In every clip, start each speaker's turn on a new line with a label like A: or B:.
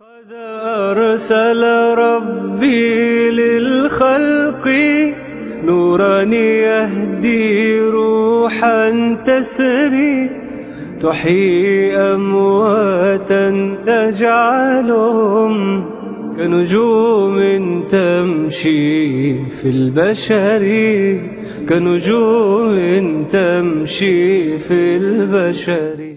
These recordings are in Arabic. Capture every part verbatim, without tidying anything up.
A: قد أرسل ربي للخلق نورا يهدي روحا تسري تحيي أمواتا تجعلهم كنجوم تمشي في البشر كنجوم تمشي في البشر.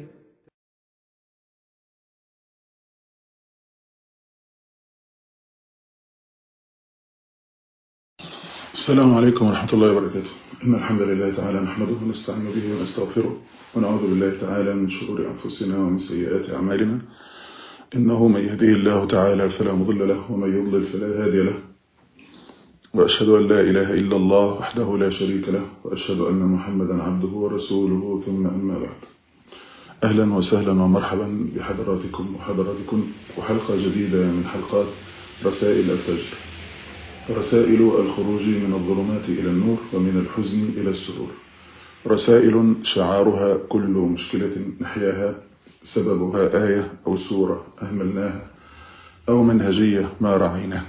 B: السلام عليكم ورحمة الله وبركاته. إن الحمد لله تعالى نحمده ونستعين به ونستغفره ونعوذ بالله تعالى من شرور أنفسنا ومن سيئات أعمالنا. إنه من يهديه الله تعالى فلا مضل له ومن يضلل فلا هادي له، وأشهد أن لا إله إلا الله وحده لا شريك له، وأشهد أن محمدا عبده ورسوله، ثم أما بعد. أهلا وسهلا ومرحبا بحضراتكم وحضراتكم وحلقة جديدة من حلقات رسائل الفجر، رسائل الخروج من الظلمات إلى النور ومن الحزن إلى السرور. رسائل شعارها كل مشكلة نحياها سببها آية أو سورة أهملناها أو منهجية ما رعيناها.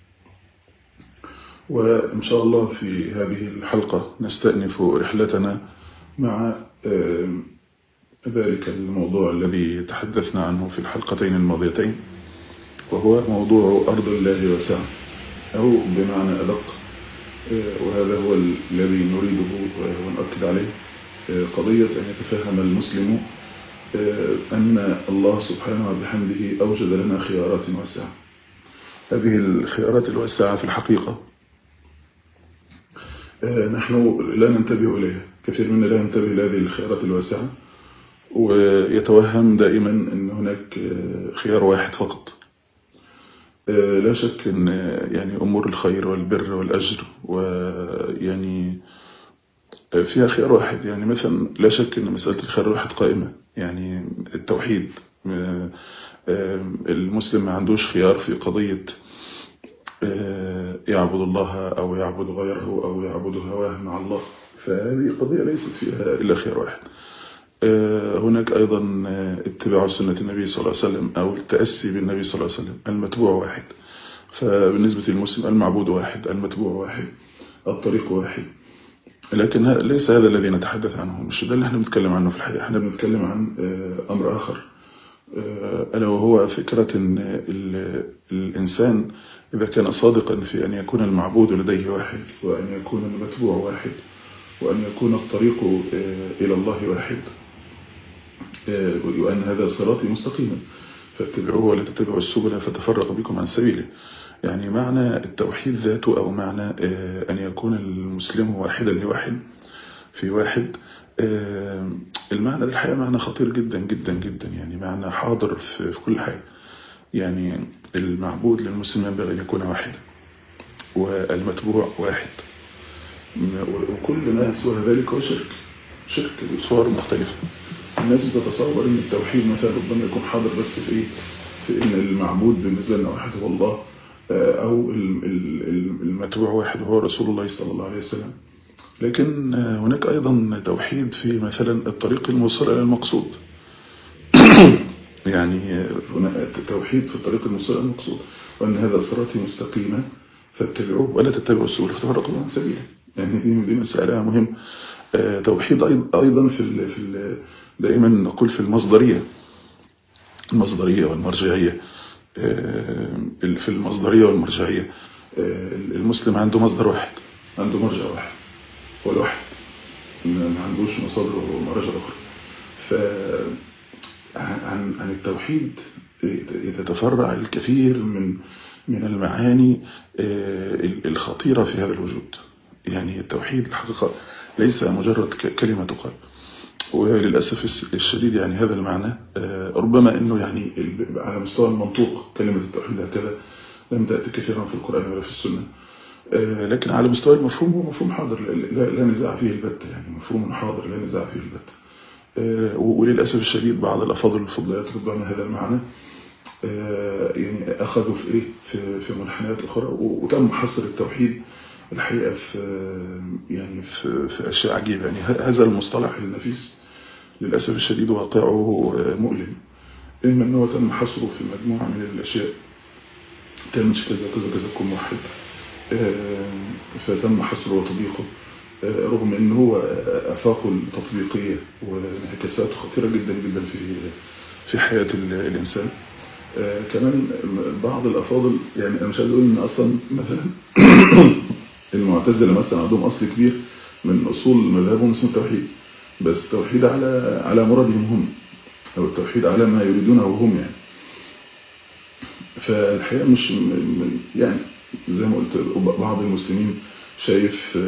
B: وإن شاء الله في هذه الحلقة نستأنف رحلتنا مع ذلك الموضوع الذي تحدثنا عنه في الحلقتين الماضيتين، وهو موضوع أرض الله واسعة، أو بمعنى أدق، وهذا هو الذي نريده ونؤكد عليه، قضية أن يتفهم المسلم أن الله سبحانه وبحمده أوجد لنا خيارات واسعة. هذه الخيارات الواسعة في الحقيقة نحن لا ننتبه إليها، كثير منا لا ينتبه لهذه الخيارات الواسعة، ويتوهم دائما أن هناك خيار واحد فقط. لا شك أن يعني أمور الخير والبر والأجر ويعني فيها خيار واحد. يعني مثلا لا شك أن مسألة الخير الواحد قائمة، يعني التوحيد. المسلم ما عندوش خيار في قضية يعبد الله أو يعبد غيره أو يعبد هواه مع الله، فهذه قضية ليست فيها إلا خيار واحد. هناك أيضا اتباع سنة النبي صلى الله عليه وسلم أو التأسي بالنبي صلى الله عليه وسلم. المتبوع واحد، فبالنسبة للمسلم المعبود واحد، المتبوع واحد، الطريق واحد. لكن ليس هذا الذي نتحدث عنه، مش ده اللي احنا بنتكلم عنه في الحقيقة. احنا بنتكلم عن أمر آخر، ألا وهو فكرة أن الإنسان إذا كان صادقا في أن يكون المعبود لديه واحد، وأن يكون المتبوع واحد، وأن يكون الطريق إلى الله واحد، وأن هذا صراطي مستقيما فاتبعوه ولا تتبعوا السبل فتفرق بكم عن سبيله. يعني معنى التوحيد ذاته، أو معنى أن يكون المسلم واحدا لواحد في واحد، المعنى الحقيقة معنى خطير جدا جدا جدا، يعني معنى حاضر في كل حاجة. يعني المعبود للمسلم ينبغي أن يكون واحدا، والمتبوع واحد، وكل ما سوى ذلك هو شرك، شرك بصور مختلفة. الناس بتتصور ان التوحيد مثلا ربما يكون حاضر بس في ايه، في ان المعبود بالنسبة لنا واحد هو الله، او المتبوع واحد هو رسول الله صلى الله عليه وسلم. لكن هناك ايضا توحيد في مثلا الطريق الموصل الى المقصود. يعني توحيد في الطريق الموصل الى المقصود، وان هذا صراطي مستقيما فاتبعوه ولا تتبعوا السبل فتفرق بكم عن سبيله. يعني دي دي مسألة مهمة. توحيد أيضا في ال في ال دائما نقول في المصدرية، المصدرية والمرجعية. في المصدرية والمرجعية المسلم عنده مصدر واحد، عنده مرجع واحد، هو الواحد، ما عندوش مصادر ومراجع أخرى. فعن عن التوحيد يتفرع الكثير من من المعاني الخطيرة في هذا الوجود. يعني التوحيد الحقيقة ليس مجرد كلمة تقال، وللأسف الشديد يعني هذا المعنى ربما أنه يعني على مستوى المنطوق كلمة التوحيد هكذا لم تأتي كثيرا في القرآن ولا في السنة، لكن على مستوى المفهوم هو مفهوم حاضر لا, لا نزاع فيه البتة، يعني مفهوم حاضر لا نزاع فيه البتة. وللأسف الشديد بعض الأفاضل الفضليات ربما هذا المعنى يعني أخذوا في إيه في في منحنيات أخرى، وتم حصر التوحيد الحقيقة في يعني في, في أشياء عجيبة. يعني هذا المصطلح النفيس للأسف الشديد واقعه مؤلم. إما أنه تم حصره في مجموعة من الأشياء، تعملش كذا كذا كذا تكون موحد، فتم حصره وتطبيقه، رغم أنه هو أفاقه التطبيقية وانعكاساته خطيرة جدا جدا في في حياة الإنسان. كمان بعض الأفاضل، يعني أنا مش عايز أقول إن أصلا مثلا المعتزلة مثلا عندهم أصل كبير من أصول مذهبهم اسمه التوحيد، بس التوحيد على على مرادهم هم، أو التوحيد على ما يريدونه هم يعني. فالحقيقة مش يعني زي ما قلت بعض المسلمين شايف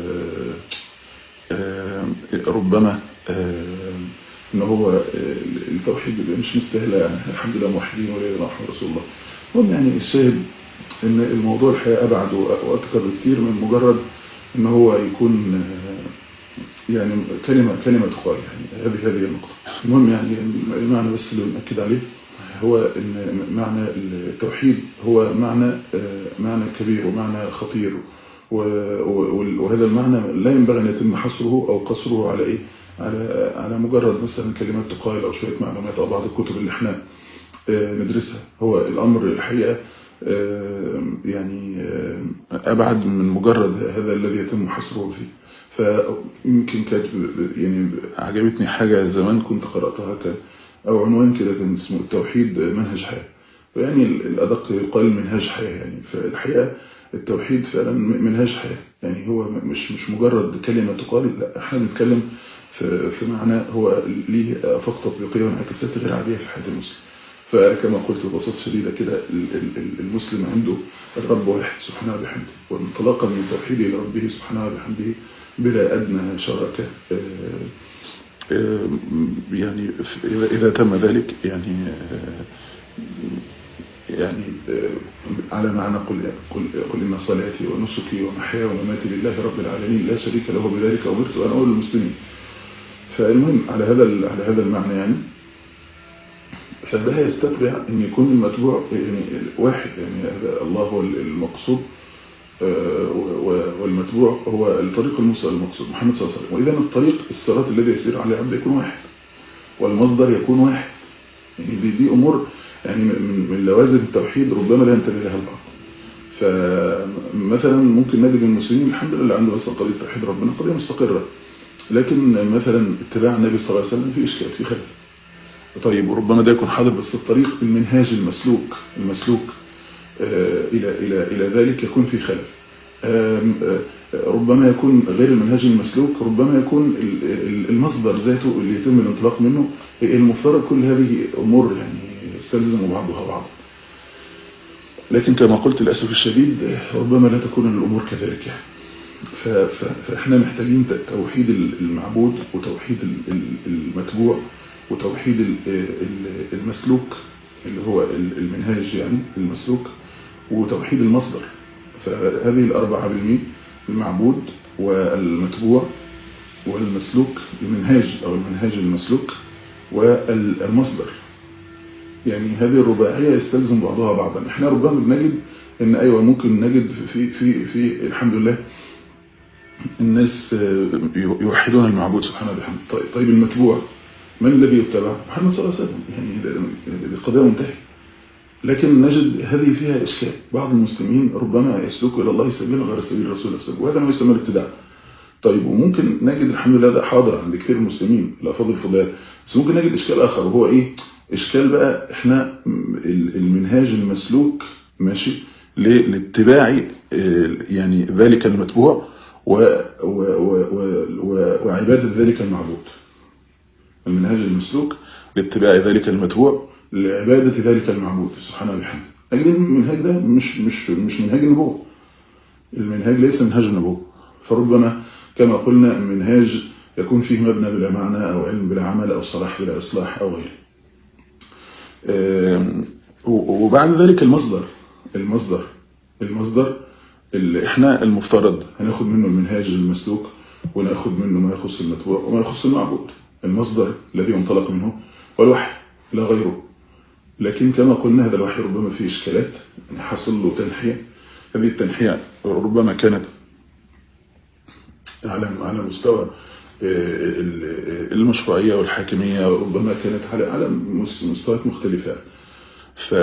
B: ربما ان هو التوحيد مش مستاهله، يعني الحمد لله موحدين ولا رحمه رسول الله. المهم يعني الشاهد ان الموضوع الحقيقه ابعد واكثر بكثير من مجرد ان هو يكون يعني كلمه كلمه تقال، يعني هذه هذه النقطه. المهم يعني المعنى بس اللي بنأكد عليه هو ان معنى التوحيد هو معنى معنى كبير ومعنى خطير، وهذا المعنى لا ينبغي ان يتم حصره او قصره على ايه، على على مجرد مثلا كلمات تقال او شويه معلومات او بعض الكتب اللي احنا ندرسها. هو الامر الحقيقه يعني ابعد من مجرد هذا الذي يتم حصره فيه. فيمكن كانت يعني عجبتني حاجه زمان كنت قراتها ك او عنوان كده كان اسمه التوحيد منهج حياه، يعني الادق يقال منهج حياه. يعني فالحقيقه التوحيد فعلا منهج حياه، يعني هو مش مش مجرد كلمه تقال، لا احنا بنتكلم في في معنى هو ليه افاق تطبيقيه وانعكاسات غير عاديه في حياه المسلم. فكما قلت ببساطه شديده كده المسلم عنده الرب واحد سبحانه وبحمده، وانطلاقا من توحيده لربه سبحانه وبحمده بلا ادنى شركه. يعني اذا تم ذلك يعني يعني على معنى قل قل قل ان صلاتي ونسكي ومحياي ومماتي لله رب العالمين لا شريك له بذلك امرت وانا اول المسلمين. فالمهم على هذا على هذا المعنى يعني فده يستتبع ان يكون المتبوع يعني واحد، يعني هذا الله هو المقصود والمتبوع هو الطريق الموصل المقصود محمد صلى الله عليه وسلم. واذا الطريق الصراط الذي يسير عليه العبد يكون واحد، والمصدر يكون واحد. يعني دي دي امور يعني من لوازم التوحيد ربما لا ينتبه لها البعض. فمثلا ممكن نجد المسلمين الحمد لله عنده مثلا قضيه توحيد ربنا قضيه مستقره، لكن مثلا اتباع النبي صلى الله عليه وسلم في اشكال في خلل. طيب وربما ده يكون حاضر، بس الطريق المنهاج المسلوك المسلوك آه الى الى الى ذلك يكون في خلل. آه آه ربما يكون غير المنهاج المسلوك، ربما يكون المصدر ذاته اللي يتم الانطلاق منه المفترض. كل هذه امور يعني يستلزم بعضها بعضا، لكن كما قلت للاسف الشديد ربما لا تكون الامور كذلك يعني. فاحنا محتاجين توحيد المعبود وتوحيد المتبوع وتوحيد المسلوك اللي هو المنهاج يعني المسلوك، وتوحيد المصدر. فهذه الأربعة بالمئة المعبود والمتبوع والمسلوك، المنهاج أو المنهاج المسلوك والمصدر، يعني هذه الرباعية يستلزم بعضها بعضا. احنا ربما بنجد ان ايوه ممكن نجد في في في الحمد لله الناس يوحدون المعبود سبحانه وبحمده. طيب المتبوع من الذي يتبع؟ محمد صلى الله عليه وسلم، يعني القضية منتهية. لكن نجد هذه فيها إشكال. بعض المسلمين ربما يسلكوا إلى الله سبيلا غير سبيل الرسول صلى الله عليه وسلم، وهذا ما يسمى الابتداع. طيب وممكن نجد الحمد لله ده حاضر عند كثير المسلمين الأفاضل الفضلات، بس ممكن نجد إشكال آخر، وهو إيه؟ إشكال بقى إحنا المنهاج المسلوك ماشي لاتباع يعني ذلك المتبوع و و و وعبادة ذلك المعبود. المنهاج المسلوك لاتباع ذلك المتبوع لعبادة ذلك المعبود سبحانه وبحمده. لكن المنهاج ده مش مش مش منهاج النبوة. المنهاج ليس منهاج النبوة. فربما كما قلنا منهاج يكون فيه مبنى بلا معنى أو علم بلا عمل أو صلاح بلا إصلاح أو غيره. وبعد ذلك المصدر المصدر المصدر اللي احنا المفترض هناخد منه المنهاج المسلوك، وناخد منه ما يخص المتبوع وما يخص المعبود. المصدر الذي ينطلق منه والوحي لا غيره. لكن كما قلنا هذا الوحي ربما فيه إشكالات، حصل له تنحية. هذه التنحية ربما كانت على على مستوى المشروعية والحاكمية ربما كانت على على مستويات مختلفة. ف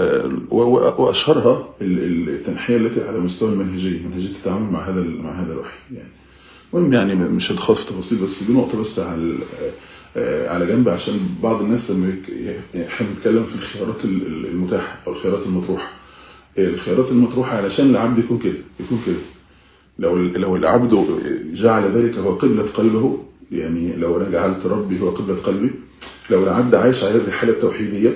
B: وأشهرها التنحية التي على مستوى المنهجية، منهجية التعامل مع هذا مع هذا الوحي. يعني المهم يعني مش هدخل في تفاصيل، بس دي نقطة بس على على جنب، عشان بعض الناس لما احنا بنتكلم في الخيارات المتاحة أو الخيارات المطروحة. الخيارات المطروحة علشان العبد يكون كده يكون كده لو لو العبد جعل ذلك هو قبلة قلبه، يعني لو أنا جعلت ربي هو قبلة قلبي، لو العبد عايش على هذه الحالة التوحيدية،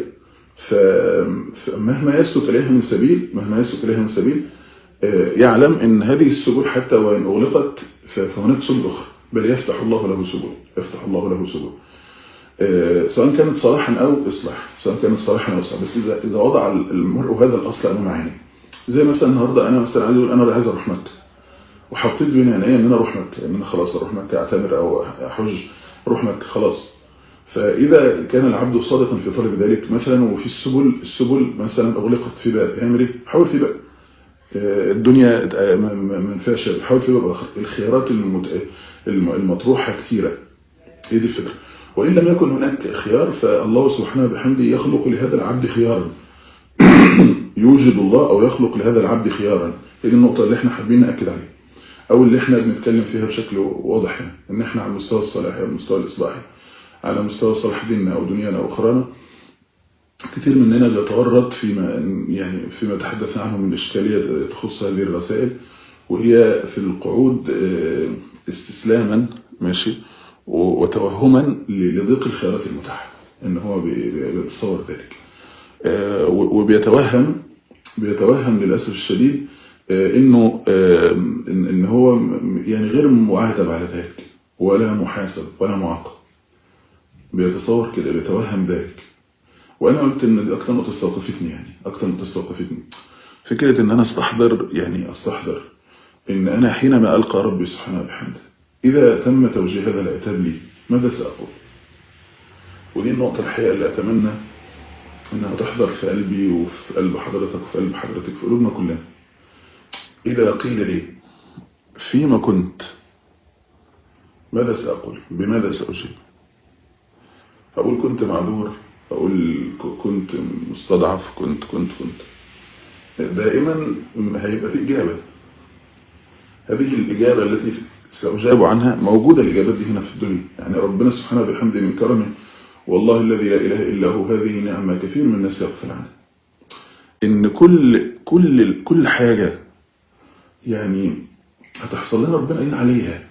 B: فمهما يسلك إليها من سبيل مهما يسلك إليها من سبيل يعلم إن هذه السبل حتى وإن أغلقت فهناك سبل أخرى، بل يفتح الله له سبل يفتح الله له سبل سواء كانت صلاحا أو إصلاح، سواء كانت صلاحا أو إصلاح. بس إذا إذا وضع المرء هذا الأصل أمام عينيه، زي مثلا النهارده أنا مثلا عايز أقول أنا عايز أروح مكة، وحطيت بين عينيا إن أنا أروح مكة، إن أنا خلاص أروح مكة أعتمر أو أحج أروح مكة خلاص. فإذا كان العبد صادقا في طلب ذلك مثلا، وفي السبل السبل مثلا أغلقت في باب، يعمل إيه؟ حاول في باب الدنيا ما ينفعش، حاول في باب آخر. الخيارات المطروحة كثيرة، هي دي الفكرة. وإن لم يكن هناك خيار فالله سبحانه بحمده يخلق لهذا العبد خيارا يوجد الله أو يخلق لهذا العبد خيارا. هي دي النقطة اللي احنا حابين نأكد عليها، أو اللي احنا بنتكلم فيها بشكل واضح، يعني إن احنا على المستوى الصلاحي على المستوى الإصلاحي على مستوى صلاح ديننا أو دنيانا أو أخرانا. كثير مننا بيتورط فيما يعني فيما تحدثنا عنه من إشكالية تخص هذه الرسائل، وهي في القعود استسلاما ماشي وتوهما لضيق الخيارات المتاحة، إن هو بيتصور ذلك وبيتوهم بيتوهم للأسف الشديد إنه إن هو يعني غير معاتب على ذلك ولا محاسب ولا معاقب، بيتصور كده بيتوهم ذلك. وأنا قلت إن دي أكتر نقطة استوقفتني، يعني أكتر نقطة استوقفتني فكرة إن أنا استحضر يعني أستحضر إن أنا حينما ألقى ربي سبحانه بحمده إذا تم توجيه هذا العتاب لي ماذا سأقول؟ ودي النقطة الحقيقة اللي أتمنى إنها تحضر في قلبي وفي قلب حضرتك وفي قلب حضرتك في قلوبنا كلنا. إذا قيل لي فيما كنت ماذا سأقول؟ بماذا سأجيب؟ أقول كنت معذور، أقول كنت مستضعف، كنت كنت كنت دائما هيبقى في إجابة. هذه الإجابة التي سأجاب عنها موجودة، الإجابات دي هنا في الدنيا. يعني ربنا سبحانه بحمده من كرمه والله الذي لا إله إلا هو هذه نعمة كثير من الناس يغفل عنها، إن كل كل كل حاجة يعني هتحصل لنا ربنا قايل عليها.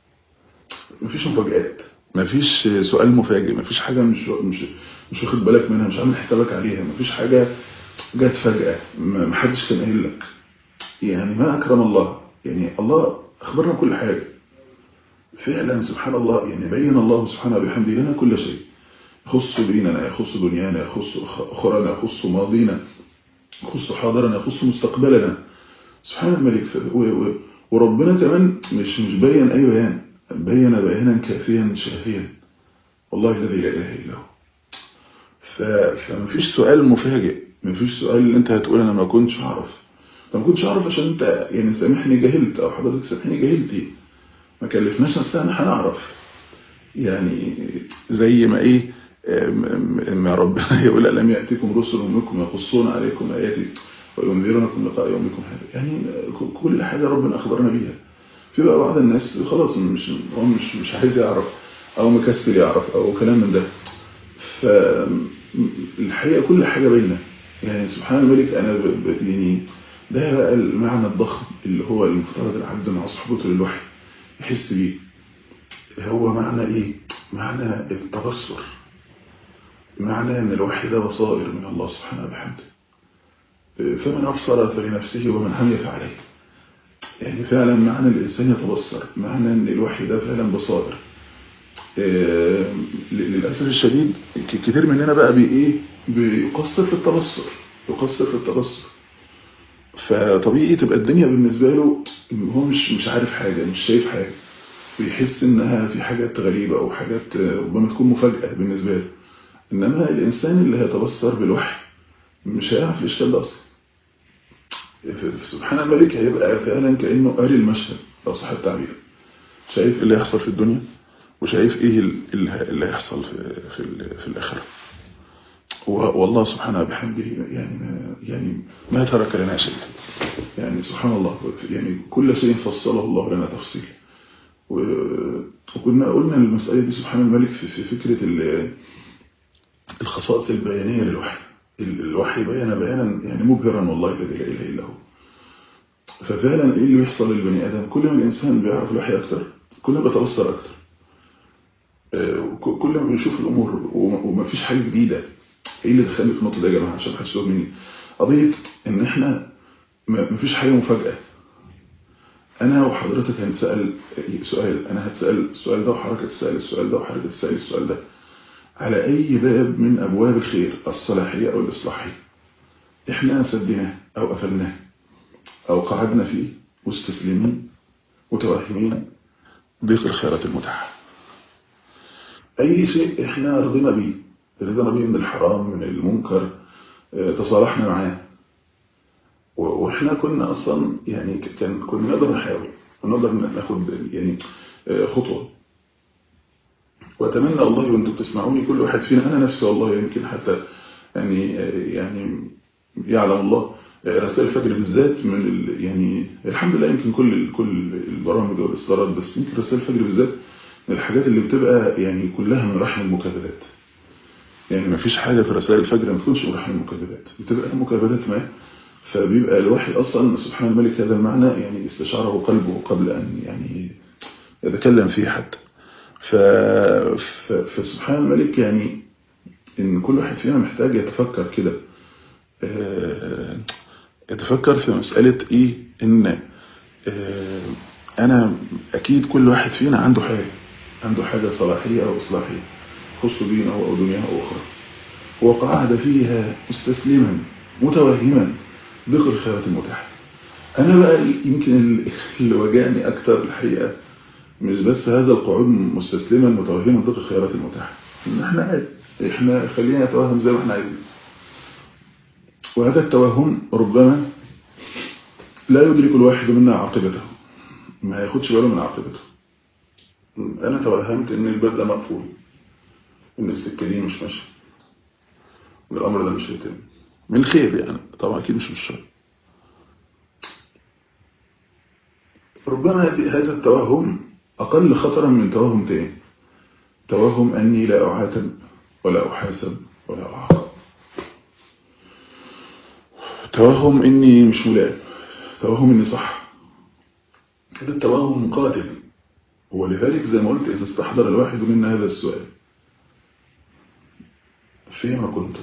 B: مفيش مفاجآت، مفيش سؤال مفاجئ، مفيش حاجة مش مش مش واخد بالك منها، مش عامل حسابك عليها، مفيش حاجة جت فجأة محدش كان قايل لك. يعني ما أكرم الله، يعني الله أخبرنا كل حاجة فعلا سبحان الله. يعني بين الله سبحانه بحمده لنا كل شيء يخص ديننا، يخص دنيانا، يخص أخرانا، يخص ماضينا، يخص حاضرنا، يخص مستقبلنا سبحان الملك. وربنا كمان مش مش بين أي بيان، بين بيانا كافيا شافيا والله الذي لا إله إلا هو. فمفيش سؤال مفاجئ، مفيش سؤال اللي انت هتقول انا ما كنتش اعرف، ما كنتش اعرف عشان انت يعني سامحني جهلت او حضرتك سامحني جهلتي، ما كلفناش نفسنا ان احنا نعرف. يعني زي ما ايه ما ربنا يقول ألم يأتكم رسل منكم يقصون عليكم آياتي وينذرونكم لقاء يومكم هذا. يعني كل حاجة ربنا أخبرنا بيها. في بقى بعض الناس خلاص مش هو مش مش عايز يعرف أو مكسل يعرف أو كلام من ده. فالحقيقة كل حاجة بينا يعني سبحان الملك. أنا يعني ده بقى المعنى الضخم اللي هو المفترض العبد مع صحبته للوحي يحس بيه. هو معنى إيه؟ معنى التبصر، معنى أن الوحي ده بصائر من الله سبحانه بحمده. فمن أبصر فلنفسه ومن عمي فعليه. يعني فعلا معنى الإنسان يتبصر، معنى أن الوحي ده فعلا بصائر. للأسف الشديد كتير مننا بقى بإيه بيقصر في التبصر، يقصر في التبصر. فطبيعي تبقى الدنيا بالنسبة له هو مش مش عارف حاجة، مش شايف حاجة، بيحس إنها في حاجات غريبة أو حاجات ربما تكون مفاجأة بالنسبة له. إنما الإنسان اللي هيتبصر بالوحي مش هيعرف الإشكال ده أصلا. سبحان الملك هيبقى فعلا كأنه قاري المشهد أو صح التعبير، شايف اللي يحصل في الدنيا، وشايف ايه اللي هيحصل في في, في الاخره. والله سبحانه وبحمده يعني ما يعني ما ترك لنا شيء، يعني سبحان الله، يعني كل شيء فصله الله لنا تفصيل. وكنا قلنا المسألة دي سبحان الملك في فكرة الخصائص البيانية للوحي. الوحي بيان بيانا يعني مبهرا والله الذي لا إله إلا هو. ففعلا ايه اللي بيحصل للبني آدم؟ كل ما الإنسان بيعرف الوحي أكتر كل ما بيتبصر أكتر، كل ما بيشوف الأمور وما فيش حاجة جديدة. ايه اللي دخلني في النقطة دي يا جماعة عشان ما حدش يقول مني؟ قضية ان احنا ما فيش حاجة مفاجأة. انا وحضرتك هنسأل سؤال، انا هتسأل السؤال ده وحضرتك تسأل السؤال ده وحضرتك تسأل السؤال ده على اي باب من ابواب الخير الصلاحية او الاصلاحية احنا سدناه او قفلناه او قعدنا فيه مستسلمين متوهمين ضيق الخيرات المتاحة. اي شيء احنا رضينا بيه رضينا بيه من الحرام من المنكر، تصالحنا معاه، واحنا كنا اصلا يعني كان كنا نقدر نحاول ونقدر ناخد يعني خطوه. واتمنى والله وانتم بتسمعوني كل واحد فينا، انا نفسي والله يمكن حتى يعني يعني يعلم الله رسائل الفجر بالذات من يعني الحمد لله يمكن كل كل البرامج والاصدارات، بس يمكن رسائل الفجر بالذات من الحاجات اللي بتبقى يعني كلها من رحم المكابدات. يعني ما فيش حاجه في رسائل الفجر ما تكونش من رحم المكابدات، بتبقى مكابدات ما، فبيبقى الوحي أصلا سبحان الملك هذا المعنى يعني استشعره قلبه قبل أن يعني يتكلم فيه حتى. ف... ف... فسبحان الملك يعني إن كل واحد فينا محتاج يتفكر كده، يتفكر في مسألة إيه، إن أنا أكيد كل واحد فينا عنده حاجة عنده حاجة صلاحية أو إصلاحية خص دينه أو دنياه أو أخرى، وقعد فيها مستسلما متوهما ضيق الخيرات المتاحة. أنا بقى يمكن اللي واجعني أكثر الحقيقة مش بس هذا القعود مستسلما متوهما ضيق الخيرات المتاحة، إن إحنا عادي إحنا خلينا نتوهم زي ما إحنا عايزين، وهذا التوهم ربما لا يدرك الواحد منا عاقبته، ما ياخدش باله من عاقبته. أنا توهمت إن الباب ده مقفول، إن السكة دي مش ماشية، إن الأمر ده مش هيتم من الخير، يعني طبعا أكيد مش بالشر. ربما هذا التوهم أقل خطرا من توهم تاني، توهم أني لا أعاتب ولا أحاسب ولا أعاقب، توهم أني مش ملام، توهم أني صح. هذا التوهم قاتل. ولذلك زي ما قلت إذا استحضر الواحد منا هذا السؤال: فيما كنتم؟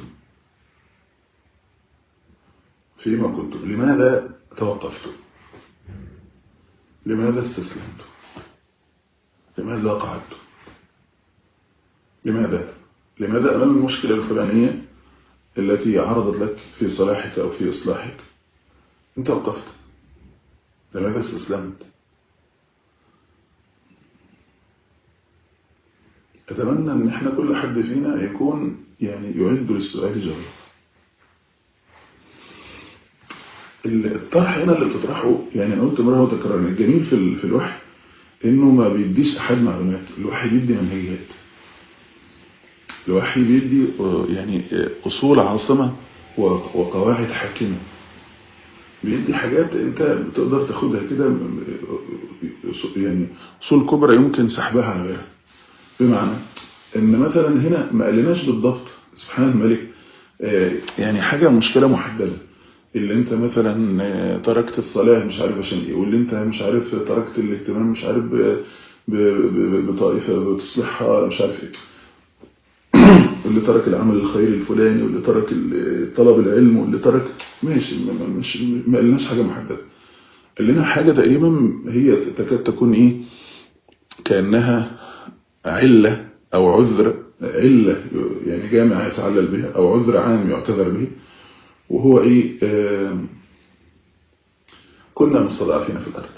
B: فيما كنتم؟ لماذا توقفتم؟ لماذا استسلمتم؟ لماذا قعدتم؟ لماذا؟ لماذا أمام المشكلة الفلانية التي عرضت لك في صلاحك أو في إصلاحك أنت وقفت؟ لماذا استسلمت؟ أتمنى أن احنا كل حد فينا يكون يعني يعد للسؤال جواب. الطرح هنا اللي بتطرحه يعني أنا قلت مرة وتكرر الجميل في في الوحي إنه ما بيديش أحد معلومات، الوحي بيدي منهجيات، الوحي بيدي يعني أصول عاصمة وقواعد حاكمة، بيدي حاجات أنت بتقدر تاخدها كده يعني أصول كبرى يمكن سحبها على غيرها. بمعنى إن مثلا هنا ما قالناش بالضبط سبحان الملك يعني حاجة مشكلة محددة، اللي انت مثلا تركت الصلاة مش عارف عشان ايه، واللي انت مش عارف تركت الاهتمام مش عارف بطائفة بتصلحها مش عارف ايه، واللي ترك العمل الخيري الفلاني، واللي ترك طلب العلم، واللي ترك ماشي. مش ما قلناش حاجة محددة، قلنا حاجة تقريبا هي تكاد تكون ايه كأنها علة او عذر، علة يعني جامعة يتعلل بها او عذر عام يعتذر به، وهو ايه آه كنا مستضعفين في الارض،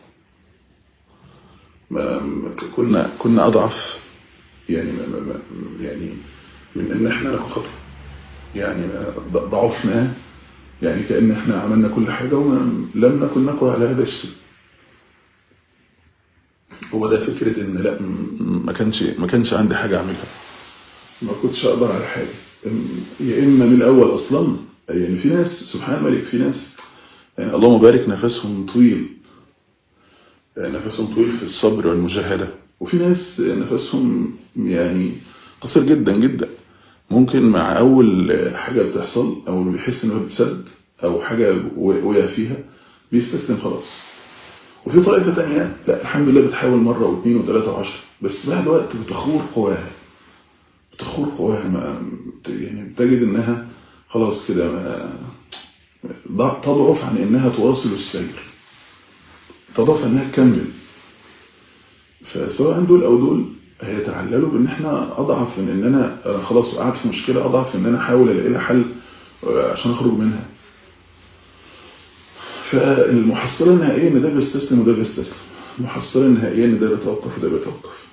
B: كنا كنا اضعف يعني ما ما يعني من ان احنا ناخد خطوه، يعني ضعفنا، يعني كأن احنا عملنا كل حاجه ولم نكن نقوى على هذا الشيء. هو ده فكرة إن لا ما كانش ما كانش عندي حاجة أعملها، ما كنتش أقدر على حاجة، يا إما من الأول أصلا. يعني في ناس سبحان الملك، في ناس يعني اللهم بارك نفسهم طويل، نفسهم طويل في الصبر والمجاهدة، وفي ناس نفسهم يعني قصير جدا جدا، ممكن مع أول حاجة بتحصل أو بيحس إنه بتسد أو حاجة وقع فيها بيستسلم خلاص. وفي طائفة تانية لا الحمد لله بتحاول مرة واثنين وثلاثة وعشرة، بس بعد وقت بتخور قواها بتخور قواها ما يعني بتجد إنها خلاص كده تضعف عن إنها تواصل السير، تضعف إنها تكمل. فسواء دول أو دول هيتعللوا بإن إحنا أضعف من إن أنا خلاص وقعت في مشكلة، أضعف إن أنا أحاول ألاقي لها حل عشان أخرج منها. فالمحصلة النهائية إن ده بيستسلم وده بيستسلم، المحصلة النهائية إن ده بيتوقف وده بيتوقف.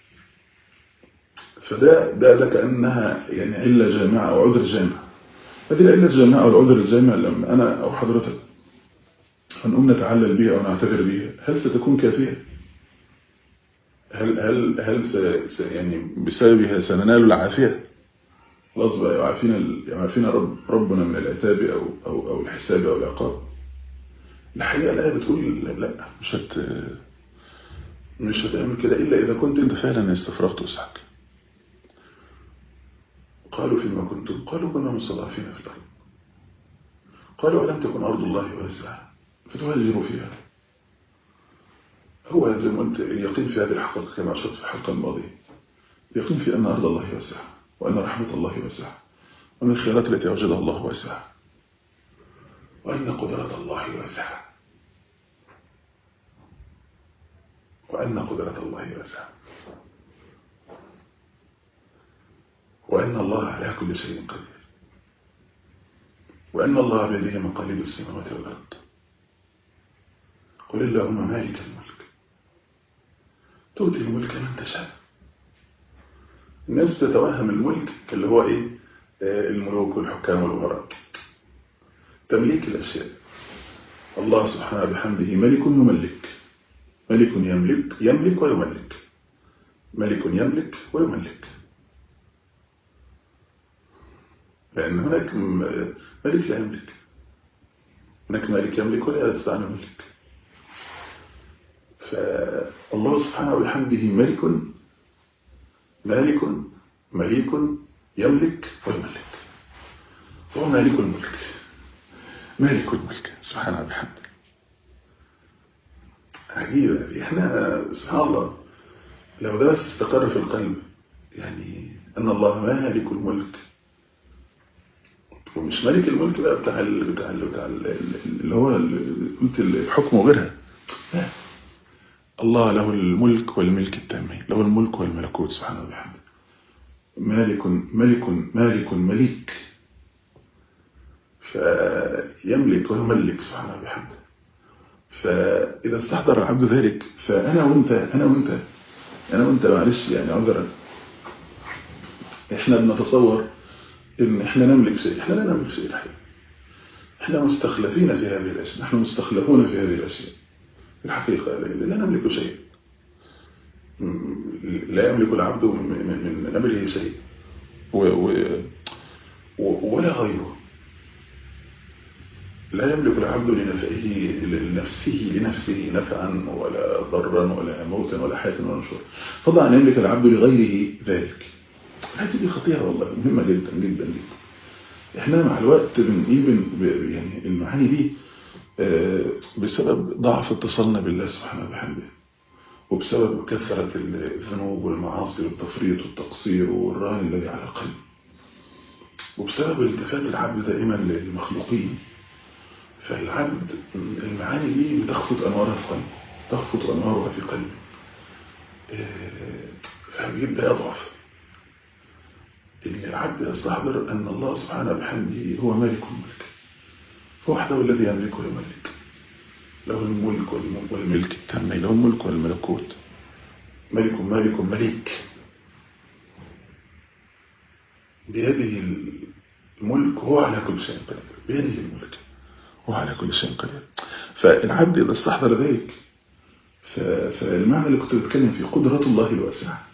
B: فده ده ده كأنها يعني علة جامعة أو عذر جامع. هذه العلة الجامعة أو العذر الجامع لما أنا أو حضرتك هنقوم نتعلل بها أو نعتذر بها، هل ستكون كافية؟ هل هل هل س يعني بسببها سننال العافية؟ خلاص بقى يعافينا يعافينا رب ربنا من العتاب أو أو أو الحساب أو العقاب. الحقيقة الآية بتقول لا، مش هت مش هتعمل كده إلا إذا كنت أنت فعلا استفرغت وسعك. قالوا فيما كنتم؟ قالوا كنا مستضعفين في الأرض. قالوا ألم تكن أرض الله واسعة فتهاجروا فيها. هو زي ما قلت اليقين في هذه الحقيقة كما أشرت في الحلقة الماضية، اليقين في أن أرض الله واسعة وأن رحمة الله واسعة وأن الخيرات التي أوجدها الله واسعة وأن قدرة الله واسعة وأن قدرة الله واسعة وأن الله على كل شيء قدير وأن الله بيده مقاليد السماوات والأرض. قل اللهم مالك الملك تؤتي الملك من تشاء. الناس تتوهم الملك كاللي هو إيه؟ الملوك والحكام والأمراء، تمليك الأشياء. الله سبحانه بحمده ملك يملك، ملك يملك يملك ويملك، ملك يملك ويملك، لأن هناك ملك لا يملك، هناك ملك يملك ولا يستطيع أن يملك. فالله سبحانه وبحمده ملك مالك مليك يملك ويملك، هو مالك الملك مالك الملك سبحانه وبحمده. عجيبة. احنا سبحان الله لو ده بس استقر في القلب، يعني أن الله مالك الملك، ومش ملك الملك بقى بتاع ال بتاع ال بتاع ال اللي هو قلت الحكم وغيرها، لا، الله له الملك والملك التامين، له الملك والملكوت سبحانه وبحمده. مالك ملك مالك مليك، فيملك ويملك سبحانه وبحمده. فإذا استحضر العبد ذلك، فأنا وأنت أنا وأنت أنا وأنت معلش يعني عذرا، إحنا بنتصور إن إحنا نملك شيء، إحنا لا نملك شيء الحقيقة، إحنا مستخلفين في هذه الأشياء، نحن مستخلفون في هذه الأشياء الحقيقة، لا نملك شيء، لا يملك العبد من أمره شيء ولا غيره، لا يملك العبد لنفعه لنفسه لنفسه نفعا ولا ضرا ولا موتا ولا حياة ولا نشور، فضلا أن يملك العبد لغيره ذلك. هذه دي خطيرة والله، مهمة جدا جدا جدا. احنا مع الوقت بن يعني المعاني دي بسبب ضعف اتصالنا بالله سبحانه وبحمده، وبسبب كثرة الذنوب والمعاصي والتفريط والتقصير والران الذي على القلب، وبسبب التفات العبد دائما للمخلوقين. فالعبد المعاني دي بتخفض أنوارها في قلبه، تخفض أنوارها في قلبه، فبيبدأ يضعف. إن العبد يستحضر أن الله سبحانه بحمده هو مالك الملك، هو وحده الذي يملك ويملك، له الملك والملك التام، له الملك والملكوت، ملك مالك مليك، بيده الملك، هو على كل شيء قدير، بيده الملك هو على كل شيء قدير. فالعبد إذا استحضر ذلك فالمعنى اللي كنت بتكلم فيه قدرة الله الواسعة،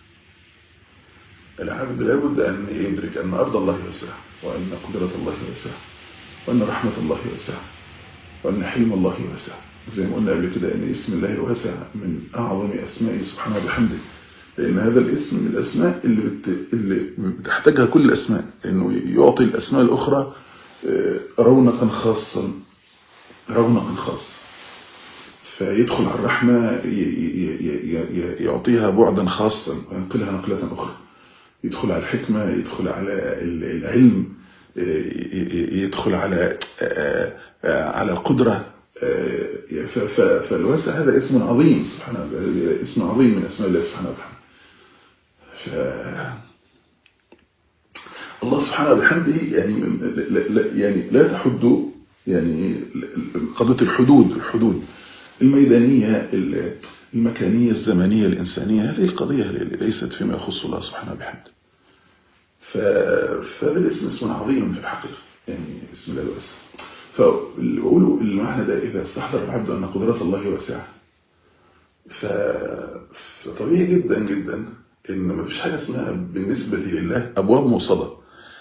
B: العبد لابد أن يدرك أن أرض الله واسعة، وأن قدرة الله واسعة، وأن رحمة الله واسعة، وأن حلم الله واسع. زي ما قلنا قبل كده أن اسم الله الواسع من أعظم أسمائه سبحانه وبحمده، لأن هذا الاسم من الأسماء اللي, بت... اللي بتحتاجها كل الأسماء، لأنه يعطي الأسماء الأخرى رونقا خاصا رونقا خاص، فيدخل على الرحمة يعطيها بعدا خاصا وينقلها نقلة أخرى، يدخل على الحكمة، يدخل على العلم، يدخل على على القدرة. فالواسع هذا اسم عظيم سبحانه، اسم عظيم من اسماء الله سبحانه وتعالى. الله سبحانه وبحمده يعني يعني لا تحد يعني قضية الحدود الحدود الميدانية المكانية الزمنية الإنسانية، هذه القضية ليست فيما يخص الله سبحانه وبحمده. فهذا الاسم اسم عظيم في الحقيقة، يعني اسم الله الواسع. فأقولوا المعنى ده إذا استحضر العبد أن قدرات الله واسعة، فطبيعي جدا جدا إن ما فيش حاجة اسمها بالنسبة لله أبواب موصدة.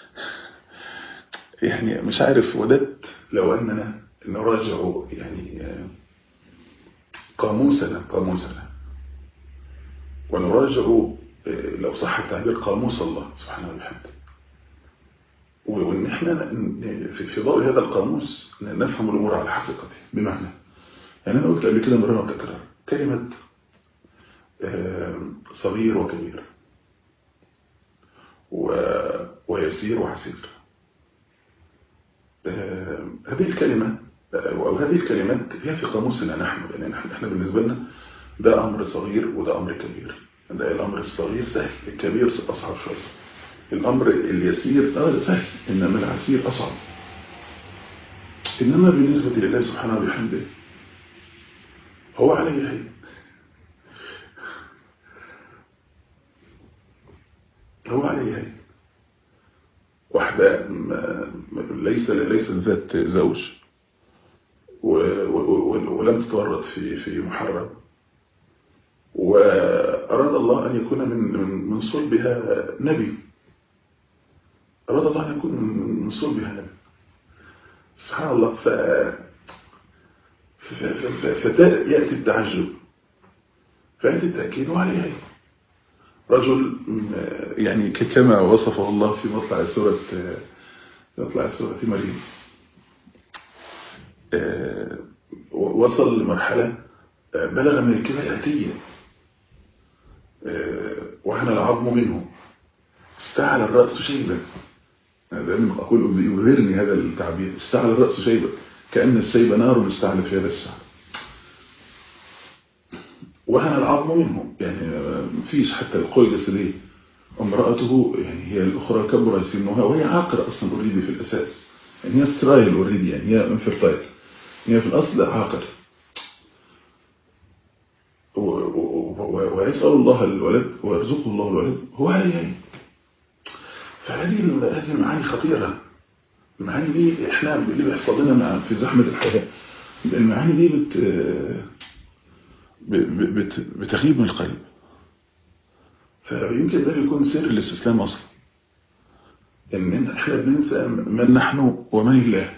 B: يعني مش عارف، وددت لو أننا نراجع يعني قاموسنا قاموسنا ونراجع لو صح التعبير قاموس الله سبحانه وبحمده، وإن إحنا في ضوء هذا القاموس نفهم الأمور على حقيقته. بمعنى يعني أنا قلت قبل كده مرة وتكرار كلمة صغير وكبير ويسير وعسير، هذه الكلمة أو هذه الكلمات هي في قاموسنا نحن، لأن إحنا بالنسبة لنا ده أمر صغير وده أمر كبير. ده الأمر الصغير سهل، الكبير أصعب شوية. الأمر اليسير آه سهل، إنما العسير أصعب. إنما بالنسبة لله سبحانه وبحمده هو عليه هين، هو عليه هين. واحدة ليس ليست ذات زوج ولم تتورط في في محرم، وأراد الله أن يكون من من صلبها نبي، أراد الله أن يكون من صلبها نبي سبحان الله. ف فيأتي التعجب، فيأتي التأكيد عليه. رجل يعني كما وصفه الله في مطلع سورة مطلع سورة مريم، وصل لمرحلة بلغ من الكبر الأتية وهنا العظم منه، استعل الرأس شيبا. دائما أقول يبهرني هذا التعبير، استعل الرأس شيبا، كأن الشيب نار استعلت في هذا الشعر. وهنا العظم منه، يعني مفيش حتى القول الجسدي. امرأته يعني هي الأخرى كبر سنها وهي عاقرة أصلا أوريدي في الأساس، يعني هي سترايل أوريدي، يعني هي انفرتايل، هي في الأصل عاقر. ويسأل الله الولد ويرزقه الله الولد هو عليه. فهذه هذه المعاني خطيرة. المعاني دي احنا اللي بيحصل لنا في زحمة الحياة، المعاني دي بت بت بتغيب من القلب. فيمكن ده يكون سر الاستسلام أصلا، ان احنا بننسى من نحن ومن الله.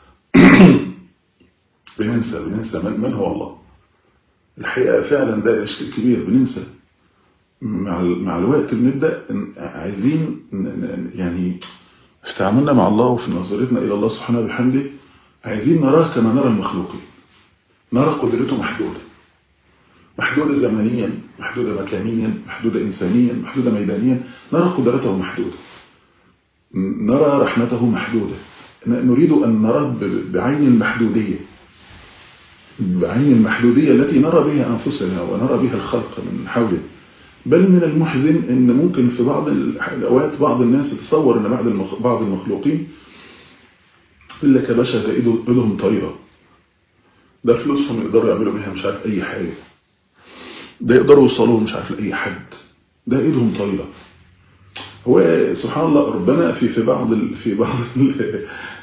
B: بننسى بننسى من, من هو الله. الحقيقة فعلا ده شيء كبير، بننسى مع مع الوقت. بنبدأ عايزين يعني في تعاملنا مع الله وفي نظرتنا إلى الله سبحانه وبحمده عايزين نراه كما نرى المخلوقين، نرى قدرته محدودة، محدودة زمنيا، محدودة مكانيا، محدودة إنسانيا، محدودة ميدانيا. نرى قدرته محدودة، نرى رحمته محدودة. نريد أن نراه بعين المحدودية، بعين المحدودية التي نرى بها أنفسنا ونرى بها الخلق من حولنا. بل من المحزن أن ممكن في بعض الأوقات بعض الناس يتصور أن بعض بعض المخلوقين يقول لك يا باشا ده إيدهم طايرة، ده فلوسهم يقدروا يعملوا بها مش عارف أي حاجة، ده يقدروا يوصلوا مش عارف لأي حد، ده إيدهم طايرة. هو سبحان الله ربنا في في بعض في بعض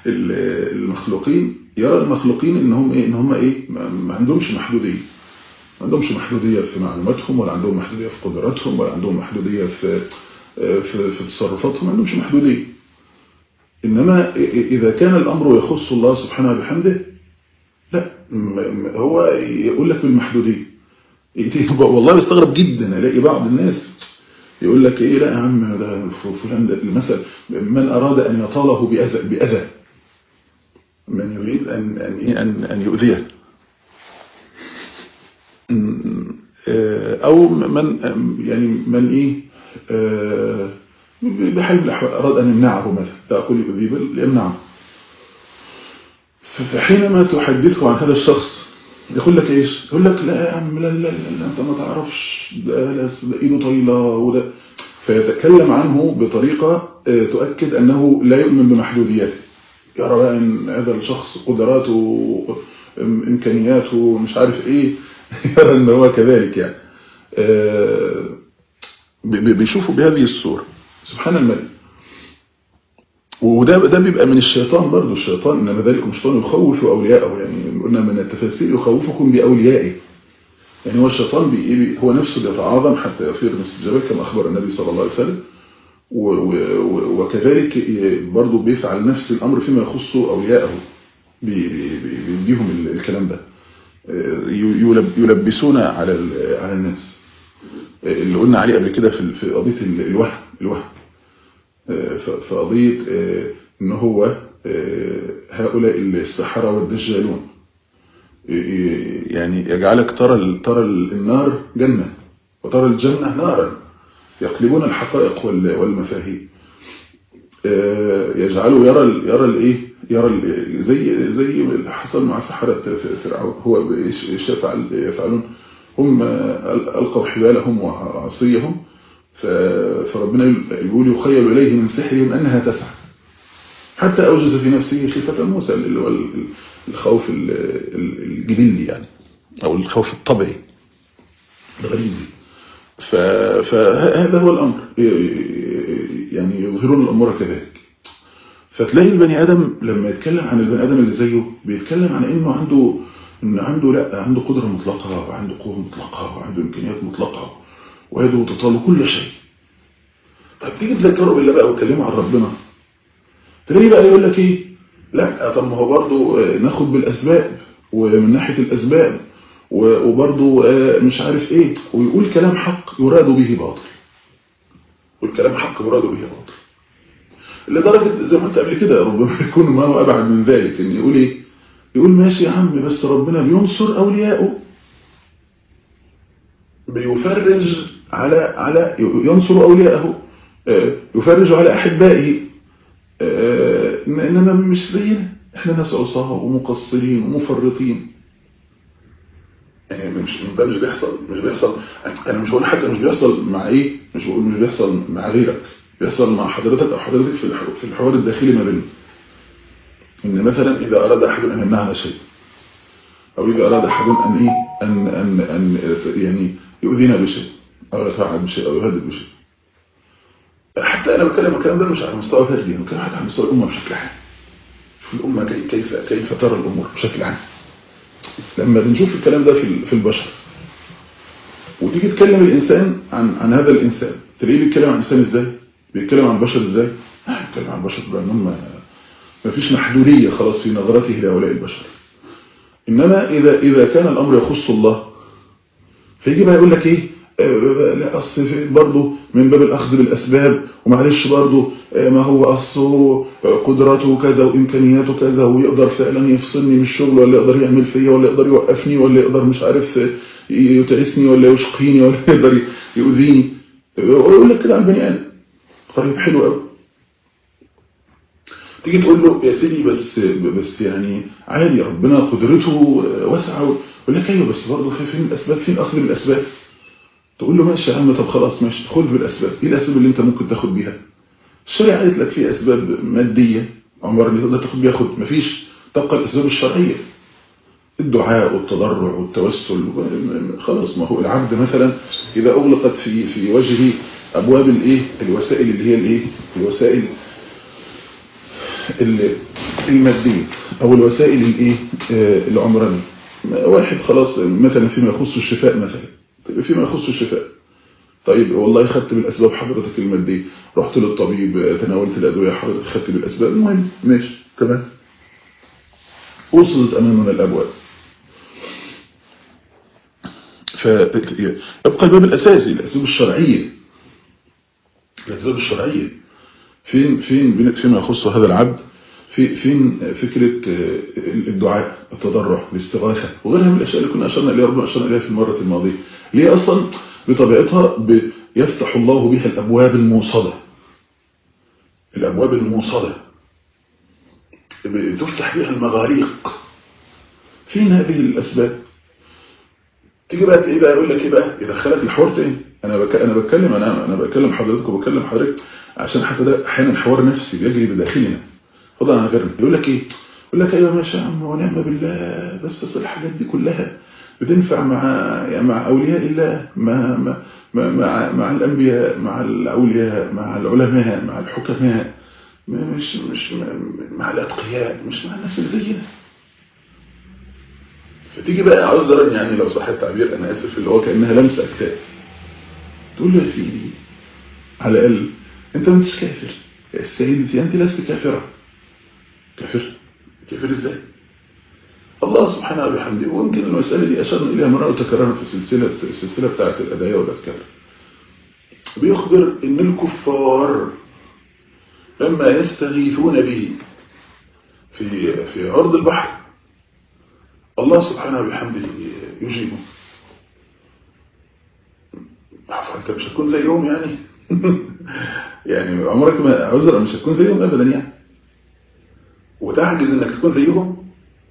B: المخلوقين يرى المخلوقين إنهم إيه إن هم إيه ما عندهمش محدودية، ما عندهمش محدودية في معلوماتهم، ولا عندهم محدودية في قدراتهم، ولا عندهم محدودية في في, في تصرفاتهم، ما عندهمش محدودية. إنما إذا كان الأمر يخص الله سبحانه وبحمده لا، هو يقول لك بالمحدودية. والله بستغرب جدا الاقي بعض الناس يقول لك ايه، لا يا عم ده فلان ده المثل من اراد ان يطاله باذى باذى من يريد ان ان ان, أن يؤذيه، او من يعني من ايه بحال الاحوال اراد ان يمنعه مثلا، لا اقول يؤذيه بل يمنعه. فحينما تحدثه عن هذا الشخص يقول لك ايش؟ يقول لك لا يا عم لا لا لا انت ما تعرفش ده, ده ايده طويله وده، فيتكلم عنه بطريقه تؤكد انه لا يؤمن بمحدودياته، يرى بقى ان هذا الشخص قدراته امكانياته مش عارف ايه يرى ان هو كذلك يعني، بيشوفوا بهذه الصوره. سبحان الملك. وده ده بيبقى من الشيطان برضه. الشيطان ان ذلك الشيطان يخوف اولياءه، يعني قلنا من التفاسير يخوفكم باوليائه، يعني هو الشيطان بي هو نفسه بيتعاظم حتى يصير مثل الجبل كما اخبر النبي صلى الله عليه وسلم، وكذلك برضه بيفعل نفس الامر فيما يخص اوليائه، بيديهم الكلام ده، يلبسون على على الناس اللي قلنا عليه قبل كده في في قضيه الوهم الوهم في قضية ان هو هؤلاء السحرة والدجالون يعني يجعلك ترى ترى النار جنة وترى الجنة نارا، يقلبون الحقائق والمفاهيم، يجعلوا يرى يرى الايه يرى زي زي اللي حصل مع سحرة فرعون، هو يفعلون هم ألقوا حبالهم وعصيهم، فربنا يقول يخيل إليه من سحرهم أنها تسعى، حتى أوجز في نفسه خيفة موسى اللي هو الخوف الجبلي يعني، أو الخوف الطبيعي الغريزي. فهذا هو الأمر، يعني يظهرون الأمور كذلك. فتلاقي البني آدم لما يتكلم عن البني آدم اللي زيه بيتكلم عن إنه عنده إنه عنده لا عنده قدرة مطلقة، وعنده قوة مطلقة، وعنده إمكانيات مطلقة، ويده تطال كل شيء. طب تيجي تذكره بالله بقى وتكلمه عن ربنا، تلاقيه بقى يقول لك ايه، لا طب ما هو برضه ناخد بالاسباب، ومن ناحيه الاسباب وبرضه مش عارف ايه، ويقول كلام حق يراد به باطل، والكلام حق يراد به باطل، لدرجه زي ما قلت قبل كده ربما يكون ما هو ابعد من ذلك، ان يقول ايه، يقول ماشي يا عم بس ربنا بينصر اولياءه، بيفرج على على ينصر اولياءه، يفرج على احبائه، انما مش زينا احنا ناس عصاه ومقصرين ومفرطين. يعني مش ده مش بيحصل مش بيحصل انا مش بقول حتى مش بيحصل مع ايه، مش بقول مش بيحصل مع غيرك، بيحصل مع حضرتك او حضرتك في في الحوار الداخلي ما بيننا. ان مثلا اذا اراد احد ان يمنعنا شيء، او اذا اراد احد ان ايه ان ان ان يعني يؤذينا بشيء، او يتوعد بشيء، او يهدد بشيء، حتى انا بتكلم الكلام ده مش على مستوى فردي، انا بتكلم حتى على مستوى الامه بشكل عام. شوف الامه كيف كيف ترى الامور بشكل عام. لما بنشوف الكلام ده في في البشر، وتيجي تكلم الانسان عن عن هذا الانسان، تلاقيه بيتكلم عن الانسان ازاي، بيتكلم عن البشر ازاي، بيتكلم عن البشر بانهم ما فيش محدوديه خلاص في نظرته لهؤلاء البشر. انما اذا اذا كان الامر يخص الله، فيجي بقى يقول لك ايه، لا اصل برضه من باب الاخذ بالاسباب، ومعلش برضه ما هو اصله قدراته كذا وامكانياته كذا، ويقدر فعلا يفصلني من الشغل، ولا يقدر يعمل فيا، ولا يقدر يوقفني، ولا يقدر مش عارف يتعسني، ولا يشقيني، ولا يقدر يؤذيني، ويقول لك كده عن البني ادم. طيب حلو قوي. تيجي تقول له يا سيدي بس بس يعني عادي ربنا قدرته واسعه، يقول لك ايوه بس برضه فين الاسباب، فين اخذ بالاسباب؟ تقول له ماشي يا عم، طب خلاص ماشي خذ بالاسباب. ايه الاسباب اللي انت ممكن تاخد بيها؟ الشريعه قالت لك في اسباب ماديه عمر اللي تقدر تاخد بيها، خد. مفيش، تبقى الاسباب الشرعيه، الدعاء والتضرع والتوسل، خلاص. ما هو العبد مثلا اذا اغلقت في في وجهه ابواب الايه الوسائل اللي هي الايه الوسائل الماديه او الوسائل الايه العمرانيه، واحد خلاص مثلا فيما يخص الشفاء مثلا، طيب فيما يخص الشفاء، طيب والله خدت بالاسباب حضرتك الماديه، رحت للطبيب تناولت الادويه حضرتك خدت بالاسباب، المهم ماشي تمام، وصلت امامنا الابواب. فيبقى الباب الاساسي الاسباب الشرعيه، الاسباب الشرعيه فين فين فيما يخص هذا العبد، في فين فكره الدعاء، التضرع، الاستغاثه وغيرها من الاشياء اللي كنا اشرنا اليها ربنا اشرنا اليها في المره الماضيه، اللي هي اصلا بطبيعتها يفتح الله بها الابواب الموصده، الابواب الموصده تفتح بها المغاريق. فين هذه الاسباب؟ تيجي بقى تلاقيه بقى يقول لك ايه بقى، يدخلك الحوار تاني. انا بك... انا بتكلم انا انا بكلم حضرتك وبكلم حضرتك عشان حتى ده احيانا حوار نفسي بيجري بداخلنا فضلا عن غيرنا. يقول لك ايه، يقول لك ايوه ماشي يا عم ونعم بالله، بس اصل الحاجات دي كلها بتنفع مع يعني مع اولياء الله، مع مع مع, مع الانبياء، مع الاولياء، مع العلماء، مع الحكماء، مش مش مع الاتقياء، مش مع الناس اللي زينا. فتيجي بقى عذرا يعني لو صح التعبير انا اسف اللي هو كانها لمسه اكتاف، تقول له يا سيدي على الاقل انت ما انتش كافر يا سيدتي، انت لست كافره. كافر كافر ازاي؟ الله سبحانه وبحمده، ويمكن المساله دي اشرنا اليها مره وتكررنا في السلسله السلسله بتاعه الادعيه والاذكار، بيخبر ان الكفار لما يستغيثون به في في عرض البحر الله سبحانه وبحمده يجيبه. عفوا انت مش هتكون زيهم يعني يعني عمرك ما عذرا مش هتكون زيهم ابدا يعني، وتعجز انك تكون زيهم.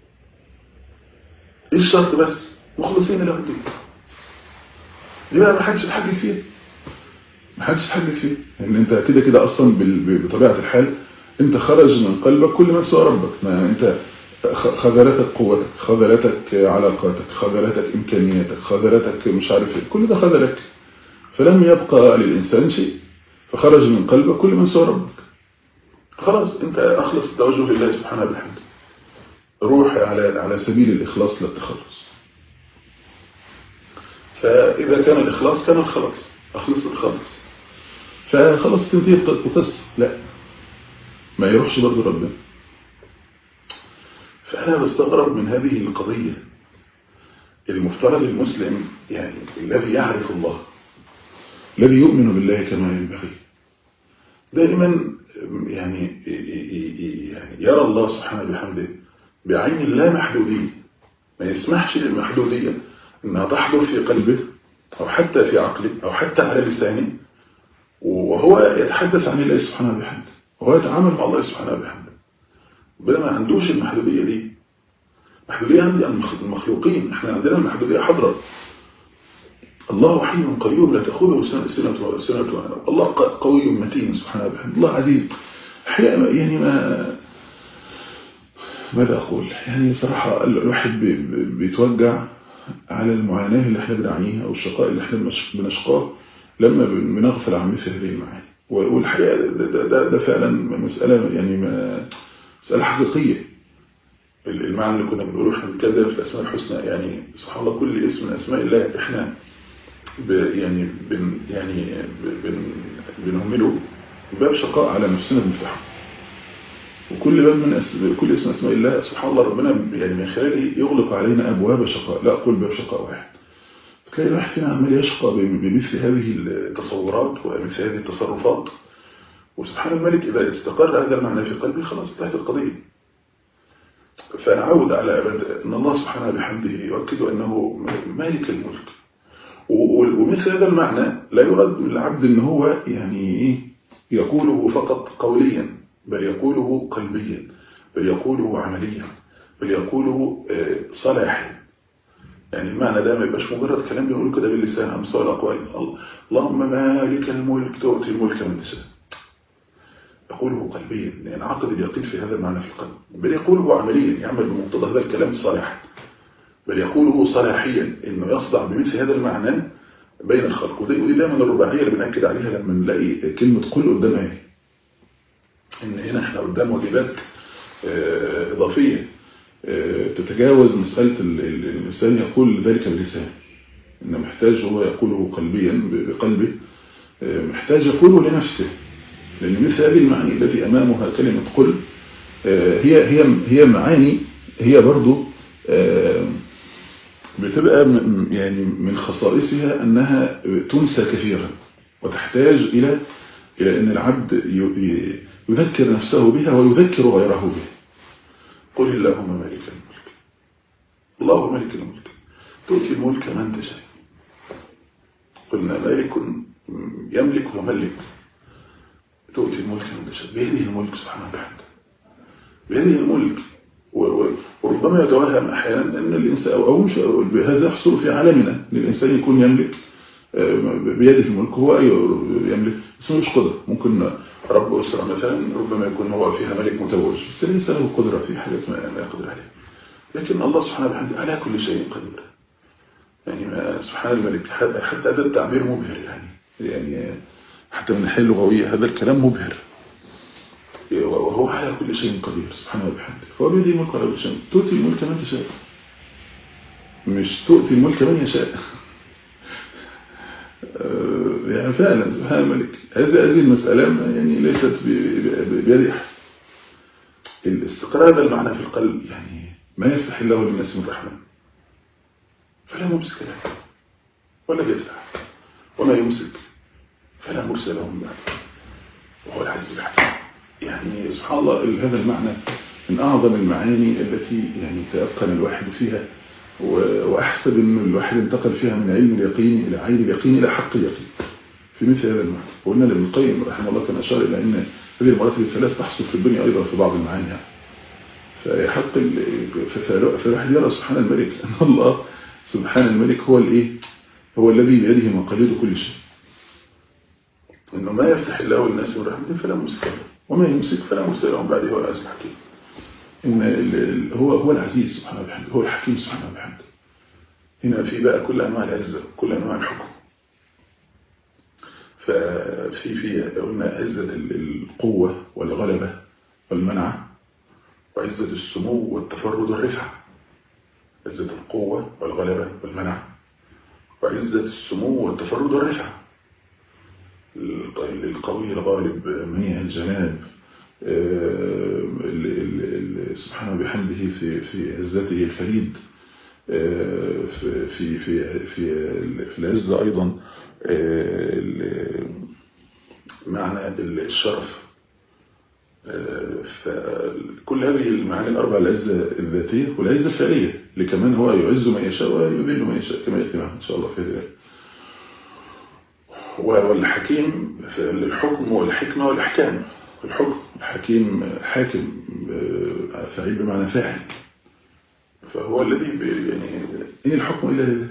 B: ايه الشرط؟ بس مخلصين له الدين. دي بقى ما حدش يتحجج فيها، ما حدش يتحجج فيها، ان انت كده كده اصلا بطبيعه الحال انت خرج من قلبك كل ما سوى ربك. ما انت خذلتك قوتك، خذلتك علاقاتك، خذلتك امكانياتك، خذلتك مش عارف ايه، كل ده خذلك، فلم يبقى للانسان شيء، فخرج من قلبك كل ما سوى ربك. خلاص انت اخلص التوجه لله سبحانه وتعالى، روح على على سبيل الاخلاص للتخلص. فاذا كان الاخلاص كان الخلاص، اخلص الخلاص، فخلاص تنتهي القصه. لا ما يروحش برضه ربنا. فانا بستغرب من هذه القضيه. المفترض المسلم يعني الذي يعرف الله، الذي يؤمن بالله كما ينبغي، دائما يعني يعني يرى الله سبحانه وبحمده بعين الله محدودية، ما يسمحش للمحدودية انها تحضر في قلبه او حتى في عقله او حتى على لسانه وهو يتحدث عن الله سبحانه وبحمده وهو يتعامل مع الله سبحانه وبحمده. ربنا ما عندوش المحدودية دي. محدودية عند المخلوقين، احنا عندنا المحدودية حضرة. الله حي قيوم لا تأخذه سنة ولا سنة ولا نوم، الله قوي متين سبحانه وبحمده، الله عزيز. يعني ما ماذا أقول، يعني صراحة الواحد بيتوجع على المعاناة اللي احنا بنعانيها أو الشقاء اللي احنا بنشقاه لما بنغفل عن مثل هذه المعاني. والحقيقة ده, ده, ده, ده فعلا مسألة يعني مسألة حقيقية. المعنى اللي كنا بنقوله احنا بنتكلم في الأسماء الحسنى، يعني سبحان الله كل اسم من أسماء الله احنا يعني بن يعني بن بنهمله باب شقاء على نفسنا بنفتحه، وكل باب من أسماء كل اسم اسماء الله سبحان الله ربنا يعني من خلاله يغلق علينا ابواب شقاء، لا اقول باب شقاء واحد. تلاقي الواحد فينا عمال يشقى بمثل هذه التصورات ومثل هذه التصرفات، وسبحان الملك اذا استقر هذا المعنى في قلبي خلاص انتهت القضيه. فنعود على ان الله سبحانه بحمده يؤكد انه مالك الملك، ومثل هذا المعنى لا يراد من العبد ان هو يعني يقوله فقط قوليا، بل يقوله قلبيا، بل يقوله عمليا، بل يقوله صلاحيا. يعني المعنى ده ما يبقاش مجرد كلام بنقوله كده باللسان امثال الاقوال اللهم مالك الملك تؤتي الملك من تشاء، يقوله قلبيا لان عقد اليقين في هذا المعنى في القلب، بل يقوله عمليا يعمل بمقتضى هذا الكلام صلاحا، بل يقوله صلاحيا انه يصدع بمثل هذا المعنى بين الخلق. ودي دايما الرباعيه اللي بنأكد عليها لما نلاقي كلمه قل قدام ايه، ان هنا احنا قدام واجبات اضافيه تتجاوز مسألة الإنسان يقول ذلك بلسانه، إن محتاج هو يقوله قلبيا بقلبه، محتاج يقوله لنفسه، لأن مثل هذه المعاني التي أمامها كلمة قل هي هي هي معاني هي برضو بتبقى يعني من خصائصها أنها تنسى كثيرا، وتحتاج إلى إلى أن العبد يذكر نفسه بها ويذكر غيره بها. قل اللهم مالك الملك، الله مالك الملك، تؤتي الملك من تشاء. قلنا مالك يملك وملك، تؤتي الملك من تشاء، بيده الملك سبحانه وتعالى، بيده الملك. وربما يتوهم احيانا ان الانسان او مش بهذا يحصل في عالمنا ان الانسان يكون يملك بيده الملك، هو يملك بس مش قدره. ممكن رب اسره مثلا ربما يكون هو فيها ملك متوج، بس ليس له قدره في حاجات ما يقدر عليها، لكن الله سبحانه وتعالى على كل شيء قدير. يعني ما سبحان الملك، حتى هذا التعبير مبهر، يعني يعني حتى من الناحيه اللغويه هذا الكلام مبهر، وهو على كل شيء قدير سبحانه وتعالى. فهو بيدي الملك على كل شيء، تؤتي الملك من تشاء، مش تؤتي الملك من يشاء. يعني فعلا سبحان الملك، هذه هذه المسألة يعني ليست بيد أحد. الاستقرار هذا المعنى في القلب، يعني ما يفتح الله للناس من رحمة فلا ممسك له ولا يفتح، وما يمسك فلا مرسل له من بعده، وهو العزيز الحكيم. يعني سبحان الله هذا المعنى من أعظم المعاني التي يعني تيقن الواحد فيها، وأحسب أن الواحد انتقل فيها من علم اليقين إلى عين اليقين إلى حق اليقين في مثل هذا المعنى. وقلنا لابن القيم رحمه الله كان أشار إلى أن هذه المراتب الثلاث تحصل في الدنيا أيضا في بعض المعاني، فيحق فالواحد يرى سبحان الملك أن الله سبحان الملك هو الإيه، هو الذي بيده مقاليد كل شيء، إنه ما يفتح الله للناس من رحمته فلا ممسك له، وما يمسك فلا مرسل له من بعده، هو العزيز الحكيم. إن هو هو العزيز سبحانه وتعالى، هو الحكيم سبحانه وتعالى. هنا في بقى كل أنواع العزة، كل أنواع الحكم. ففي في قلنا عزة القوة والغلبة والمنع، وعزة السمو والتفرد والرفعة. عزة القوة والغلبة والمنع، وعزة السمو والتفرد والرفعة. القوي الغالب منيع الجناب سبحانه بحمده في في عزته الفريد، في في في في في العزة أيضا معنى الشرف. فكل هذه المعاني الأربع، العزة الذاتية والعزة الفعلية، اللي كمان هو يعز من يشاء ويذل من يشاء كما يأتي معنا إن شاء الله في هذه الآية. والحكيم الحكم والحكمة والأحكام. الحكم الحكيم حاكم فعيل بمعنى فاعل، فهو الذي يعني إن الحكم إلا لله.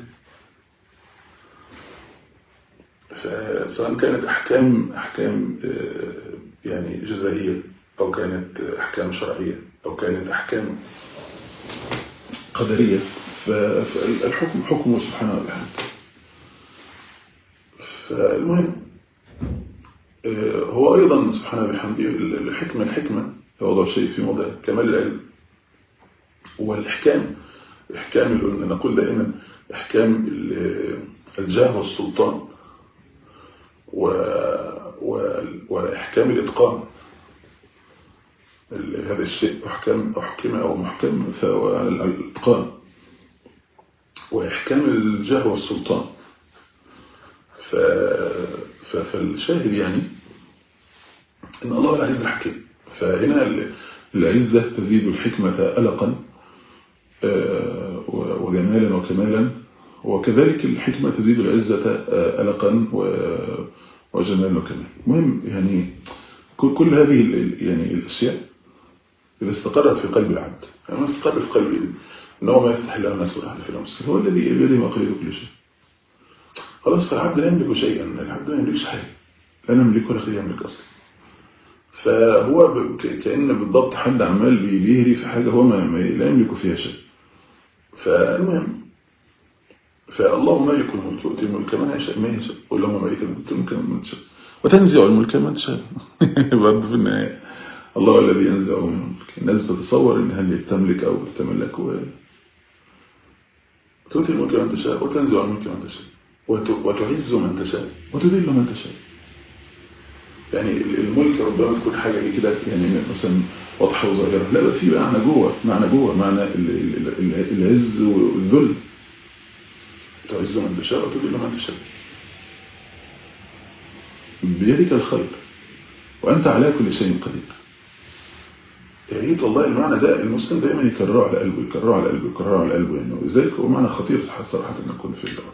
B: فسواء كانت أحكام أحكام يعني جزائية، أو كانت أحكام شرعية، أو كانت أحكام قدرية، فالحكم حكمه سبحانه وتعالى. فالمهم هو أيضا سبحانه وبحمده الحكمة الحكمة وضع شيء في موضع كمال العلم. والإحكام إحكام نقول دائما إحكام الجاه والسلطان، وإحكام الإتقان. هذا الشيء أحكام أحكم أو محكم فهو الإتقان، وإحكام الجاه والسلطان. فالشاهد يعني إن الله العزيز الحكيم. فهنا العزة تزيد الحكمة ألقا وجمالا وكمالا، وكذلك الحكمة تزيد العزة ألقا وجمالا وكمالا. المهم يعني كل هذه يعني الأشياء إذا استقرت في قلب العبد، يعني استقر في قلبه إنه ما يفتح له الناس ولا في المسكين، هو الذي بيده مقاليد كل شيء. خلاص العبد لا يملك شيئا، العبد لا يملكش حاجة، لا يملك ولا غير يملك أصلا. فهو كأن بالضبط حد عمال بيهري في حاجة هو ما لا يملك فيها شيء. فالمهم فالله مالك الملك تؤتي الملك من يشاء ما يشاء، والله مالك الملك تؤتي الملك من تشاء وتنزع الملك من تشاء. برضه في النهاية الله الذي ينزع من الملك. الناس بتتصور إنها اللي بتملك أو بتتملك و... تؤتي الملك من تشاء وتنزع الملك من تشاء وتعز من تشاء وتذل من تشاء. يعني الملك ربما تكون حاجة كده يعني مثلا واضحة وظاهرة، لا في معنى جوه، معنى جوه معنى العز والذل. تعز من تشاء وتذل من تشاء بيدك الخير وأنت على كل شيء قدير. يا ريت والله المعنى ده المسلم دايما يكرره على قلبه يكرره على قلبه يكرره على قلبه يعني ذلك هو معنى خطير صراحة أن نكون في الجواب.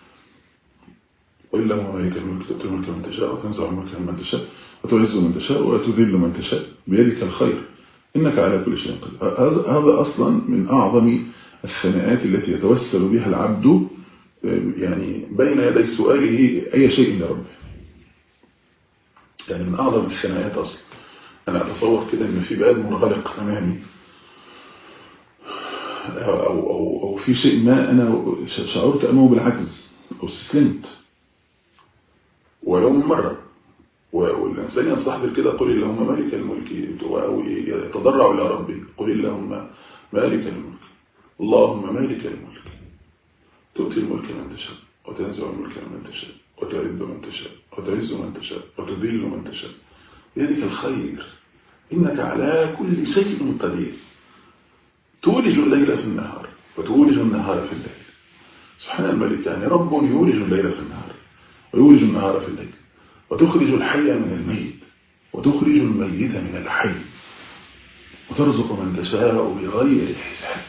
B: وإلا هو مالك الملك تؤتي الملك من تشاء وتنزع الملك من تشاء وتعز من تشاء وتذل من تشاء بيدك الخير إنك على كل شيء قدير. هذا أصلا من أعظم الثناءات التي يتوسل بها العبد يعني بين يدي سؤاله أي شيء لربه. يعني من أعظم الثناءات أصلا. أنا أتصور كده إن في باب منغلق أمامي أو, أو, أو في شيء ما أنا شعرت أمامه بالعجز أو استسلمت ولو من مرة، والإنسان يستحضر كده قل اللهم مالك الملك أو يتضرع إلى ربي قل اللهم مالك الملك اللهم مالك الملك تؤتي الملك من تشاء وتنزع الملك من تشاء وتعز من تشاء وتعز من تشاء وتذل من تشاء بيدك الخير إنك على كل شيء قدير تولج الليل في النهار وتولج النهار في الليل. سبحان الملك يعني رب يولج الليل في النهار ويولج النهار في الليل وتخرج الحي من الميت وتخرج الميت من الحي وترزق من تشاء بغير حساب.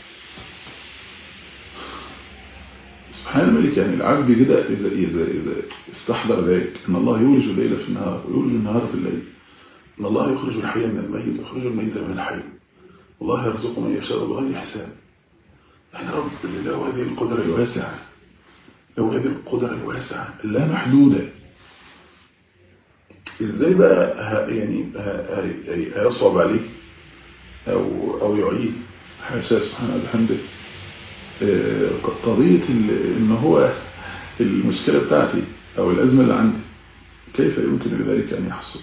B: سبحان الملك يعني العبد كده إذا, إذا, إذا استحضر ذلك إن الله يولج الليل في النهار ويولج النهار في الليل، إن الله يخرج الحي من الميت ويخرج الميت من الحي، والله يرزق من يشاء بغير حساب. يعني رب اللي له هذه القدرة الواسعة، له هذه القدرة الواسعة اللا محدودة، إزاي بقى يعني هيصعب عليه أو أو يعيد حاشا سبحانه وبحمده قضية إن هو المشكلة بتاعتي أو الأزمة اللي عندي كيف يمكن لذلك أن يحصل؟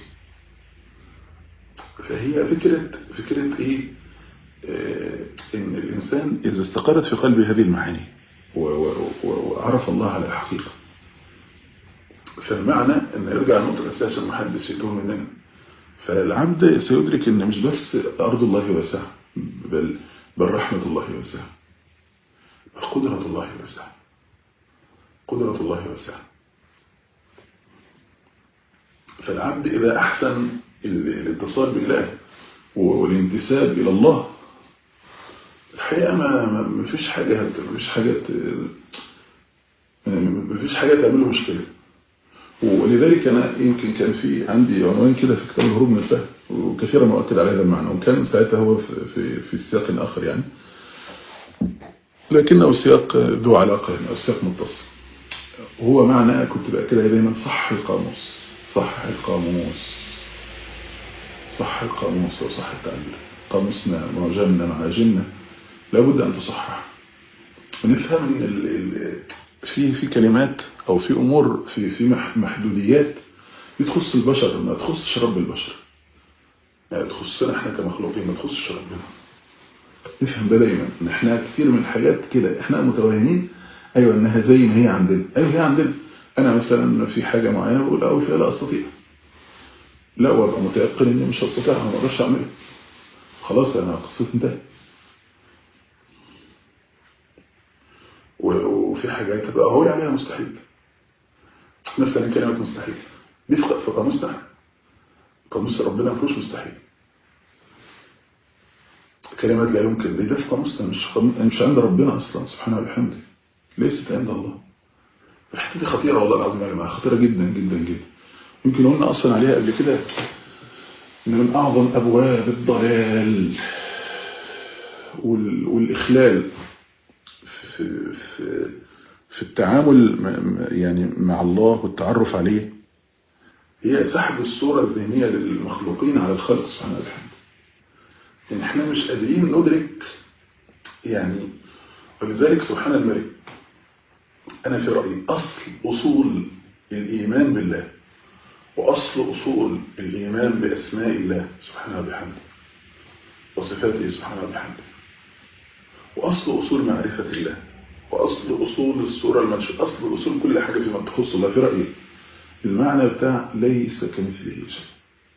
B: فهي فكرة فكرة إيه؟ آه إن الإنسان إذا استقرت في قلبه هذه المعاني وعرف الله على الحقيقة، فالمعنى أن يرجع نقطة الأساس عشان محدث يتوه مننا. فالعبد سيدرك أن مش بس أرض الله واسعة، بل بل رحمة الله واسعة، بل قدرة الله واسعة، قدرة الله واسعة. فالعبد إذا أحسن الاتصال بالله والانتساب إلى الله الحقيقة ما ما فيش حاجة ما فيش حاجة ما فيش حاجة تعمله مشكلة. ولذلك أنا يمكن كان في عندي عنوان كده في كتاب الهروب من الفهم وكثيرا مؤكد على هذا المعنى، وكان ساعتها هو في في, في سياق آخر يعني، لكنه سياق ذو علاقة يعني أو سياق متصل. وهو معنى كنت بأكدها دايما صح القاموس، صح القاموس، صح القاموس أو صح التعبير. قاموسنا معجمنا معاجمنا لابد أن تصحح ونفهم أن ال ال في في كلمات أو في أمور في في محدوديات بتخص البشر ما تخصش رب البشر، يعني تخصنا احنا كمخلوقين ما تخصش ربنا. نفهم ده دايما ان احنا كتير من الحاجات كده احنا متوهمين ايوه انها زي ما هي عندنا، ايوه هي عندنا. انا مثلا في حاجه معينه بقول اول فيها لا استطيع، لا وابقى متيقن اني مش هستطيع ما اقدرش اعملها، خلاص انا قصتي انتهت. وفي حاجات تبقى هو عليها مستحيل، مثلا كلمه مستحيل دي في قاموسنا، قاموس ربنا ما فيهوش مستحيل. كلمات لا يمكن دي ده في قاموسنا، مش مش عند ربنا اصلا سبحانه وبحمده، ليست عند الله. الحته دي خطيره والله العظيم يا جماعه، خطيره جدا جدا جدا. يمكن قلنا اصلا عليها قبل كده ان من اعظم ابواب الضلال والاخلال في في في التعامل يعني مع الله والتعرف عليه هي سحب الصوره الذهنيه للمخلوقين على الخلق سبحانه وبحمده. يعني احنا مش قادرين ندرك يعني، ولذلك سبحان الملك انا في رايي اصل اصول الايمان بالله واصل اصول الايمان باسماء الله سبحانه وبحمده وصفاته سبحانه وبحمده، وأصل أصول معرفة الله، وأصل أصول الصورة المنشوء، أصل أصول كل حاجة فيما تخص الله في رأيي المعنى بتاع ليس كمثله شيء،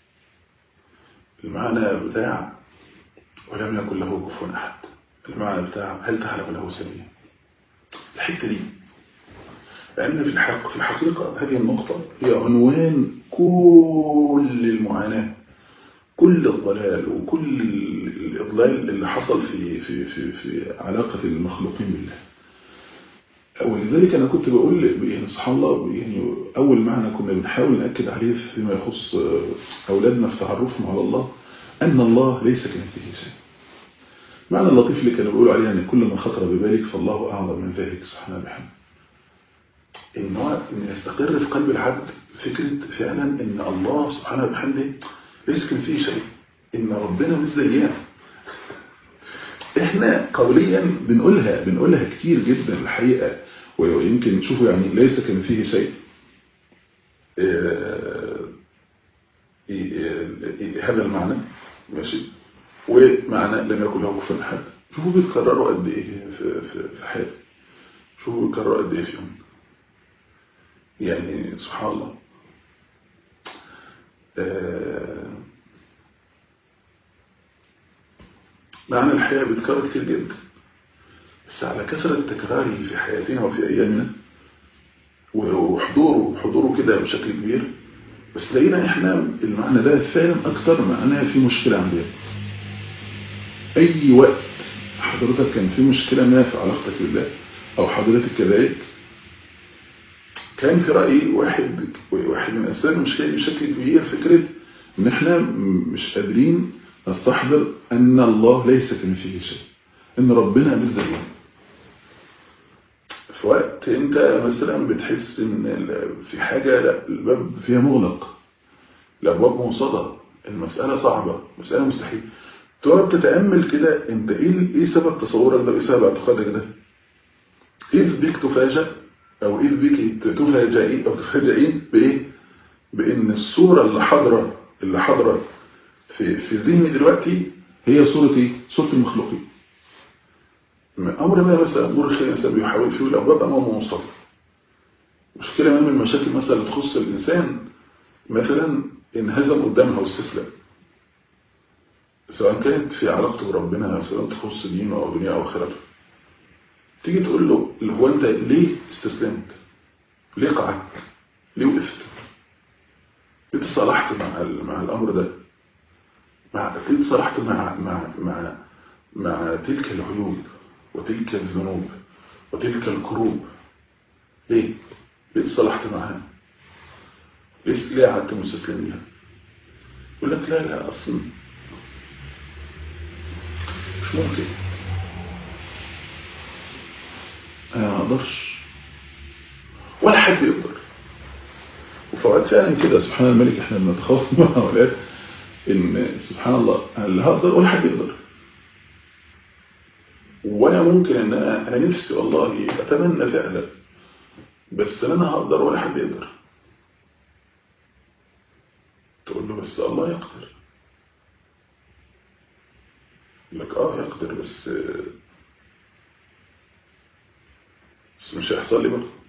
B: المعنى بتاع ولم يكن له كفوا أحد، المعنى بتاع هل تعلم له سميع. الحتة دي لأن في الحق في الحقيقة هذه النقطة هي عنوان كل المعاناة، كل الضلال وكل الإضلال اللي حصل في في في في علاقة المخلوقين بالله. ولذلك أنا كنت بقول يعني سبحان الله، يعني أول معنى كنا بنحاول نأكد عليه فيما يخص أولادنا في تعرفهم على الله أن الله ليس كمثله شيء. معنى اللطيف اللي كانوا بيقولوا عليه أن كل ما خطر ببالك فالله أعظم من ذلك سبحانه وبحمده. إن هو إن يستقر في قلب العبد فكرة فعلا إن الله سبحانه وبحمده ليس كمثله شيء، إن ربنا مش زينا. إحنا قوليا بنقولها بنقولها كتير جدا الحقيقة، ويمكن تشوفوا يعني ليس كمثله شيء هذا المعنى ماشي، ومعنى لم يكن له كفوا أحد. شوفوا بيتكرروا قد إيه في في في حياتي، شوفوا بيتكرروا قد إيه فيهم، يعني سبحان الله. معنى الحياة بيتكرر كتير جدا، بس على كثرة تكراره في حياتنا وفي أيامنا وحضوره حضوره كده بشكل كبير، بس لقينا إحنا المعنى ده فعلا أكتر معناه في مشكلة عندنا. أي وقت حضرتك كان في مشكلة ما في علاقتك بالله أو حضرتك كذلك، كان في رأيي واحد واحد من أسباب المشكلة بشكل كبير فكرة إن إحنا مش قادرين نستحضر أن الله ليس كمثله شيء، إن ربنا مش زينا. في وقت أنت مثلا بتحس إن في حاجة لا الباب فيها مغلق، الأبواب موصدة، المسألة صعبة، مسألة مستحيل، تقعد تتأمل كده أنت إيه إيه سبب تصورك ده، إيه سبب اعتقادك ده، إذ بيك تفاجأ أو إذ بيك تفاجئين أو تفاجئين بإيه؟ بإن الصورة اللي حاضرة اللي حاضرة في في ذهني دلوقتي هي صورة إيه؟ صورة المخلوقين. أمر ما مثلا أمور الخير مثلا بيحاول فيه الأبواب أمامه مصطفى. مشكلة من المشاكل مثلا اللي تخص الإنسان مثلا انهزم قدامها واستسلم، سواء كانت في علاقته بربنا مثلا تخص دينه أو دنيا أو آخرته. تيجي تقول له اللي هو أنت ليه استسلمت؟ ليه قعدت؟ ليه وقفت؟ ليه تصالحت مع مع الأمر ده؟ مع ليه تصالحت مع مع مع مع تلك العيوب وتلك الذنوب وتلك الكروب؟ ليه؟ ليه تصالحت معها؟ ليه ليه قعدت مستسلم ليها؟ يقول لك لا لا أصلا مش ممكن، أنا ما أقدرش ولا حد يقدر. وفوقات فعلا كده سبحان الملك احنا بنتخوف مع هؤلاء ان سبحان الله اللي هقدر ولا حد يقدر. وانا ممكن ان انا انا نفسي والله اتمنى فعلا، بس انا هقدر ولا حد يقدر. تقول له بس الله يقدر، يقول لك اه يقدر بس بس مش هيحصل لي برضه.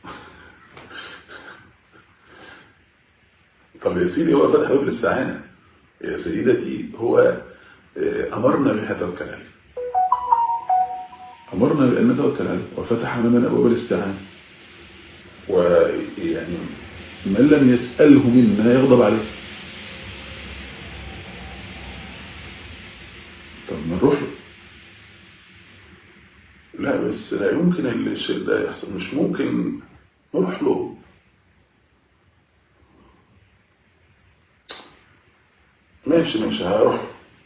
B: طب يا سيدي هو فتح باب الاستعانة، يا سيدتي هو أمرنا بها توكل عليه، أمرنا بأن نتوكل عليه وفتح أمامنا أبواب الاستعانة، ويعني من لم يسأله منا يغضب عليه. طب ما نروح له، لا بس لا يمكن الشيء ده يحصل، مش ممكن، نروح له. ماشي ماشي هروح.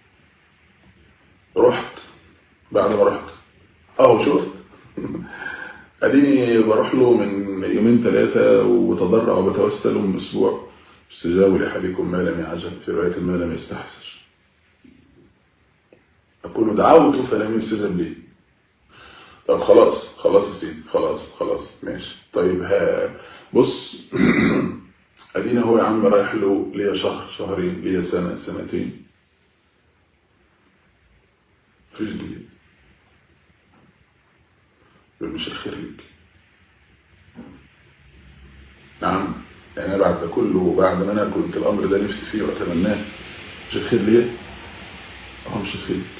B: رحت، بعد ما رحت اهو شفت اديني بروح له من يومين ثلاثة وبتضرع وبتوسل من اسبوع، استجابوا لأحدكم ما لم يعجل، في رواية ما لم يستحسر. أقول دعوت فلم يستجب لي. طب خلاص خلاص يا سيدي خلاص خلاص ماشي. طيب ها بص ادينا هو يا عم رايح له ليا شهر شهرين ليا سنة سنتين، مفيش جديد، يبقى مش الخير ليك. نعم، يعني أنا بعد ده كله وبعد ما أنا كنت الأمر ده نفسي فيه وأتمناه، مش الخير ليه؟ أه مش الخير ليك.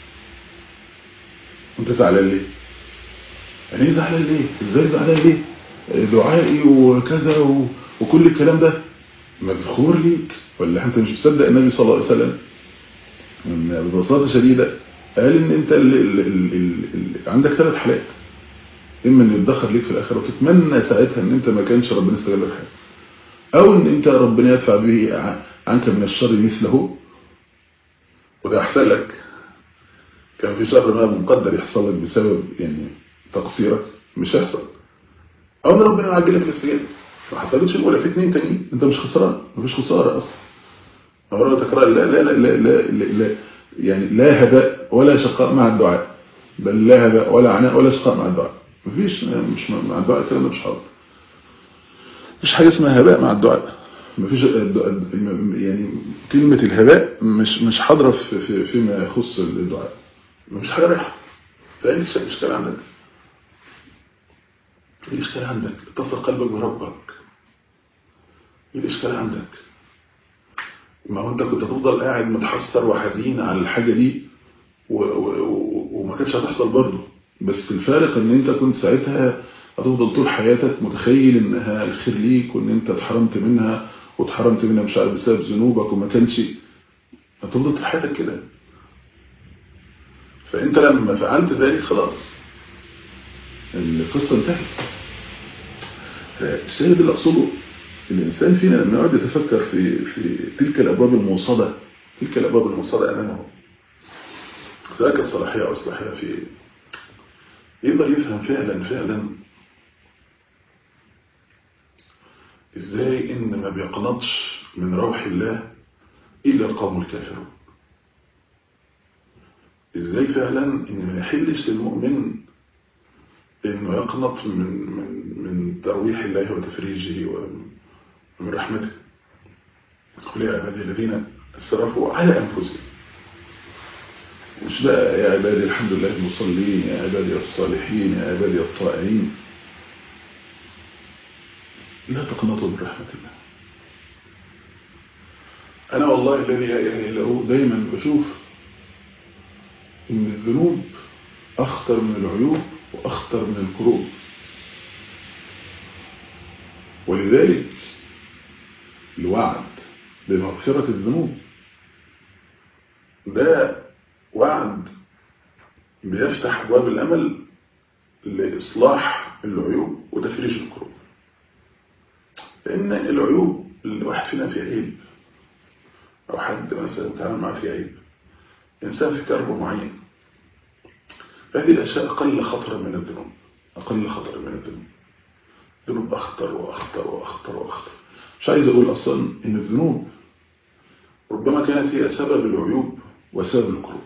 B: أنت زعلان ليه؟ يعني إيه زعلان ليه؟ إزاي زعلان ليه؟ دعائي وكذا و... وكل الكلام ده مذخور ليك، ولا أنت مش مصدق النبي صلى الله عليه وسلم ببساطة شديدة قال إن أنت ال ال ال ال ال عندك ثلاث حالات، إما إن يتدخر ليك في الآخرة وتتمنى ساعتها إن أنت ما كانش ربنا استجاب لك حاجة، أو إن أنت ربنا يدفع به عنك من الشر مثله وده أحسن لك. كان في شر ما مقدر يحصل لك بسبب يعني تقصيرك مش هيحصل، أو إن ربنا يعجلك الاستجابة ما حصلتش الأولى، في اتنين تانيين أنت مش خسران، مفيش خسارة أصلا. مرة تكرار لا لا لا لا لا, لا, لا يعني لا هباء ولا شقاء مع الدعاء، بل لا هباء ولا عناء ولا شقاء مع الدعاء. مفيش، مش مع الدعاء الكلام ده مش حاضر. مفيش حاجة اسمها هباء مع الدعاء، مفيش يعني كلمة الهباء مش مش حاضرة في في فيما يخص الدعاء، مفيش حاجة رايحة. فأنت إشكال عندك، الإشكال عندك اتصل قلبك بربك. الإشكال عندك ما هو أنت كنت هتفضل قاعد متحسر وحزين على الحاجة دي و... و... وما كانتش هتحصل برضه، بس الفارق ان انت كنت ساعتها هتفضل طول حياتك متخيل انها الخير ليك وان انت اتحرمت منها واتحرمت منها مش عارف بسبب ذنوبك وما كانش، هتفضل طول حياتك كده. فانت لما فعلت ذلك خلاص القصة انتهت. فالشاهد اللي اقصده الانسان فينا لما يقعد يتفكر في في تلك الابواب الموصدة، تلك الابواب الموصدة امامه سواء كانت صلاحية او اصلاحية، في يقدر يفهم فعلا فعلا ازاي ان ما بيقنطش من روح الله الا القوم الكافرون. ازاي فعلا ان ما يحلش للمؤمن انه يقنط من من من ترويح الله وتفريجه ومن رحمته. قل يا عبادي الذين اسرفوا على انفسهم، مش بقى يا عبادي الحمد لله المصلين، يا عبادي الصالحين، يا عبادي الطائعين. لا تقنطوا من رحمة الله. أنا والله الذي لا إله إلا هو دايما بشوف إن الذنوب أخطر من العيوب وأخطر من الكروب، ولذلك الوعد بمغفرة الذنوب ده وعد بيفتح أبواب الأمل لإصلاح العيوب وتفريج الكروب. لأن العيوب الواحد فينا فيه عيب، أو حد مثلا تعامل معه فيه عيب، إنسان في كرب معين، فهذه الأشياء أقل خطرا من الذنوب، أقل خطرا من الذنوب. الذنوب أخطر وأخطر وأخطر وأخطر. مش عايز أقول أصلا إن الذنوب ربما كانت هي سبب العيوب وسبب الكروب،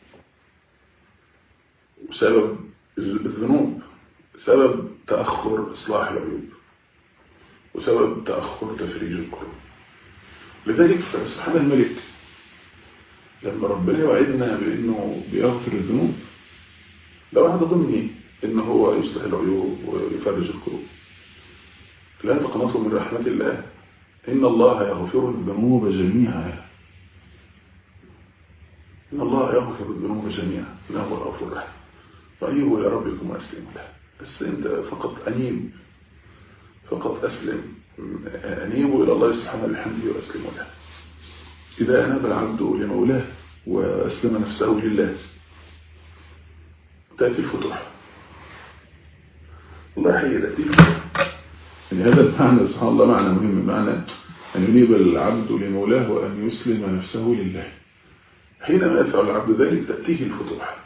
B: وسبب الذنوب سبب تأخر إصلاح العيوب وسبب تأخر تفريج الكروب. لذلك سبحان الملك لما ربنا يوعدنا بأنه بيغفر الذنوب، لو واحد ضمني إنه هو يصلح العيوب ويفرج الكروب. لا تقنطوا من رحمة الله إن الله يغفر الذنوب جميعا، إن الله يغفر الذنوب جميعا إنه هو الغفور الرحيم. فأيبوا إلى ربكم وأسلموا له. بس أنت فقط أنيب، فقط أسلم، أنيبوا إلى الله سبحانه بحمده وأسلموا له. إذا أناب العبد لمولاه وأسلم نفسه لله تأتي الفتوح. الله حي تأتي الفتوح. يعني هذا المعنى سبحان الله معنى مهم، معنى أن ينيب العبد لمولاه وأن يسلم نفسه لله. حينما يفعل العبد ذلك تأتيه الفتوح.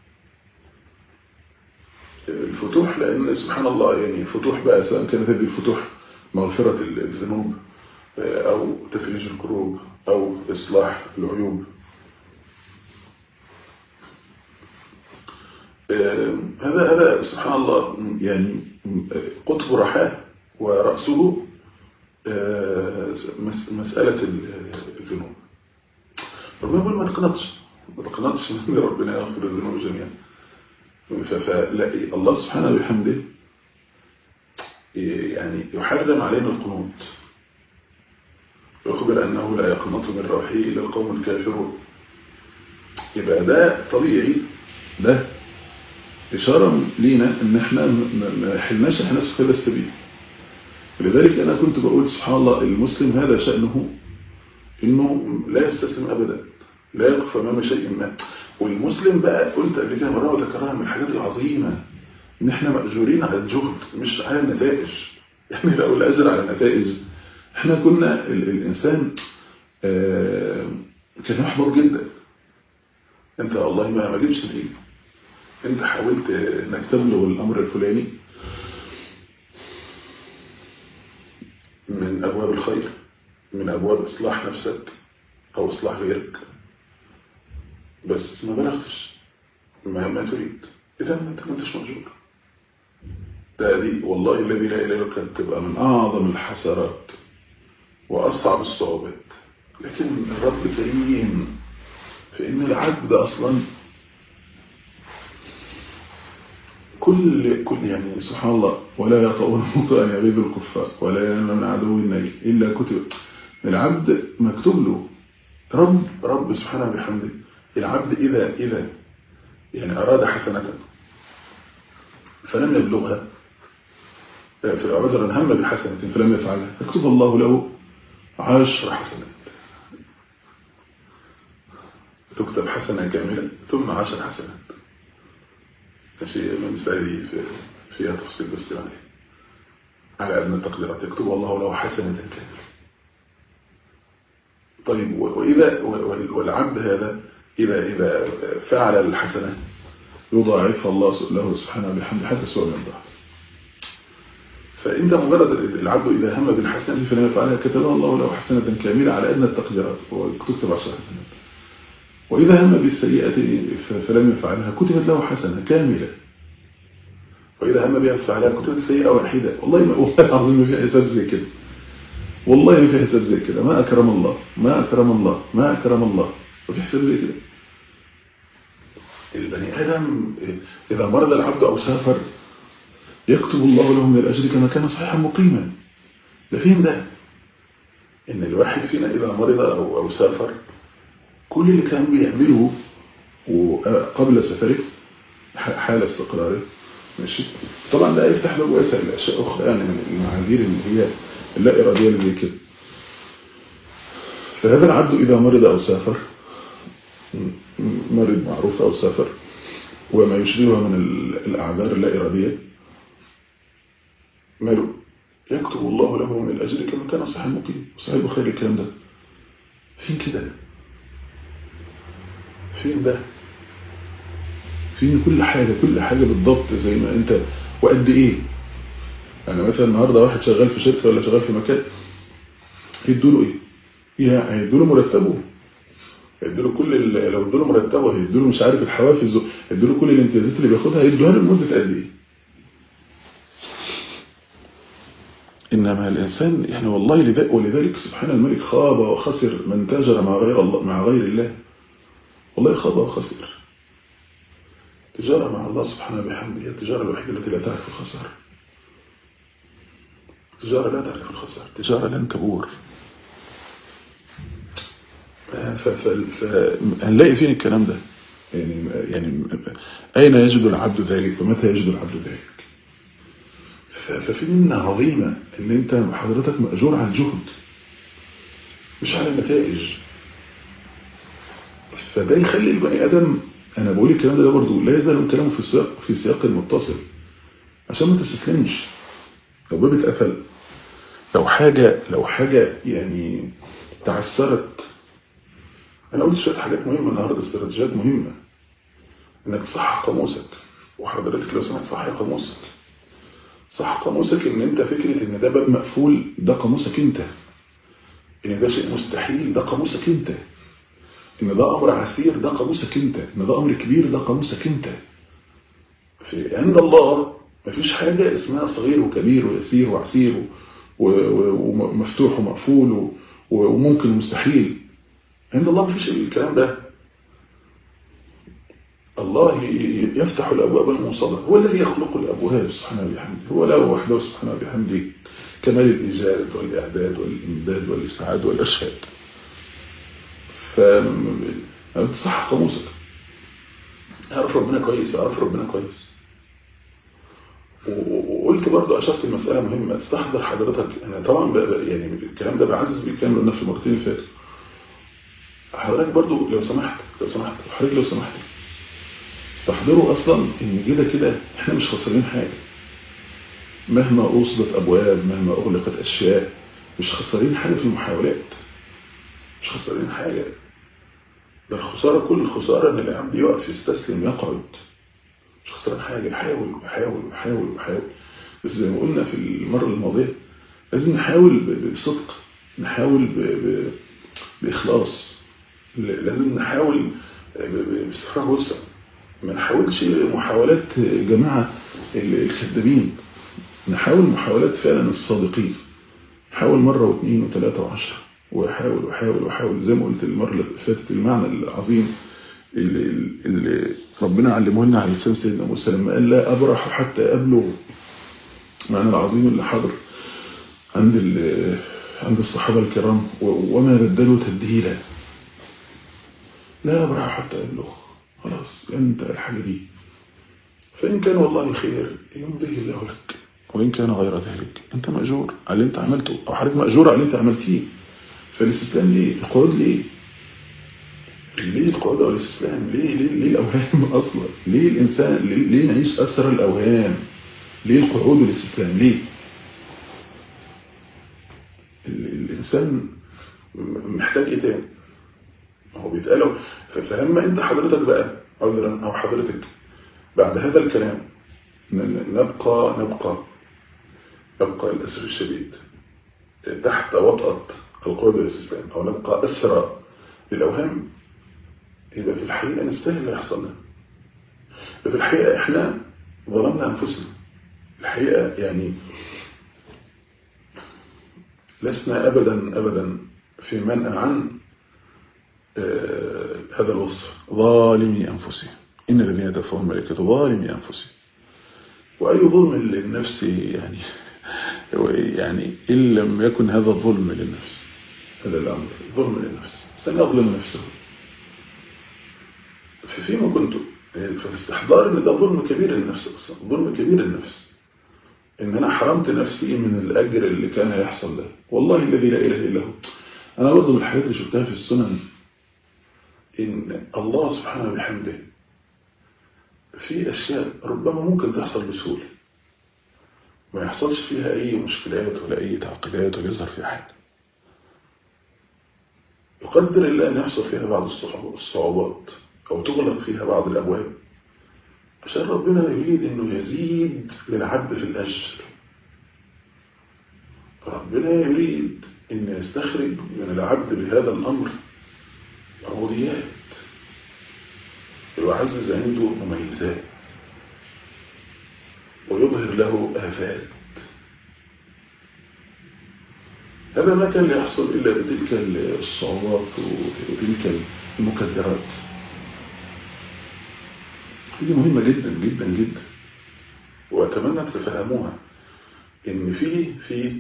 B: الفتوح لأن سبحان الله يعني فتوح بقى، سواء كانت هذه الفتوح مغفرة الذنوب أو تفريج الكروب أو إصلاح العيوب. هذا هذا سبحان الله يعني قطب رحاه ورأسه مسألة الذنوب. ربنا يقول ما تقنطش، ما تقنطش من ان ربنا يغفر الذنوب جميعا. فلا الله سبحانه وبحمده يعني يحرم علينا القنوط، ويخبر أنه لا يقنط من روحه إلا القوم الكافرون. يبقى ده طبيعي، ده إشارة لينا أن احنا ما حلناش احنا في هذا السبيل. لذلك أنا كنت بقول سبحان الله المسلم هذا شأنه إنه لا يستسلم أبدا، لا يقف أمام شيء ما. والمسلم بقى قلت قبل كده مرة وتكررها من الحاجات العظيمة إن احنا مأجورين على الجهد مش على النتائج. يعني لو الأجر على النتائج احنا كنا الإنسان آه كان محبط جدا. انت والله ما ما جبتش نتيجة، انت حاولت انك تبلغ الأمر الفلاني من أبواب الخير، من أبواب إصلاح نفسك أو إصلاح غيرك، بس ما بلغتش ما, ما تريد، إذا أنت ما أنتش مأجور. ده دي والله الذي لا إله إلا هو كانت تبقى من أعظم الحسرات وأصعب الصعوبات. لكن الرب كريم في إن العبد أصلا كل كل يعني سبحان الله ولا يطؤون موطئا يغيظ الكفار ولا ينام من عدو النيل إلا كتب. العبد مكتوب له رب رب سبحانه بحمده. العبد إذا إذا يعني أراد حسنة فلم يبلغها، عذرا هم بحسنة فلم يفعلها، فاكتب الله له عشر حسنات. تكتب حسنة كاملة ثم عشر حسنات. أشياء من سألي فيها تفصيل بس عليه على أدنى التقديرات يكتب الله له حسنة كاملة. طيب وإذا والعبد هذا إذا إذا فعل الحسنة يضاعف الله له سبحانه بحمده حتى سوى من ضعف. فإنت مجرد العبد إذا هم بالحسنة فلم يفعلها كتبها الله له حسنة كاملة على أدنى التقديرات وتكتب عشر حسنات. وإذا هم بالسيئة فلم يفعلها كتبت له حسنة كاملة. وإذا هم بها فعلها كتبت سيئة واحدة. والله ما والله العظيم ما في حساب زي كده، والله ما في حساب زي كده. ما أكرم الله ما أكرم الله ما أكرم الله ما في حساب زي كده. البني آدم إذا مرض العبد أو سافر يكتب الله له من الأجر كما كان صحيحا مقيما. ده فين ده؟ إن الواحد فينا إذا مرض أو أو سافر كل اللي كان بيعمله قبل سفره حال استقراره ماشي. طبعا ده يفتح له واسع الاشياء اخرى يعني من المعاذير اللي هي اللا اراديه اللي زي كده. فهذا العبد اذا مرض او سافر، مرض معروف او سافر وما يشبهها من الاعذار اللا اراديه، ماله يكتب الله له من الاجر كما كان صحيح مقيم. صحيح البخاري الكلام ده فين كده؟ فين ده؟ فين كل حاجة كل حاجة بالضبط زي ما انت وقد ايه. يعني مثلا النهارده واحد شغال في شركة ولا شغال في مكان يدوله ايه؟ يا هيدوله مرتبه، يدوله كل لو ادوله مرتبه هيدوله مش عارف الحوافز، يدوله كل الامتيازات اللي بياخدها هيدوها له لمدة قد ايه. انما الانسان يعني والله لذلك ولذلك سبحان الملك خاب وخسر من تاجر مع غير الله مع غير الله. والله خاب وخسر. تجارة مع الله سبحانه بحمده هي التجارة الوحيدة التي لا تعرف الخسارة. تجارة لا تعرف الخسارة، تجارة لن تبور. فهنلاقي فين الكلام ده؟ يعني يعني أين يجد العبد ذلك ومتى يجد العبد ذلك؟ ففي منها عظيمة إن أنت حضرتك مأجور على الجهد مش على النتائج. فده يخلي البني آدم، أنا بقول الكلام ده برضو لا يزال كلامه في سياق في سياق المتصل عشان ما تستسلمش. لو باب اتقفل، لو حاجة لو حاجة يعني تعثرت. أنا قلت شوية حاجات مهمة النهاردة، استراتيجيات مهمة إنك تصحح قاموسك. وحضرتك لو سمحت صحح قاموسك، صح قاموسك إن أنت فكرة إن ده باب مقفول ده قاموسك أنت، إن ده شيء مستحيل ده قاموسك أنت، إن ده أمر عسير ده قاموسك أنت، إن ده أمر كبير ده قاموسك أنت. في عند الله مفيش حاجة اسمها صغير وكبير ويسير وعسير ومفتوح ومقفول وممكن ومستحيل. عند الله مفيش الكلام ده. الله يفتح الأبواب الموصلة، هو الذي يخلق الأبواب سبحانه وبحمده، هو له وحده سبحانه وبحمده كمال الإيجاد والإعداد والإمداد والإسعاد والإرشاد. فتصح قاموسك، اعرف ربنا كويس، اعرف ربنا كويس. وقلت برضو أشرت المسألة مهمة، استحضر حضرتك. أنا طبعا يعني الكلام ده بعزز بيه كان قلنا في المرتين اللي فاتوا. حضرتك برضو لو سمحت لو سمحت حضرتك لو سمحت استحضروا أصلا إن كده كده إحنا مش خسرين حاجة. مهما أوصلت أبواب، مهما أغلقت أشياء، مش خسرين حاجة في المحاولات، مش خسرين حاجة. ده الخسارة، كل الخسارة إن العبد يقف يستسلم يقعد، مش خسران حاجة. يحاول ويحاول ويحاول ويحاول. بس زي ما قلنا في المرة الماضية لازم نحاول بصدق، نحاول بإخلاص، لازم نحاول باستفراغ وسع. ما نحاولش محاولات جماعة الكذابين، نحاول محاولات فعلا الصادقين. حاول مرة واثنين وثلاثة وعشرة، وحاول وحاول وحاول. زي ما قلت المرة اللي فاتت المعنى العظيم اللي, اللي ربنا علمه لنا على لسان سيدنا موسى لما قال لا أبرح حتى أبلغ. معنى العظيم اللي حضر عند عند الصحابة الكرام، وما بدلوا تبديلا. لا أبرح حتى أبلغ، خلاص أنت الحاجة دي، فإن كان والله خير يمضيه الله لك، وإن كان غير ذلك أنت مأجور على اللي أنت عملته، أو حضرتك مأجور على اللي أنت عملتيه. فالاستسلام ليه؟ القعود ليه؟ ليه القعود أو الاستسلام؟ ليه ليه ليه الأوهام أصلا؟ ليه الإنسان ليه, ليه نعيش أثر الأوهام؟ ليه القعود والاستسلام؟ ليه؟ الإنسان محتاج إيه تاني؟ هو بيتقاله. فلما أنت حضرتك بقى عذرا أو حضرتك بعد هذا الكلام نبقى نبقى نبقى الأسر الشديد تحت وطأة القعود والاستسلام، أو نبقى أسرى للأوهام، يبقى في الحقيقة نستاهل اللي يحصل لنا. في الحقيقة إحنا ظلمنا أنفسنا. الحقيقة يعني لسنا أبدا أبدا في منأى عن آه هذا الوصف، ظالمي أنفسهم. إن الذين يتوفاهم الملائكة ظالمي أنفسهم. وأي ظلم للنفس يعني يعني إن لم يكن هذا الظلم للنفس، هذا الأمر ظلم للنفس، سنظلم نفسه في فيما كنت. ففي استحضار ان ده ظلم كبير للنفس، اصلا ظلم كبير للنفس، ان انا حرمت نفسي من الاجر اللي كان هيحصل ده. والله الذي لا اله الا هو. انا برضه من الحاجات اللي شفتها في السنن ان الله سبحانه وبحمده في اشياء ربما ممكن تحصل بسهوله، ما يحصلش فيها اي مشكلات ولا اي تعقيدات ولا يظهر فيها حاجه. يقدر الله ان يحصل فيها بعض الصعوبات أو تغلق فيها بعض الأبواب عشان ربنا يريد أنه يزيد للعبد في الأجر. ربنا يريد أن يستخرج من العبد بهذا الأمر عبوديات، ويعزز عنده مميزات، ويظهر له آفات. هذا ما كان يحصل إلا بتلك الصعوبات وتلك المكدرات. دي مهمة جدا جدا جدا، وأتمنى تفهموها إن في في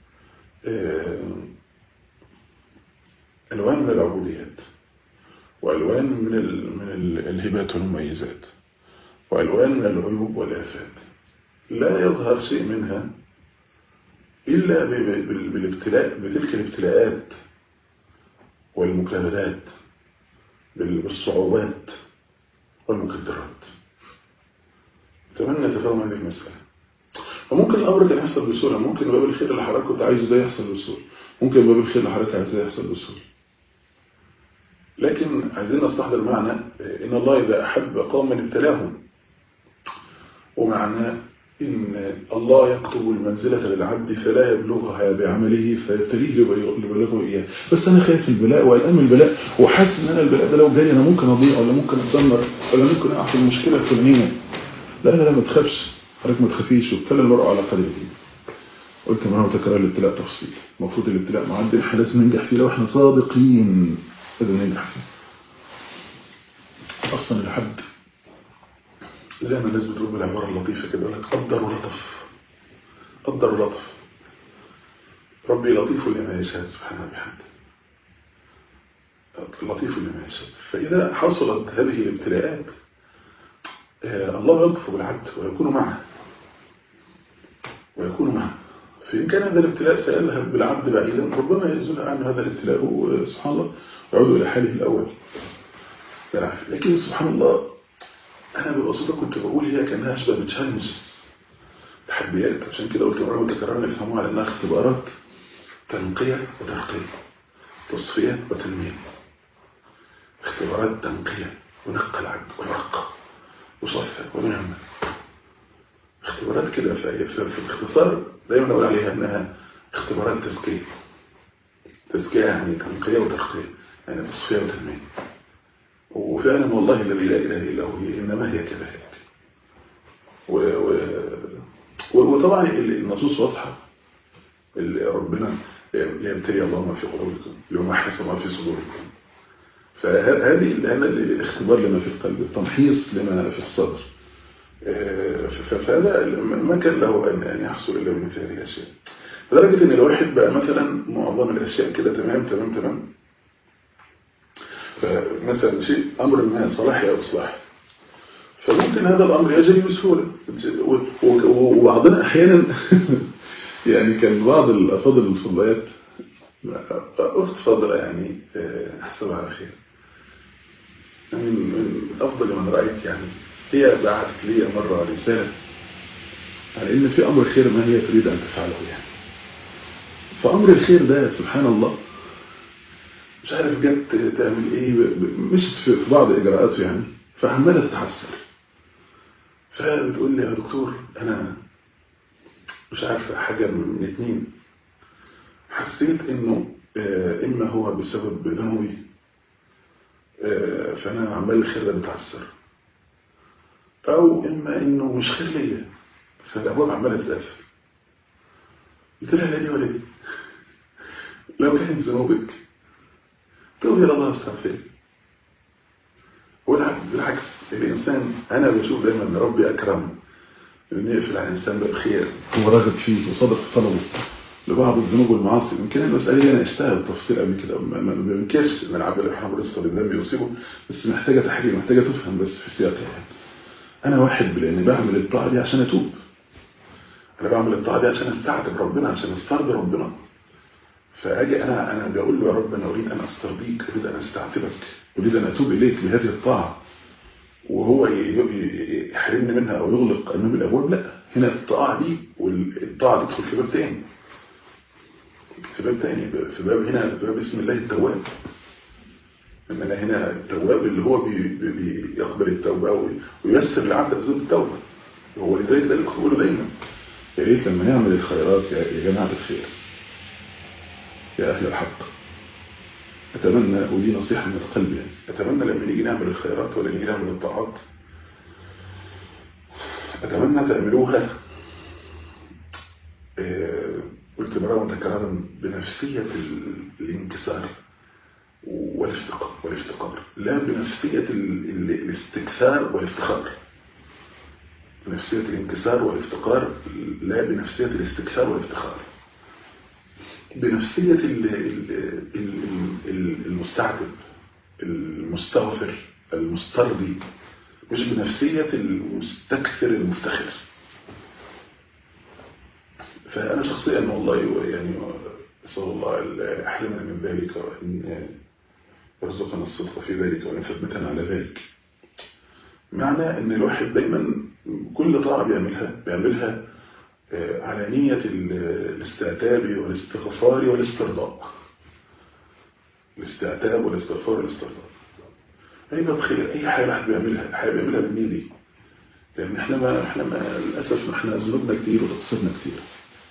B: ألوان من العبوديات، وألوان من من الهبات والمميزات، وألوان من العيوب والآفات لا يظهر شيء منها إلا بالابتلاء، بتلك الابتلاءات والمكابدات، بالصعوبات والمكدرات. أتمنى تفهم هذه المسألة. وممكن الأمر كان يحصل بسهولة، ممكن باب الخير اللي حضرتك كنت عايزه ده يحصل بسهولة، ممكن باب الخير اللي حضرتك عايزه يحصل بسهولة. لكن عايزين نستحضر معنى إن الله إذا أحب قوما ابتلاهم، ومعنى إن الله يكتب المنزلة للعبد فلا يبلغها بعمله فيبتليه لبلغه إياه. بس أنا خايف البلاء وقلقان من البلاء، وحاسس إن أنا البلاء ده لو جالي أنا ممكن أضيع، ولا ممكن أتدمر، ولا ممكن أقع في المشكلة الفلانية. لا لا لا، ما تخافش، حضرتك ما تخافيش، وابتلى المرء على قدره. قلت معاه تكرار الابتلاء تفصيل. المفروض الابتلاء معدل، احنا لازم ننجح فيه لو احنا صادقين، لازم ننجح فيه. أصلا العبد زي ما الناس بتقول بالعبارة اللطيفة كده، لك قدر ولطف، قدر ولطف. ربي لطيف لما يشاء سبحانه وبحمده، لطيف لما يشاء. فإذا حصلت هذه الابتلاءات الله يلطف بالعبد ويكون معه ويكون معه. فإن كان هذا الابتلاء سيذهب بالعبد بعيدا ربما يزول عنه هذا الابتلاء سبحان الله ويعود إلى حاله الأول. لكن سبحان الله أنا ببساطة كنت بقول هي كأنها أشبه بتشالنجز، تحديات. عشان كده قلت مرة متكررة نفهموها على أنها اختبارات تنقية وترقية، تصفية وتنمية. اختبارات تنقية ونقى العبد ونرقى وصفى ونعمة، اختبارات كده. في الاختصار دايما أقول عليها أنها اختبارات تزكية. تزكية يعني تنقية وترقية، يعني تصفية وتنمية. وفعلا والله الذي لا إله إلا هو إنما هي كذلك. و... و... وطبعا النصوص واضحة، ربنا ليبتلي الله ما في قلوبكم لما حسب ما في صدوركم. فهذه هذا الاختبار لما في القلب، التمحيص لما في الصدر. فهذا ما كان له أن يحصل إلا بمثل هذه الأشياء، لدرجة أن الواحد بقى مثلا معظم الأشياء كده تمام تمام تمام. فمثلا شيء أمر ما صلاحي أو إصلاحي، فممكن هذا الأمر يجري بسهولة. وبعضنا أحيانا يعني كان بعض الأفاضل الفضليات، أخت فاضلة يعني أحسبها على خير، من من أفضل من رأيت يعني، هي بعثت لي مرة رسالة على إن في أمر خير ما هي تريد أن تفعله يعني. فأمر الخير ده سبحان الله مش عارف جت تعمل إيه، مشت في بعض إجراءاته يعني، فعمالة تتحسر. فبتقول لي يا دكتور أنا مش عارف حاجة من اتنين، حسيت إنه إما هو بسبب ذنوبي فأنا عمال الخير ده بتعسر، أو إما إنه مش خير ليا فالأبواب عمالة تتقفل. قلت لها لا دي ولا دي، لو كانت ذنوبك تقول يا الله استغفر. بالعكس الإنسان أنا بشوف دايما أن ربي أكرمه إنه يقفل على الإنسان بخير هو راغب فيه وصادق في طلبه لبعض الذنوب والمعاصي. يمكن المسألة دي أنا اشتغل تفصيل قبل كده، ما بنكرش من العبد اللي يحرم رزقه بالذنب يصيبه، بس محتاجة تحرير، محتاجة تفهم بس في سياقها يعني. أنا واحد لأني بعمل الطاعة دي عشان أتوب، أنا بعمل الطاعة دي عشان أستعتب ربنا، عشان أسترضي ربنا. فأجي أنا أنا بقول له يا رب أنا أريد أن أسترضيك، أريد أن أستعتبك، أريد أن أتوب إليك بهذه الطاعة، وهو يحرمني منها أو يغلق أمام الأبواب. لا، هنا الطاعة دي والطاعة تدخل في باب تاني، في باب تاني، في باب هنا في باب اسم الله التواب. إننا هنا التواب اللي هو بيقبل التوبة وييسر العبد أسباب التوبة. هو لذلك ده اللي بقوله دايما، يا ريت لما نعمل الخيرات يا جماعة الخير يا أهل الحق، أتمنى ودي نصيحة من القلب يعني، أتمنى لما نيجي نعمل الخيرات ولا نيجي نعمل الطاعات أتمنى تعملوها آه قلت مرة متكررا بنفسية الانكسار والافتقار والافتقار لا بنفسية الاستكثار والافتخار. بنفسية الانكسار والافتقار لا بنفسية الاستكثار والافتخار، بنفسية المستعتب المستغفر المسترضي، مش بنفسية المستكثر المفتخر. فأنا شخصيا والله يعني أسأل الله أحلمنا من ذلك وأن يرزقنا الصدق في ذلك وأن يثبتنا على ذلك. معنى أن الواحد دايما كل طاعة بيعملها بيعملها على نية الاستعتاب والاستغفار والاسترضاء. الاستعتاب والاستغفار والاسترضاء أي بخير، أي حاجة الواحد بيعملها الحاجة بيعملها بالنية دي، لأن احنا ما احنا ما للأسف احنا ذنوبنا كتير وتقصيرنا كتير.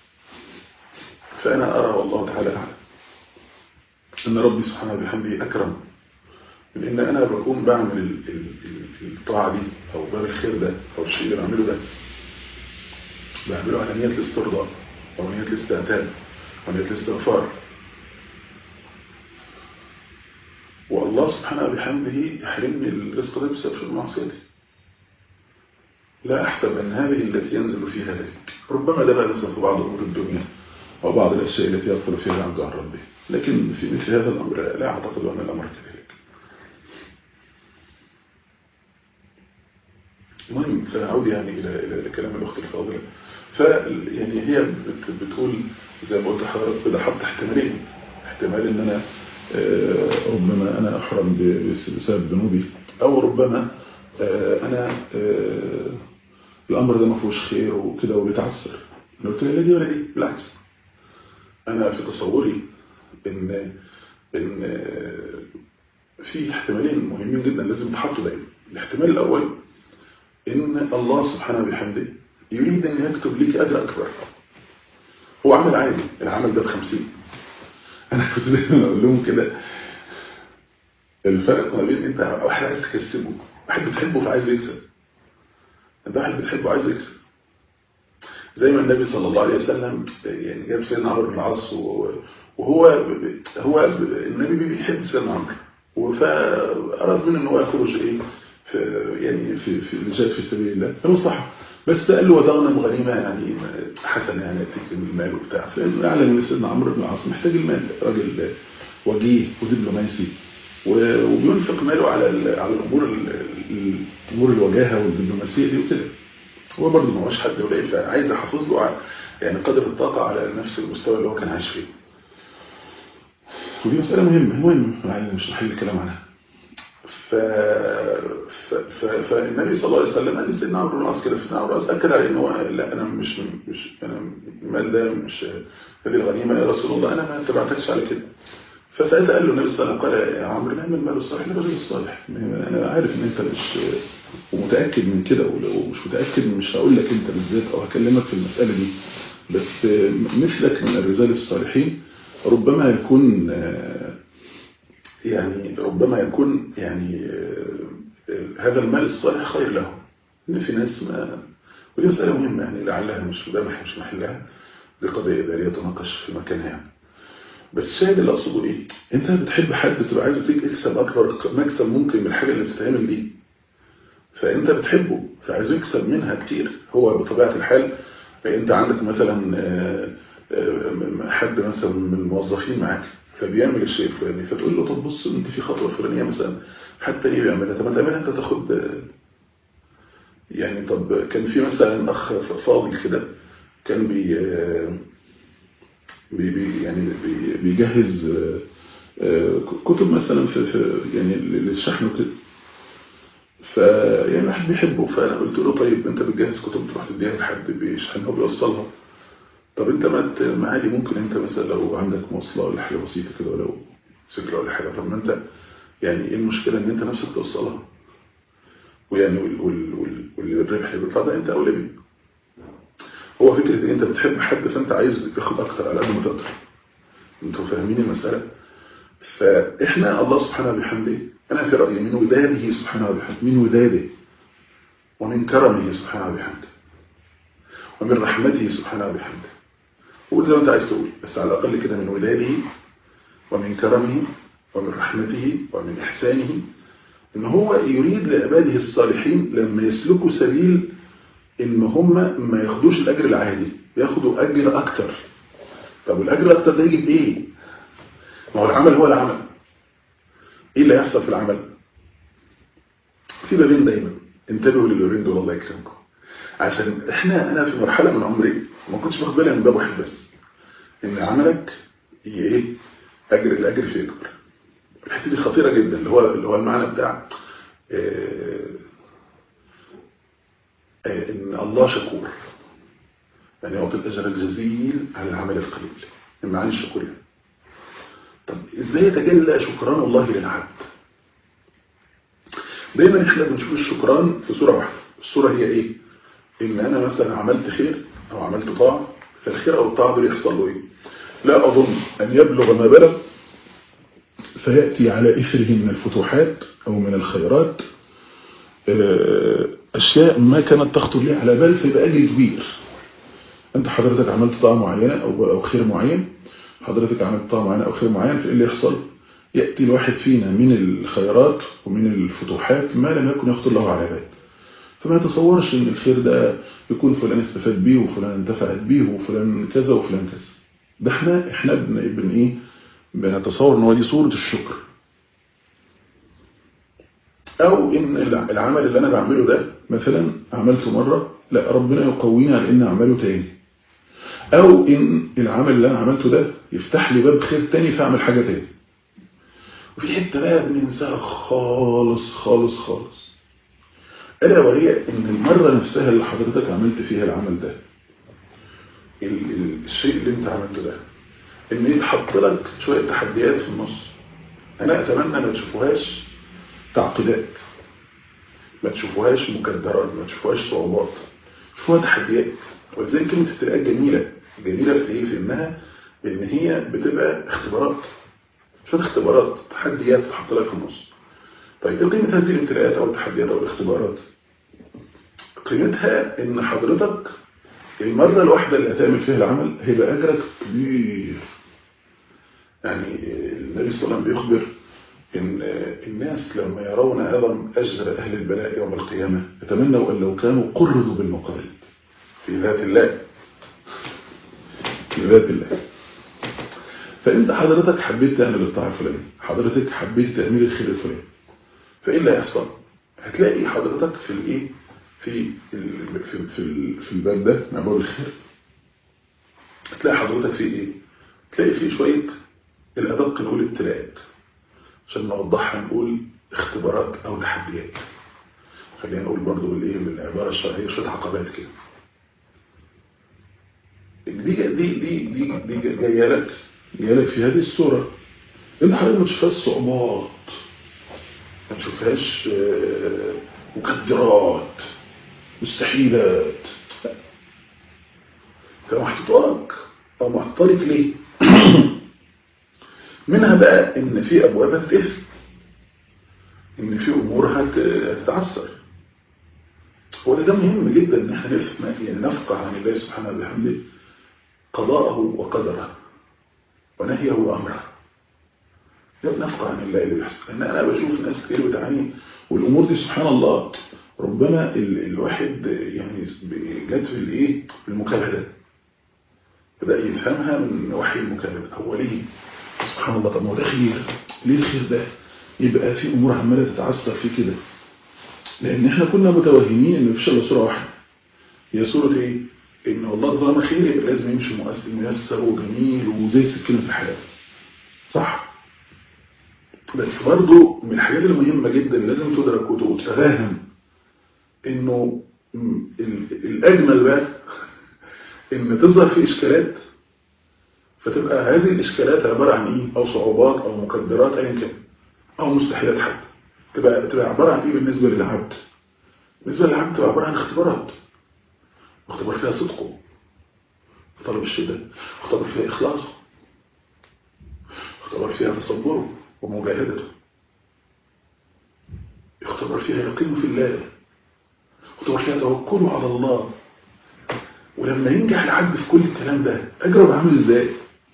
B: فأنا أرى والله تعالى أعلم أن ربي سبحانه وبحمده أكرم من إن أنا بكون بعمل الطاعة دي أو باب الخير ده أو الشيء اللي بعمله ده بعمله على نية الاسترضاء أو نية الاستعتاب أو نية الاستغفار، والله سبحانه وبحمده يحرمني الرزق ده بسبب المعصية دي. لا أحسب أن هذه التي ينزل فيها ذلك. ربما ده بقى نزل في بعض أمور الدنيا وبعض الأشياء التي يغفل فيها العبد عن ربه، لكن في مثل هذا الأمر لا أعتقد أن الأمر كذلك. المهم فأعود يعني إلى إلى كلام الأخت الفاضلة. فيعني هي بتقول زي ما قلت حضرتك كده حط احتمالين، احتمال ان انا ربما انا احرم بسبب ذنوبي، او ربما انا الامر ده ما فيهوش خير وكده وبيتعسر. انا قلت لها لا دي ولا دي، بالعكس انا في تصوري ان ان في احتمالين مهمين جدا لازم تحطوا دايما. الاحتمال الاول ان الله سبحانه وبحمده يريد ان يكتب لك اجر اكبر. هو عمل عادي، العمل ده بخمسين. انا كنت دايما اقول لهم كده الفرق ما بين انت واحد عايز تكسبه، واحد بتحبه فعايز يكسب. انت واحد بتحبه عايز يكسب، زي ما النبي صلى الله عليه وسلم يعني جاب سيدنا عمرو بن العاص وهو هو النبي بيحب سيدنا عمرو، فاراد منه ان هو يخرج ايه في يعني في في الجهاد في سبيل الله، فنصحه بس قال له وتغنم غنيمه يعني حسنه يعني ياتيك المال وبتاع. فانه يعلم ان سيدنا عمرو بن العاص محتاج المال، راجل وجيه ودبلوماسي وبينفق ماله على على الامور الامور الوجاهه والدبلوماسيه دي وكده. هو برضه ما هوش حد قليل، فعايز احافظ له يعني قدر الطاقه على نفس المستوى اللي هو كان عايش فيه. ودي مساله مهمه مهمه يعني مش محل الكلام عنها. ف... ف... ف... فالنبي صلى الله عليه وسلم قال لسيدنا عمرو بن العاص كده، سيدنا عمرو بن العاص اكد عليه انه لا انا مش مش انا المال ده مش هذه الغنيمه يا رسول الله، انا ما تبعتكش على كده. فساعتها قال له النبي صلى الله عليه وسلم قال يا عمرو نعم المال الصالح للرجل الصالح. انا عارف ان انت مش ومتاكد من كده، ولو مش متاكد مش هقول لك انت بالذات او هكلمك في المساله دي، بس مثلك من الرجال الصالحين ربما يكون يعني ربما يكون يعني هذا المال الصالح خير له. ان في ناس ما ودي مساله مهمه يعني لعلها مش ده مش محلها، دي قضيه اداريه تناقش في مكانها يعني. بس الشاهد اللي اقصده ايه، انت بتحب حد بتبقى عايزه تكسب اكبر مكسب ممكن من الحاجه اللي بتتعمل دي، فانت بتحبه فعايزه يكسب منها كتير. هو بطبيعه الحال انت عندك مثلا حد مثلا من الموظفين معاك فبيعمل الشيء الفلاني، فتقول له طب بص انت في خطوه فلانيه مثلا حتى ايه بيعملها، طب ما تعملها انت تاخد يعني. طب كان في مثلا اخ فاضل كده كان بي بي يعني بي بيجهز كتب مثلا في, في يعني للشحن وكده، فيعني واحد بيحبه، فانا قلت له طيب انت بتجهز كتب تروح تديها لحد بيشحنها وبيوصلها، طب انت ما عادي ممكن انت مثلا لو عندك مواصله ولا حاجه بسيطه كده ولو سكه ولا حاجه، طب ما انت يعني ايه المشكله ان انت نفسك توصلها، ويعني والربح اللي بيطلع ده انت اولى بيه. هو فكره ان انت بتحب حد فانت عايز ياخد اكتر على قد ما تقدر. انتوا فاهمين المساله؟ فاحنا الله سبحانه وبحمده انا في رايي من وداده سبحانه وبحمده، من وداده ومن كرمه سبحانه وبحمده ومن رحمته سبحانه وبحمده، قول زي ما انت عايز تقول، بس على الاقل كده من وداده ومن كرمه ومن رحمته ومن احسانه ان هو يريد لعباده الصالحين لما يسلكوا سبيل ان هم ما ياخدوش الاجر العادي، ياخدوا اجر اكتر. طب والاجر الاكتر ده يجي بايه؟ ما هو العمل هو العمل. ايه اللي هيحصل في العمل؟ في بابين دايما، انتبهوا للبابين دول الله يكرمكم، عشان احنا انا في مرحله من عمري ما كنتش واخد بالي من باب واحد بس، ان عملك ايه اجر الاجر فيه يكبر. الحته دي خطيره جدا، اللي هو اللي هو المعنى بتاع اه اه ان الله شكور، يعني يعطي الاجر الجزيل على العمل القليل، المعاني الشكوريه. طب ازاي يتجلى شكران الله للعبد؟ دايما احنا بنشوف الشكران في صوره واحده، الصوره هي ايه؟ ان انا مثلا عملت خير او عملت طاعه، فالخير او الطاعه دول يحصل له ايه؟ لا اظن ان يبلغ ما بلغ فياتي على اثره من الفتوحات او من الخيرات اشياء ما كانت تخطر لي على بال، فيبقى اجر كبير. انت حضرتك عملت طاعه معينه او او خير معين، حضرتك عملت طاعه معينه او خير معين، فايه اللي يحصل؟ ياتي الواحد فينا من الخيرات ومن الفتوحات ما لم يكن يخطر له على بال. فما يتصورش ان الخير ده يكون فلان استفاد بيه وفلان انتفعت بيه وفلان كذا وفلان كذا. ده احنا احنا بن, بن ايه بنتصور ان هو دي صورة الشكر، او ان العمل اللي انا بعمله ده مثلا عملته مرة، لا ربنا يقويني على ان اعمله تاني، او ان العمل اللي انا عملته ده يفتح لي باب خير تاني فاعمل حاجة تاني. وفي حتة بقى بننساها خالص خالص خالص، الا وهي ان المرة نفسها اللي حضرتك عملت فيها العمل ده، الشيء اللي انت عملته ده، ان يتحط لك شوية تحديات في النص. انا اتمنى ما تشوفوهاش تعقيدات، ما تشوفوهاش مكدرات، ما تشوفوهاش صعوبات، شوفوها تحديات. ولذلك كلمة ابتلاءات جميلة جميلة في ايه؟ في انها ان هي بتبقى اختبارات، شوية اختبارات تحديات تحط لك في النص. طيب ايه قيمة هذه الابتلاءات او التحديات او الاختبارات؟ قيمتها ان حضرتك المرة الواحدة اللي هتعمل فيها العمل هيبقى اجرك كبير. يعني النبي صلى الله عليه وسلم بيخبر إن الناس لما يرون أعظم أجر أهل البلاء يوم القيامة يتمنوا أن لو كانوا قرضوا بالمقاليد في ذات الله، في ذات الله. فأنت حضرتك حبيت تعمل الطاعة الفلاني، حضرتك حبيت تعمل الخير الفلاني، فإيه اللي هيحصل؟ هتلاقي حضرتك في الإيه؟ في في في في الباب ده مع باب الخير، هتلاقي حضرتك في إيه؟ تلاقي فيه شوية الأدق نقول ابتلاءات، عشان نوضحها نقول اختبارات او تحديات. خلينا نقول برضو بالايه بالعباره الشرعيه شويه عقبات كده. دي دي دي دي, دي جايه لك جايه لك في هذه الصوره. انت حضرتك ما تشوفهاش صعوبات، ما تشوفهاش مقدرات مستحيلات، انت محطوطك او محطوطك ليه؟ منها بقى ان في ابواب هتقفل، ان في امور هتتعثر. هو ده مهم جدا ان احنا نفهم، يعني نفقه عن الله سبحانه وبحمده قضاءه وقدره ونهيه وامره. نفقه عن الله اللي بيحصل. ان انا بشوف ناس كتير بتعاني والامور دي سبحان الله ربما الواحد يعني جت في الايه المكابده، بدا يفهمها من وحي المكابده. هو ليه سبحان الله؟ طب ما هو ده خير، ليه الخير ده يبقى في امور عماله تتعثر فيه كده؟ لان احنا كنا متوهمين ان مفيش الا صوره واحده، هي صوره ايه؟ ان والله طالما خير يبقى لازم يمشي ميسر وجميل وزي السكينه في الحياه، صح؟ بس برضه من الحاجات المهمه جدا لازم تدرك وتتفهم انه الاجمل بقى ان تظهر فيه اشكالات، فتبقى هذه الاشكالات عباره عن ايه؟ او صعوبات او مقدرات ايا كان او مستحيلات حتى، تبقى تبقى عباره عن ايه بالنسبه للعبد؟ بالنسبه للعبد تبقى عباره عن اختبارات، اختبار فيها صدقه في طلب الشدة، اختبار فيها اخلاصه، اختبار فيها تصبره ومجاهدته، اختبار فيها يقينه في الله، اختبار فيها توكله على الله. ولما ينجح العبد في كل الكلام ده اجرب عامل ازاي؟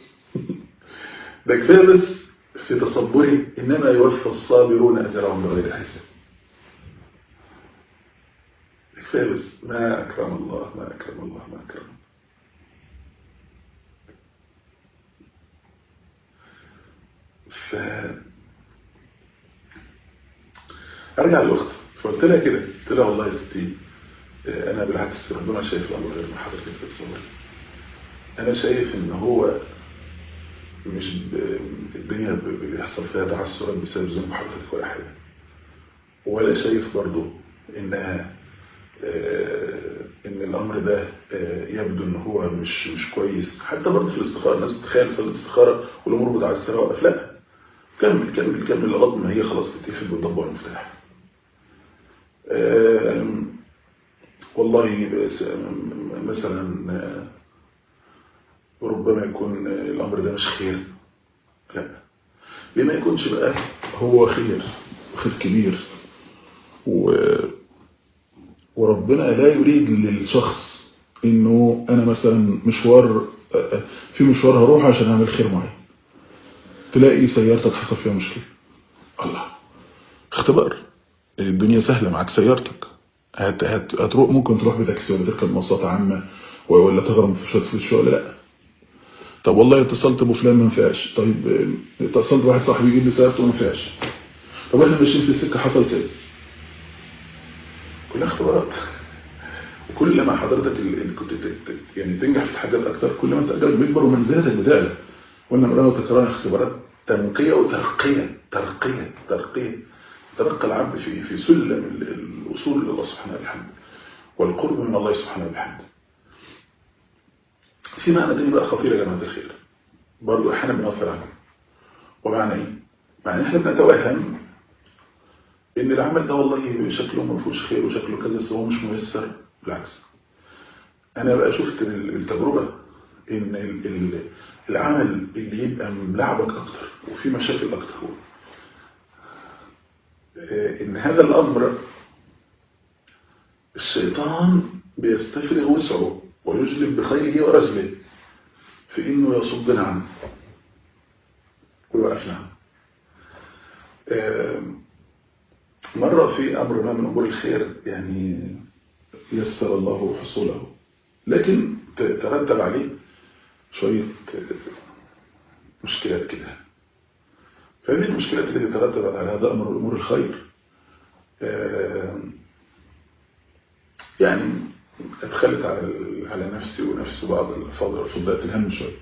B: ده كفايه بس في تصبره انما يوفى الصابرون اجرهم بغير حساب. كفايه بس ما اكرم الله ما اكرم الله ما اكرم. ف ارجع للاخت فقلت لها كده، قلت لها والله يا ستي انا بالعكس ربنا شايف الامر غير ما حضرتك بتتصور. انا شايف ان هو مش الدنيا بيحصل فيها تعثرات بسبب ذنوب حضرتك ولا حاجه، ولا شايف برضو انها ان الامر ده يبدو ان هو مش مش كويس. حتى برضو في الاستخاره الناس بتتخيل صلاه الاستخاره والامور متعثره وقف، لا كمل كمل كمل لغايه ما هي خلاص تتقفل بالضبط والمفتاح. والله مثلا ربما يكون الامر ده مش خير، لا ليه ما يكونش بقى هو خير خير كبير، و وربنا لا يريد للشخص انه انا مثلا مشوار في مشوار هروح عشان اعمل خير معين، تلاقي سيارتك حصل فيها مشكله، الله اختبار، الدنيا سهله معاك سيارتك، هت هت هتروح ممكن تروح بتاكسي ولا تركب مواصلات عامه ولا تغرم في شويه فلوس ولا لا. طب والله اتصلت بفلان ما نفعش، طيب اتصلت بواحد صاحبي يجيب لي سيارته ما نفعش، طب احنا ماشيين في السكه حصل كذا. كلها اختبارات. وكل ما حضرتك اللي كنت يعني تنجح في حاجات اكتر كل ما انت اجرك بيكبر ومنزلتك بتعلى. قلنا مرة وتكرار اختبارات تنقيه وترقيه ترقيه ترقيه ترقى العبد في في سلم الوصول الى الله سبحانه وبحمده والقرب من الله سبحانه وبحمده. في معنى تاني بقى خطير يا جماعه الخير برضه احيانا بنغفل عنه. ومعنى ايه؟ معنى احنا بنتوهم ان العمل ده والله شكله ما فيهوش خير وشكله كذا بس هو مش ميسر. بالعكس، انا بقى شفت بالتجربه ان العمل اللي يبقى ملعبك اكتر وفي مشاكل اكتر ان هذا الامر الشيطان بيستفرغ وسعه ويجلب بخيله ورجله في انه يصدنا عنه ويوقفنا عنه. مرة في امر ما من امور الخير يعني يسر الله حصوله لكن ترتب عليه شوية مشكلات كده. فهذه المشكلات التي ترتبت على هذا أمر أمور الخير يعني أدخلت على على نفسي ونفس بعض الأفاضل والفضلات الهم شوية.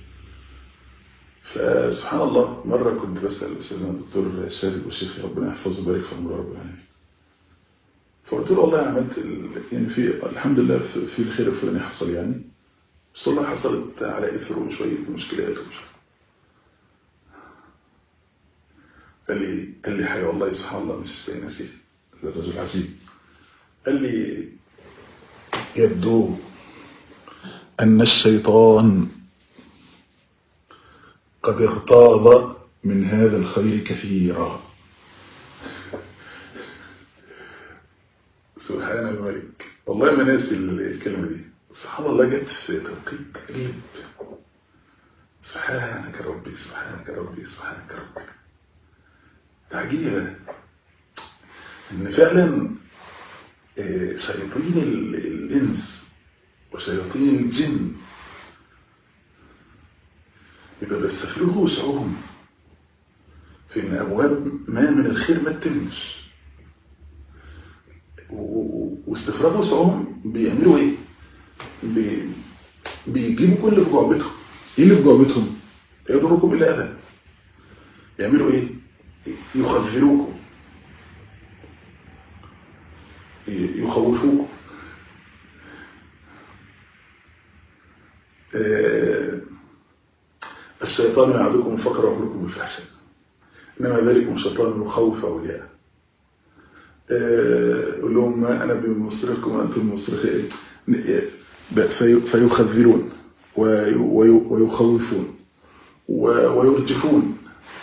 B: فسبحان الله مرة كنت بسأل أستاذنا الدكتور شادي والشيخ ربنا يحفظه ويبارك في عمره رب العالمين. فقلت له والله أنا عملت يعني في الحمد لله في الخير الفلاني حصل يعني بس والله حصلت على إثر وشوية مشكلات وشوية. قال لي قال لي حي والله سبحان الله مش زي نسيه هذا الرجل عزيز. قال لي يبدو أن الشيطان قد اغتاظ من هذا الخير كثيرا. سبحان الملك والله ما ناسي الكلمة دي. سبحان الله جت في توقيت قريب. سبحانك ربي سبحانك ربي سبحانك ربي. تعجيبة ان فعلا شياطين الانس وشياطين الجن يبقى بيستفرغوا وسعهم في ان ابواب ما من الخير ما تتمش واستفراغ وسعهم بيعملوا ايه؟ بي... بيجيبوا كل اللي في جعبتهم. ايه اللي في جعبتهم؟ يضركم الا اذى. يعملوا ايه؟ يخذلوكم يخوفوكم. آه الشيطان يعدكم الفقر ويأمركم بالفحشاء انما ذلكم الشيطان يخوف اولياءه. قول لهم انا بمصرخكم وانتم مصرخين فيخذلون ويخوفون ويرجفون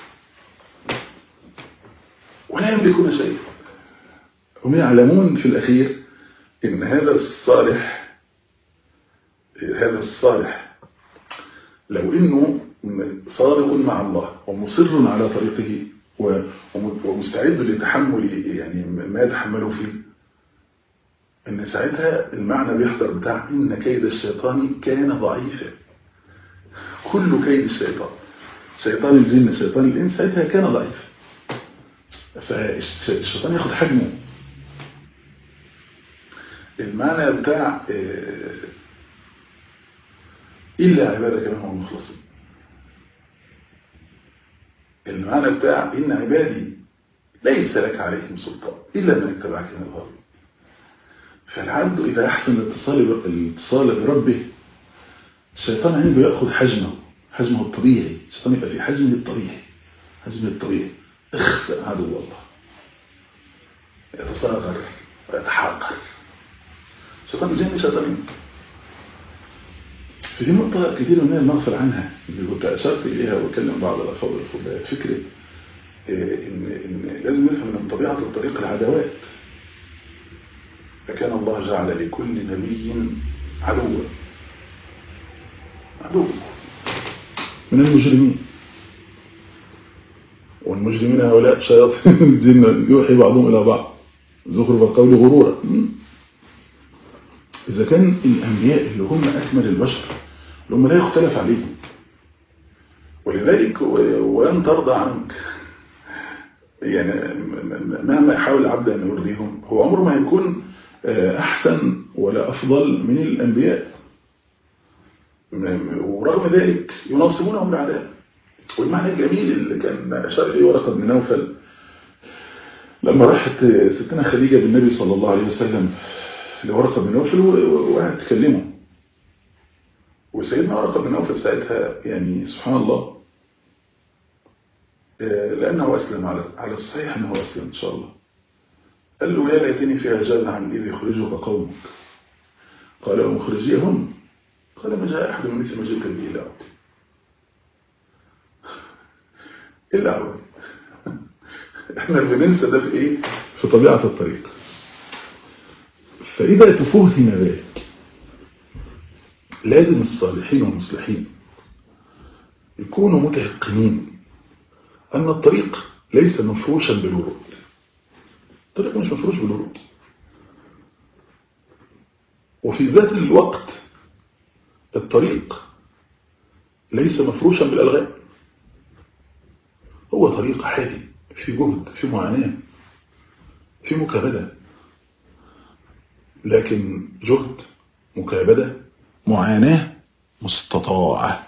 B: ولا يملكون شيئا. هم يعلمون في الأخير إن هذا الصالح هذا الصالح لو إنه صادق مع الله ومصر على طريقه ومستعد لتحمل يعني ما يتحمله فيه إن ساعتها المعنى بيحضر بتاع إن كيد الشيطان كان ضعيفا. كل كيد الشيطان شيطان الجن شيطان الإنس ساعتها كان ضعيف. فالشيطان ياخد حجمه. المعنى بتاع إلا عبادك منهم المخلصين. المعنى بتاع إن عبادي ليس لك عليهم سلطان إلا من اتبعك من الغالب. فالعبد إذا أحسن الاتصال الاتصال بربه الشيطان عنده يأخذ حجمه حجمه الطبيعي. الشيطان يبقى في حجمه الطبيعي حجمه الطبيعي. اخسأ عدو الله يتصاغر ويتحقر. شيطان الجن شيطانين. في دي نقطة كثير مننا نغفل عنها اللي كنت أشرت إليها وأكلم بعض الأفاضل الفضلات. فكرة إن, إن لازم نفهم من طبيعة الطريق العدوات. فكان الله جعل لكل نبي عدوا عدوا من المجرمين. والمجرمين هؤلاء شياطين الجن يوحي بعضهم إلى بعض زخرف القول غرورا. إذا كان الأنبياء اللي هم أكمل البشر اللي هم لا يختلف عليهم، ولذلك ولن ترضى عنك يعني مهما يحاول العبد أن يرضيهم هو عمره ما يكون أحسن ولا أفضل من الأنبياء، ورغم ذلك يناصبونهم بالعداء. والمعنى الجميل اللي كان أشار إليه ورقة بن نوفل لما راحت ستنا خديجة بالنبي صلى الله عليه وسلم لورقة بن نوفل وقعدت تكلمه، وسيدنا ورقة بن نوفل ساعتها يعني سبحان الله لأنه أسلم على على الصحيح أنه أسلم إن شاء الله، قال له يا ليتني فيها جامعا إذ يخرجك قومك، قال ومخرجيهم، قال ما جاء أحد من مثل ما جئت به إلا عود إلا عود. احنا بننسى ده في إيه؟ في طبيعة الطريق. فإذا تفهم ذلك لازم الصالحين والمصلحين يكونوا متيقنين أن الطريق ليس مفروشا بالورود. الطريق مش مفروش بالورود، وفي ذات الوقت الطريق ليس مفروشا بالألغام. هو طريق حادي، في جهد، في معاناة، في مكابدة، لكن جهد، مكابدة، معاناة مستطاعة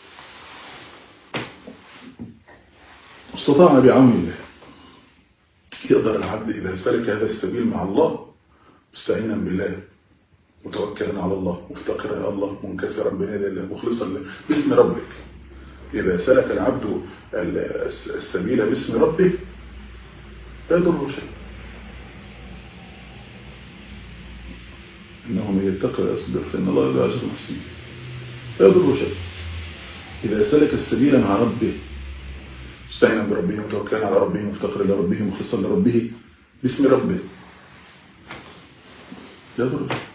B: مستطاعة بعون الله. يقدر العبد إذا سلك هذا السبيل مع الله مستعينا بالله، متوكلا على الله، مفتقرا إلى الله، منكسرا بين يدي الله، مخلصا له باسم ربك. إذا سلك العبد السبيل باسم ربه لا يضره شيء. إنه من يتقي ويصبر فإن الله لا يجزي المحسنين. لا يضره شيء. إذا سلك السبيل مع ربه مستعينا بربه، متوكلا على ربه، مفتقرا إلى ربه، مخلصا لربه باسم ربه لا يضره شيء.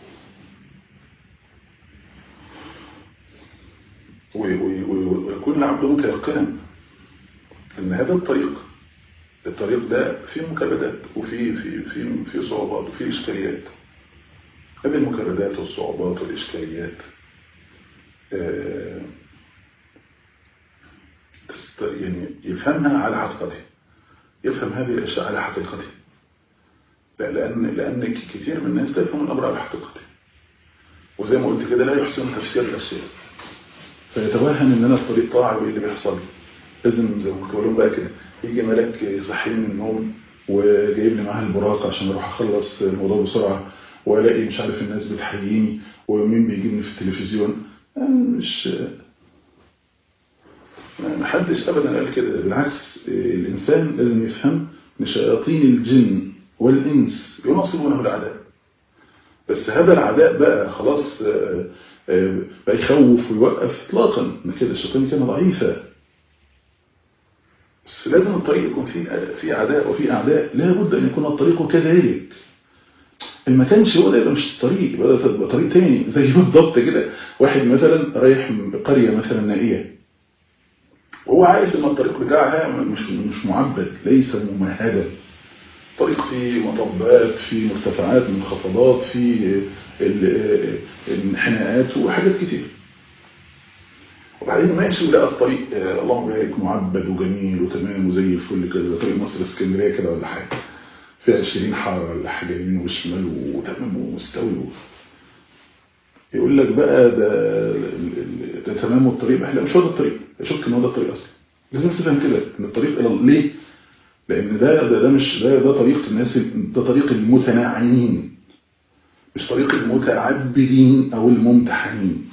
B: ويكون العبد متيقنا ان هذا الطريق الطريق ده فيه مكابدات وفيه في في في صعوبات وفيه اشكاليات. هذه المكابدات والصعوبات والاشكاليات يعني يفهمها على حقيقته، يفهم هذه الاشياء على حقيقته. لا لان لان كثير من الناس لا يفهمون الامر على حقيقته، وزي ما قلت كده لا يحسن تفسير الاشياء، فيتوهم ان انا في طريق طاعه. وايه اللي بيحصل؟ لازم زي ما كنت بقول لهم بقى كده يجي ملاك يصحيني من النوم وجايب لي معاه البراق عشان اروح اخلص الموضوع بسرعه، والاقي مش عارف الناس بتحييني ومين بيجيبني في التلفزيون. مش ما حدش ابدا قال كده، بالعكس الانسان لازم يفهم ان شياطين الجن والانس يناصبونه العداء، بس هذا العداء بقى خلاص بقى يخوف ويوقف اطلاقا. ان كده الشيطان كان ضعيفه، بس لازم الطريق يكون فيه في عداء وفي اعداء، لا بد ان يكون الطريق كذلك. ما كانش هو ده يبقى مش طريق، يبقى طريق تاني. زي بالضبط كده واحد مثلا رايح قريه مثلا نائيه وهو عارف ان الطريق بتاعها مش مش معبد، ليس ممهدا، طريق فيه مطبات، فيه مرتفعات، منخفضات، فيه الانحناءات وحاجات كتير. وبعدين ماشي ولقى الطريق اللهم بارك معبد وجميل وتمام وزي الفل كده، زي طريق مصر اسكندريه كده ولا حاجه، في عشرين حاره ولا حاجه يمين وشمال وتمام ومستوي. يقول لك بقى ده ده تمام الطريق، لا مش هو ده الطريق، اشك ان هو ده الطريق اصلا. لازم تفهم كده ان الطريق الى ليه؟ لان ده ده, ده مش ده ده طريق الناس، ده طريق المتناعمين مش طريق المتعبدين او الممتحنين.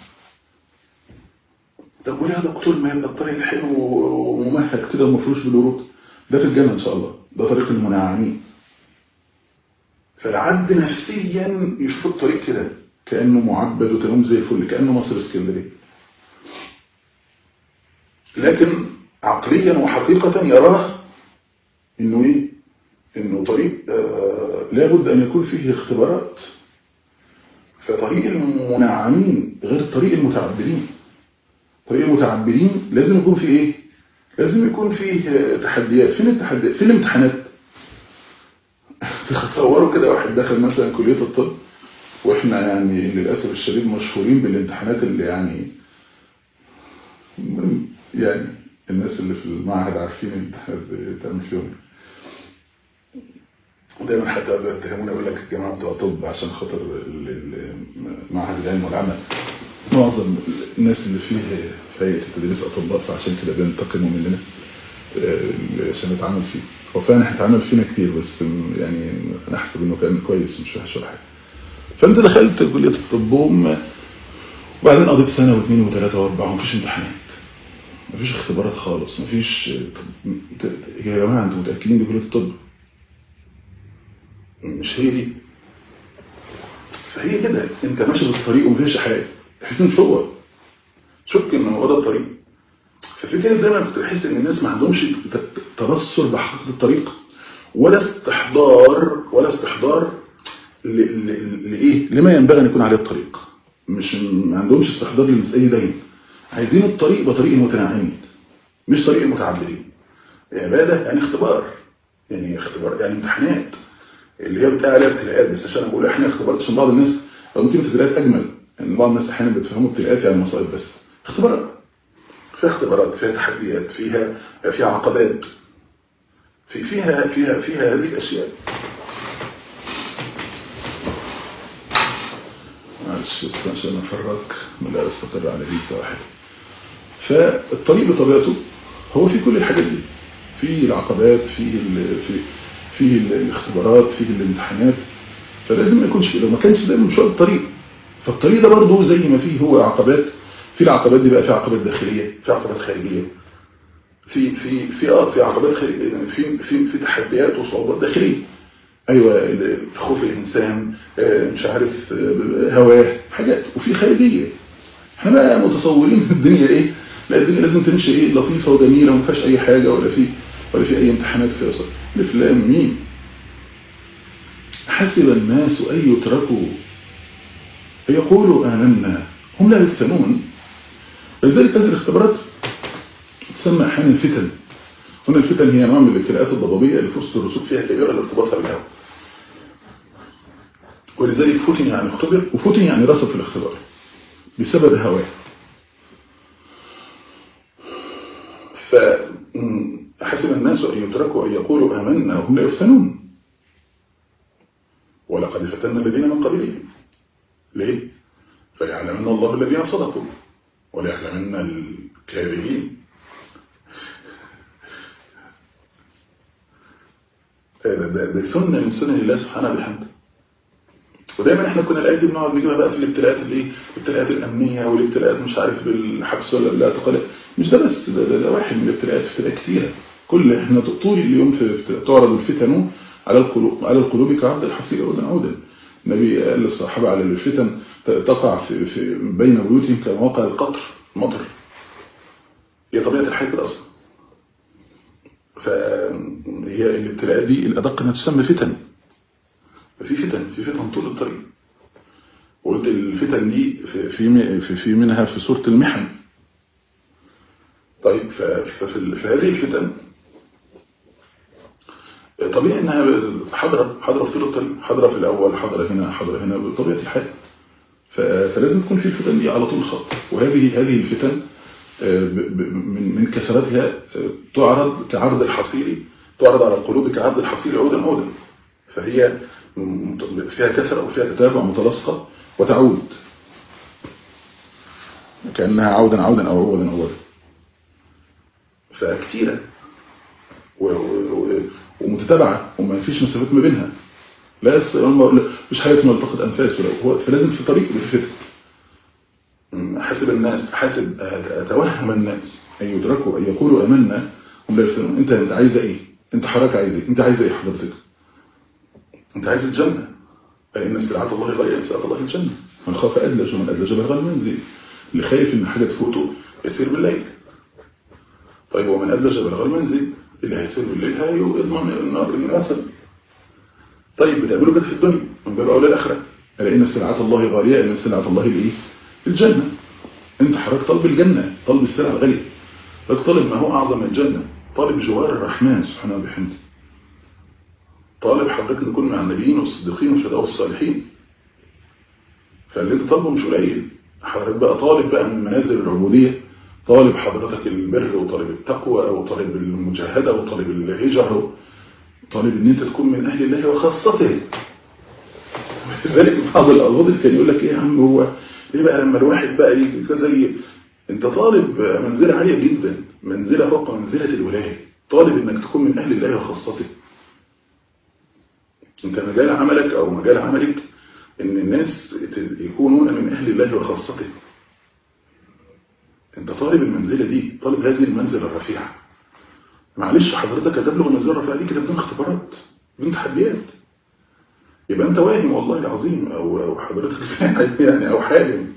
B: طب وليه يا دكتور ما يبقى الطريق حلو وممهد كده ومفروش بالورود؟ ده في الجنه ان شاء الله، ده طريق المنعمين. فالعبد نفسيا يشوف الطريق كده كانه معبد وتمام زي الفل، كانه مصر اسكندريه، لكن عقليا وحقيقه يراه انه ايه؟ انه طريق آه لابد ان يكون فيه اختبارات. فطريق المنعمين غير طريق المتعبدين. طريق المتعبدين لازم يكون فيه ايه؟ لازم يكون فيه تحديات. فين التحديات؟ فين الامتحانات؟ تصوروا كده واحد دخل مثلا كليه الطب واحنا يعني للاسف الشديد مشهورين بالامتحانات اللي يعني يعني الناس اللي في المعهد عارفين الامتحانات بتعمل فيهم. ودايما حتى بيتهمونا يقول لك الجماعه بتوع طب عشان خاطر معهد العلم والعمل معظم الناس اللي فيه في هيئه التدريس اطباء، فعشان كده بينتقموا مننا عشان نتعامل فيه. هو فعلا هيتعامل فينا كتير، بس يعني انا احسب انه كان كويس مش وحش ولا حاجه. فانت دخلت كليه الطب وبعدين قضيت سنه واثنين وثلاثه واربعه ومفيش امتحانات، مفيش اختبارات خالص، مفيش. يا جماعه انتوا متاكدين دي كليه الطب؟ مش هي دي. فهي كده انت ماشي في الطريق ومفيش حاجه، تحس ان هو شك ان هو ده الطريق. ففكرة دايما كنت بحس ان الناس ما عندهمش تبصر بحقيقه الطريق، ولا استحضار ولا استحضار لايه لما ينبغي ان يكون عليه الطريق. مش ما عندهمش استحضار للمسائل دايما، عايزين الطريق بطريق المتناعمين مش طريق المتعبدين. عباده يعني اختبار، يعني اختبار يعني امتحانات اللي هي بتاع عليها ابتلاءات. بس عشان اقول احنا اختبارات عشان بعض الناس او ممكن ابتلاءات اجمل، يعني بعض الناس احيانا بتفهموا ابتلاءات يعني مصائب، بس اختبارات فيها اختبارات، فيها تحديات، فيها فيها عقبات، في فيها فيها فيها هذه الاشياء. معلش بس عشان افرق لا استقر على ليسه واحده. فالطريق بطبيعته هو في كل الحاجات دي، في العقبات، في في في الاختبارات، في الامتحانات. فلازم ما يكونش لو ما كانش ده مش الطريق. فالطريق ده برضه زي ما فيه هو عقبات، في العقبات دي بقى في عقبات داخليه، في عقبات خارجيه، في في في اه في عقبات خارجيه، يعني في في في تحديات وصعوبات داخليه. ايوه خوف الانسان، مش عارف هواه، حاجات. وفي خارجيه احنا بقى متصورين الدنيا ايه، لا الدنيا لازم تمشي ايه لطيفه وجميله وما فيهاش اي حاجه ولا في ولا في اي امتحانات في اصلا. الافلام مين حسب الناس ان يتركوا يقولوا آمنا هم لا يفتنون. لذلك هذه الاختبارات تسمى احيانا فتن. هنا الفتن هي نوع من الابتلاءات الضبابيه اللي فرصه الرسوب فيها كبيره لارتباطها بالهوى. ولذلك فتن يعني اختبر، وفتن يعني رسب في الاختبار بسبب هواه. فحسب الناس ان يتركوا ان يقولوا آمنا وهم لا يفتنون ولقد فتنا الذين من قبلهم. ليه؟ فيعلمن الله الذين صدقوا وليعلمن الكاذبين. ده سنة من سنن الله سبحانه وبحمده. ودايما احنا كنا الايات دي بنقعد نجيبها بقى في الابتلاءات اللي ايه الابتلاءات الامنيه والابتلاءات مش عارف بالحبس ولا الاعتقال. مش ده بس، ده, ده, ده واحد من الابتلاءات، ابتلاءات كثيره. كل احنا طول اليوم في تعرض الفتن على القلوب على القلوب كعرض الحصير عودا عودا. النبي قال للصحابه على الفتن تقع في, في بين بيوتهم كمواقع القطر المطر. هي طبيعه الحياه كده اصلا. فهي الابتلاءات دي الادق انها تسمى فتن. ففي فتن في فتن طول الطريق. وقلت الفتن دي في في في منها في سوره المحن. طيب ففي في هذه الفتن طبيعي انها حاضره حاضره في طول الطريق، حاضره في الاول، حاضره هنا، حاضره هنا بطبيعه الحال. فلازم تكون في الفتن دي على طول الخط. وهذه هذه الفتن من من كثرتها تعرض كعرض الحصير، تعرض على القلوب كعرض الحصير عودا عودا. فهي فيها كثرة وفيها تتابع متلاصقة وتعود كأنها عودا عودا أو عودا عودا. فكتيرة ومتتابعة وما فيش مسافات ما بينها. لا مش حاجة اسمها التقط أنفاس ولا هو. فلازم في طريق بفتن. حسب الناس حسب أتوهم الناس أن يدركوا أن يقولوا أمنا هم لا يفتنون. أنت أنت عايزة إيه؟ أنت حركة عايزة إيه؟ أنت عايزة إيه حضرتك؟ أنت عايز الجنة. فإن استلعاء الله غالية استلعاء الله الجنة. من خاف أدلج ومن أدلج بلغ المنزل. اللي خايف إن حاجة تفوته يسير بالليل. طيب ومن أدلج بلغ المنزل اللي هيسير بالليل هيضمن النار المناسب. طيب بتعملوا كده في الدنيا من باب أولى الآخرة. لأن استلعاء الله غالية. إن استلعاء الله الإيه؟ الجنة. أنت حضرتك طالب الجنة، طالب السلعة الغالية. لك طالب ما هو أعظم من الجنة، طالب جوار الرحمن سبحانه وبحمده. طالب حضرتك نكون مع النبيين والصديقين والشهداء والصالحين. فاللي انت طالبه مش قليل. حضرتك بقى طالب بقى من منازل العبودية، طالب حضرتك البر وطالب التقوى وطالب المجاهدة وطالب الهجرة، طالب ان انت تكون من اهل الله وخاصته. لذلك بعض الألفاظ كان يقول لك ايه يا عم، هو ليه بقى لما الواحد بقى يجي زي انت طالب منزلة عالية جدا، منزلة فوق منزلة الولاية، طالب انك تكون من اهل الله وخاصته. انت مجال عملك او مجال عملك ان الناس يكونون من اهل الله وخاصته. انت طالب المنزلة دي، طالب هذه المنزلة الرفيعة. معلش حضرتك هتبلغ المنزلة الرفيعة دي كده بدون اختبارات، بدون تحديات. يبقى انت واهم والله العظيم، او او حضرتك ساعد يعني او حالم.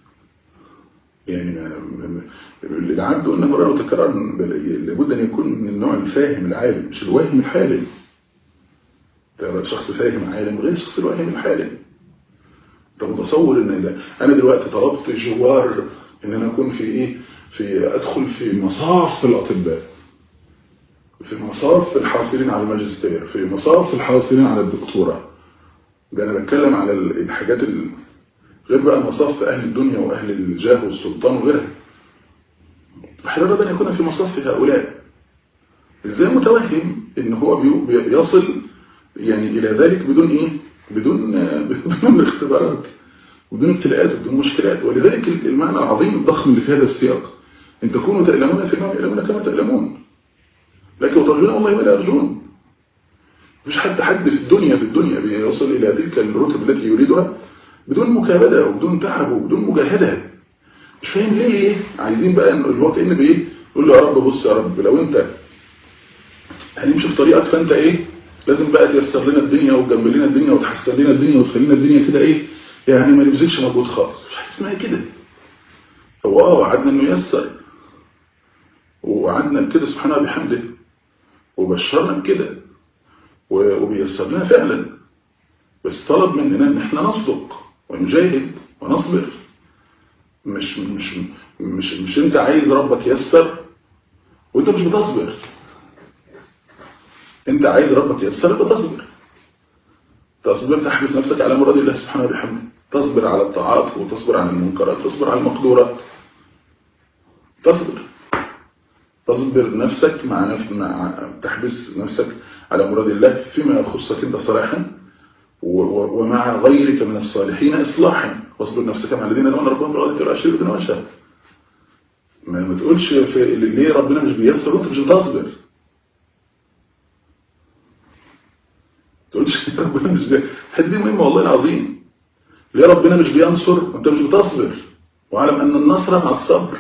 B: يعني اللي عنده قلنا مرة وتكرار لابد ان يكون من النوع الفاهم العالم، مش الواهم الحالم. انت شخص فاهم عالم غير الشخص الواهم الحالم. انت متصور ان ده انا دلوقتي طلبت جوار ان انا اكون في ايه، في ادخل في مصاف الاطباء، في مصاف الحاصلين على الماجستير، في مصاف الحاصلين على الدكتوراه. ده انا بتكلم على الحاجات ال... غير بقى مصاف اهل الدنيا واهل الجاه والسلطان وغيرها. احيانا ان يكون في مصاف هؤلاء. ازاي متوهم ان هو بيصل يعني الى ذلك بدون ايه، بدون بدون اختبارات، بدون ابتلاءات، بدون مشكلات. ولذلك المعنى العظيم الضخم اللي في هذا السياق، ان تكونوا تألمون فإنهم يألمون كما تألمون، لكن وترجون الله ما لا يرجون. مفيش حد حد في الدنيا في الدنيا بيوصل الى تلك الرتب التي يريدها بدون مكابدة وبدون تعب وبدون مجاهدة. مش فاهم ليه عايزين بقى اللي هو كأن بايه، يقول له يا رب بص يا رب لو انت هنمشي في طريقك فانت ايه لازم بقى تيسر لنا الدنيا وتجمل لنا الدنيا وتحسن لنا الدنيا وتخلينا الدنيا كده ايه، يعني ما نبذلش مجهود خالص. مش حاجه اسمها كده. هو اه وعدنا انه ييسر، ووعدنا بكده سبحانه وبحمده، وبشرنا بكده وبيسر لنا فعلا. بس طلب مننا ان احنا نصدق ونجاهد ونصبر. مش مش مش مش انت عايز ربك ييسر وانت مش بتصبر. انت عايز ربك ييسر بتصبر. تصبر تحبس نفسك على مراد الله سبحانه وبحمده، تصبر على الطاعات وتصبر عن المنكرات، تصبر على المقدورات، تصبر تصبر نفسك مع, نف... مع تحبس نفسك على مراد الله فيما يخصك انت صلاحا و... و... ومع غيرك من الصالحين اصلاحا. واصبر نفسك مع الذين يدعون ربهم بالغداة والعشي يريدون وجهه. ما, ما تقولش في... ليه ربنا مش بييسر وانت مش بتصبر. تقولش ليه ربنا مش بييسر. الحته دي مهمه والله العظيم. ليه ربنا مش بينصر وانت مش بتصبر، وعلم ان النصر مع الصبر.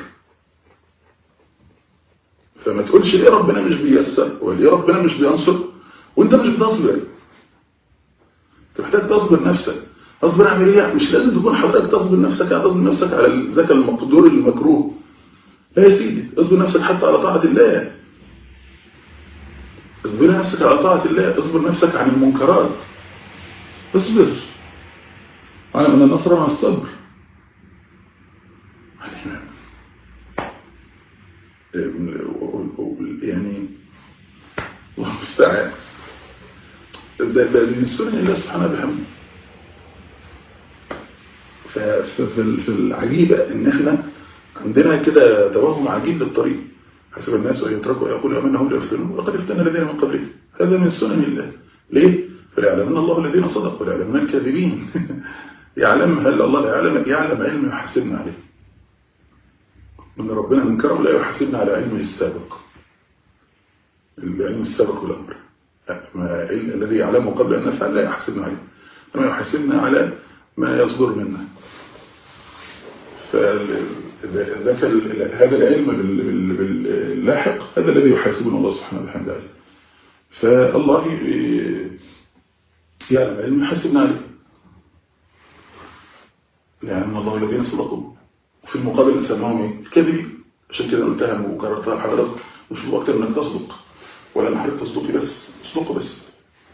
B: فما تقولش ليه ربنا مش بييسر وليه ربنا مش بينصر وانت مش بتصبر. انت محتاج تصبر نفسك. اصبر اعمل ايه؟ مش لازم تكون حضرتك تصبر نفسك يعني تصبر نفسك على الذكاء المقدور المكروه. لا يا سيدي، اصبر نفسك حتى على طاعه الله. اصبر نفسك على طاعه الله، اصبر نفسك عن المنكرات. اصبر. علم ان النصر مع الصبر. يعني الله المستعان. ده من سنن الله سبحانه وبحمده. ففي العجيبة ان احنا عندنا كده توهم عجيب للطريق. حسب الناس ان يتركوا يقولوا امنا هم لا يفتنون ولقد افتنا الذين من قبلهم. هذا من سنن الله. ليه؟ فليعلمن الله الذين صدقوا ويعلمن الكاذبين. يعلم هل الله يعلم يعلم علم يحاسبنا عليه. ان ربنا من كرم لا يحاسبنا على علمه السابق. العلم السابق والامر ما الذي يعلمه قبل ان نفعل لا يحاسبنا عليه، انما يحاسبنا على ما يصدر منا. فذاك هذا العلم باللاحق هذا الذي يحاسبنا الله سبحانه وتعالى عليه. فالله يعلم علم يحاسبنا عليه. يعلم الله الذين صدقوا وفي المقابل سماهم الكذبين. عشان كده قلتها وكررتها لحضرتك، مش الوقت انك تصدق ولا محرك تصدقي بس، تصدق بس.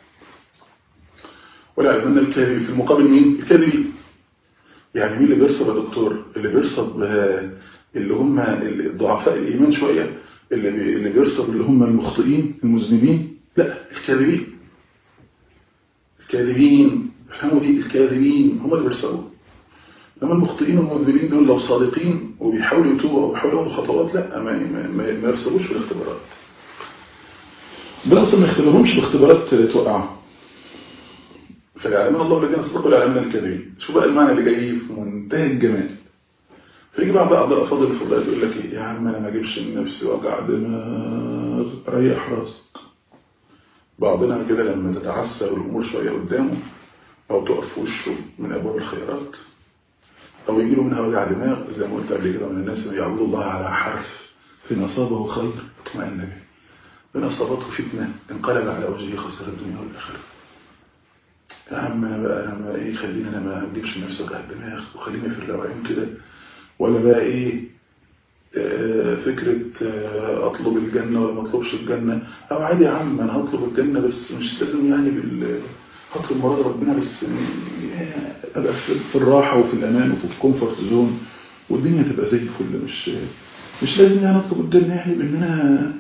B: ولا علمنا الكاذب في المقابل مين؟ الكاذبين. يعني مين اللي بيرصد يا دكتور؟ اللي بيرصد اللي هم ضعفاء الإيمان شوية، اللي بي... اللي بيرصد اللي هم المخطئين المذنبين. لا، الكاذبين. الكاذبين فهموا دي، الكاذبين هم اللي بيرصدوا. لما المخطئين والمذنبين دول لو صادقين وبيحاولوا يتوبوا او بيحاولوا ياخدوا خطوات لا ما ما, ما, ما يرسبوش في الاختبارات. ربنا اصلا ما يختبرهمش باختبارات توقعهم. فيعلمنا الله الذين صدقوا ويعلمنا الكاذبين. شو بقى المعنى اللي جاي في منتهى الجمال. فيجي بعض بعض الافاضل الفضلاء يقول لك ايه يا عم انا ما اجيبش من نفسي وجع دماغ ريح راسك. بعضنا كده لما تتعسر الامور شويه قدامه او تقف في وشه من ابواب الخيرات او يجي له منها وجع دماغ زي ما قلت قبل كده من الناس اللي يعبدوا الله على حرف في نصابه خير اطمئن به وإن أصابته فتنة انقلب على وجهه خسر الدنيا والآخرة. يا عم أنا بقى أنا ما إيه خليني أنا ما أجيبش نفسي وجع الدماغ وخليني في الروقان كده ولا بقى إيه آه فكرة آه أطلب الجنة ولا ما أطلبش الجنة أو عادي يا عم أنا هطلب الجنة بس مش لازم يعني بال هطلب مراد ربنا بس أبقى في الراحة وفي الأمان وفي الكومفورت زون والدنيا تبقى زي الفل. مش مش لازم يعني أطلب الجنة يعني بأننا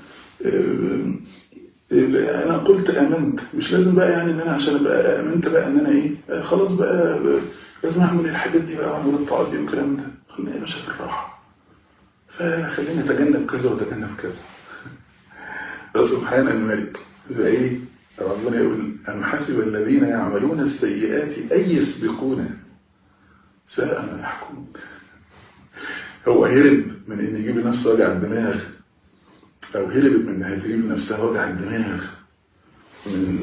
B: انا قلت امنت مش لازم بقى يعني ان انا عشان ابقى امنت بقى ان انا ايه خلاص بقى لازم اعمل الحاجات دي بقى واعمل الطاعات دي والكلام ده. خلينا يا باشا في الراحه فخلينا نتجنب كذا وتجنب كذا. سبحان الملك فايه ربنا يقول ام حسب الذين يعملون السيئات ان يسبقونا ساء ما يحكمون. هو هرب من ان يجيب لنفسه وجع الدماغ أو هربت من إنها تجيب لنفسها وجع الدماغ من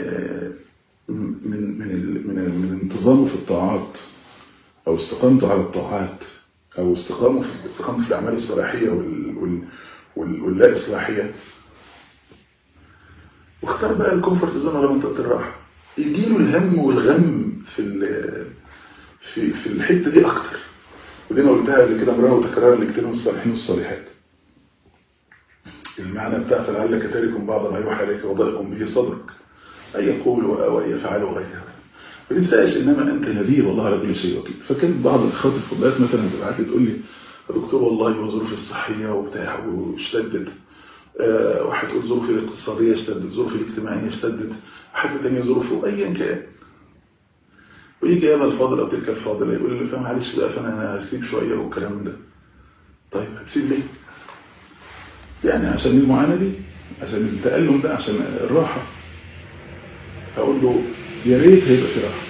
B: من من من من انتظامه في الطاعات أو استقامته على الطاعات أو استقامه في استقامته في الأعمال الصلاحية وال وال وال واللا إصلاحية واختار بقى الكومفورت زون ولا منطقة الراحة يجيله الهم والغم في في في الحتة دي أكتر. ودي أنا قلتها قبل كده مرة وتكرارا لكتير من الصالحين والصالحات. المعنى بتاع فلعلك تارك بعض ما يوحى إليك وضائق به صدرك أن يقولوا أو أن يفعلوا غيره. ما تنساش إنما أنت نذير والله على كل شيء وكيل. فكانت بعض الأخوات الفضلات مثلا تبعت لي تقول لي يا دكتور والله وظروفي الصحية وبتاع واشتدت أه واحد تقول ظروفي الاقتصادية اشتدت ظروفي الاجتماعية اشتدت حد تاني ظروفه أيا كان ويجي هذا الفاضل أو تلك الفاضلة يقول لي فمعلش بقى فأنا هسيب شوية والكلام ده. طيب هتسيب ليه؟ يعني عشان المعاناة دي عشان التألم ده عشان الراحة. هقول له يا ريت هيبقى في راحة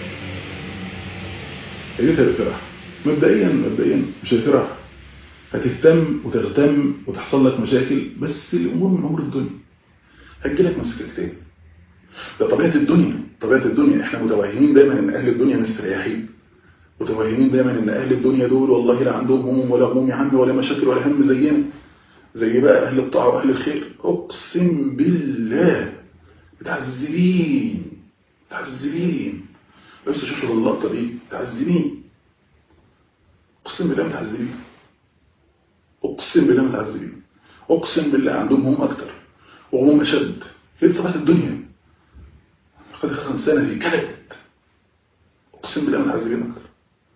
B: يا ريت هيبقى في راحة. مبدئيا مبدئيا مش هيبقى في راحة هتهتم وتغتم وتحصل لك مشاكل بس الأمور من أمور الدنيا هتجيلك مسكتين. ده طبيعة الدنيا طبيعة الدنيا احنا متوهمين دايما ان أهل الدنيا مستريحين متوهمين دايما ان أهل الدنيا دول والله لا عندهم هموم ولا هموم يا عم ولا مشاكل ولا هم زينا زي بقى أهل الطاعة وأهل الخير. أقسم بالله متعذبين متعذبين بس شوفوا اللقطة دي متعذبين أقسم بالله متعذبين أقسم بالله متعذبين أقسم بالله عندهم هم أكتر وهم أشد. هي طبيعة الدنيا قد خلص سنة دي كلبت أقسم بالله متعذبين أكتر.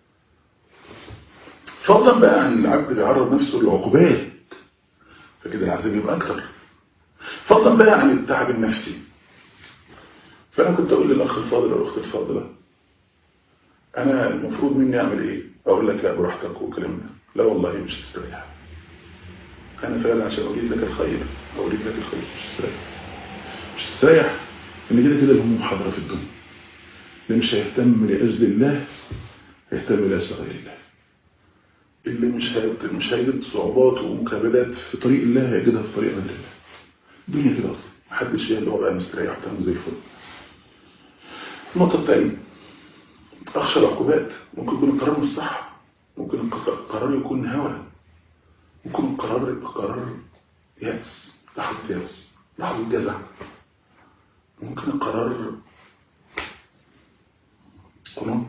B: فضلا بقى عن العبد بيعرض نفسه للعقوبات فكده العذاب يبقى أكتر. فضلا بقى عن التعب النفسي. فأنا كنت أقول للأخ الفاضل والأخت الفاضلة أنا المفروض مني أعمل إيه؟ أقول لك لا براحتك وكلامنا لا والله مش هتستريح. أنا فعلا عشان أريد لك الخير أريد لك الخير مش هتستريح مش هتستريح إن كده كده الهموم حاضرة في الدنيا. اللي مش هيهتم لأجل الله هيهتم لأجل غير الله. اللي مش هيجد مش هيجد صعوبات ومكابدات في طريق الله هيجدها في طريق غير الله. الدنيا كده أصلا محدش فيها اللي هو بقى مستريح وتعمل زي الفل. النقطة الثانية أخشى العقوبات. ممكن يكون القرار مش صح ممكن القرار يكون هوى ممكن القرار يبقى قرار يأس لحظة يأس لحظة جزع ممكن القرار قنوط.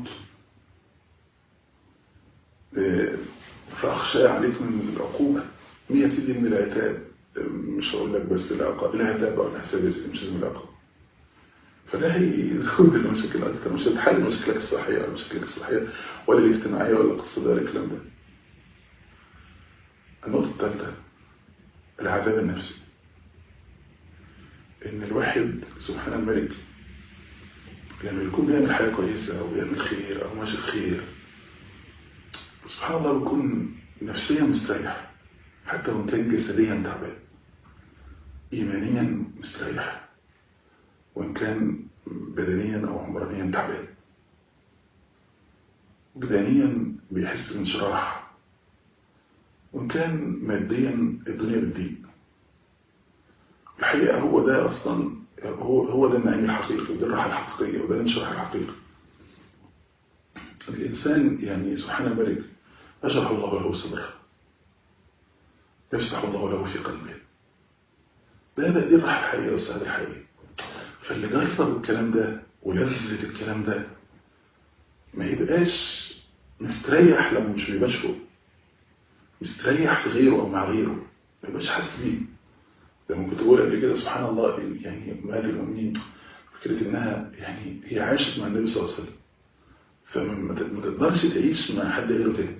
B: فأخشى عليك من العقوبة مية سيدي من العتاب مش هقول لك بس العقاب العتاب أو الحساب يسير مش لازم العقاب. فده هيزود المشاكل أكتر مش هتحل مشاكلك الصحية ولا مشاكلك الصحية ولا الاجتماعية ولا الاقتصادية ولا الكلام ده. النقطة الثالثة العذاب النفسي. إن الواحد سبحان الملك لما يكون بيعمل حاجة كويسة أو بيعمل خير أو ماشي خير سبحان الله بيكون نفسيا مستريح حتى وإن كان جسديا تعبان، إيمانيا مستريح وإن كان بدنيا أو عمرانيا تعبان، بدنيا بيحس بانشراح وإن كان ماديا الدنيا بتضيق. الحقيقة هو ده أصلا هو هو ده النعيم الحقيقي وده الراحة الحقيقية وده الانشراح الحقيقي. الإنسان يعني سبحان الملك أشرح الله له صدره، يفسح الله له في قلبه، ده ده دي الراحة الحقيقية والسعادة الحقيقية. فاللي جرب الكلام ده ولذة الكلام ده ما يبقاش مستريح لما مش بيباشره، مستريح في غيره أو مع غيره، ما يبقاش حاسس بيه. زي ما كنت بقول قبل كده سبحان الله يعني أمهات المؤمنين فكرة إنها يعني هي عاشت مع النبي صلى الله عليه وسلم، فما تقدرش تعيش مع حد غيره تاني.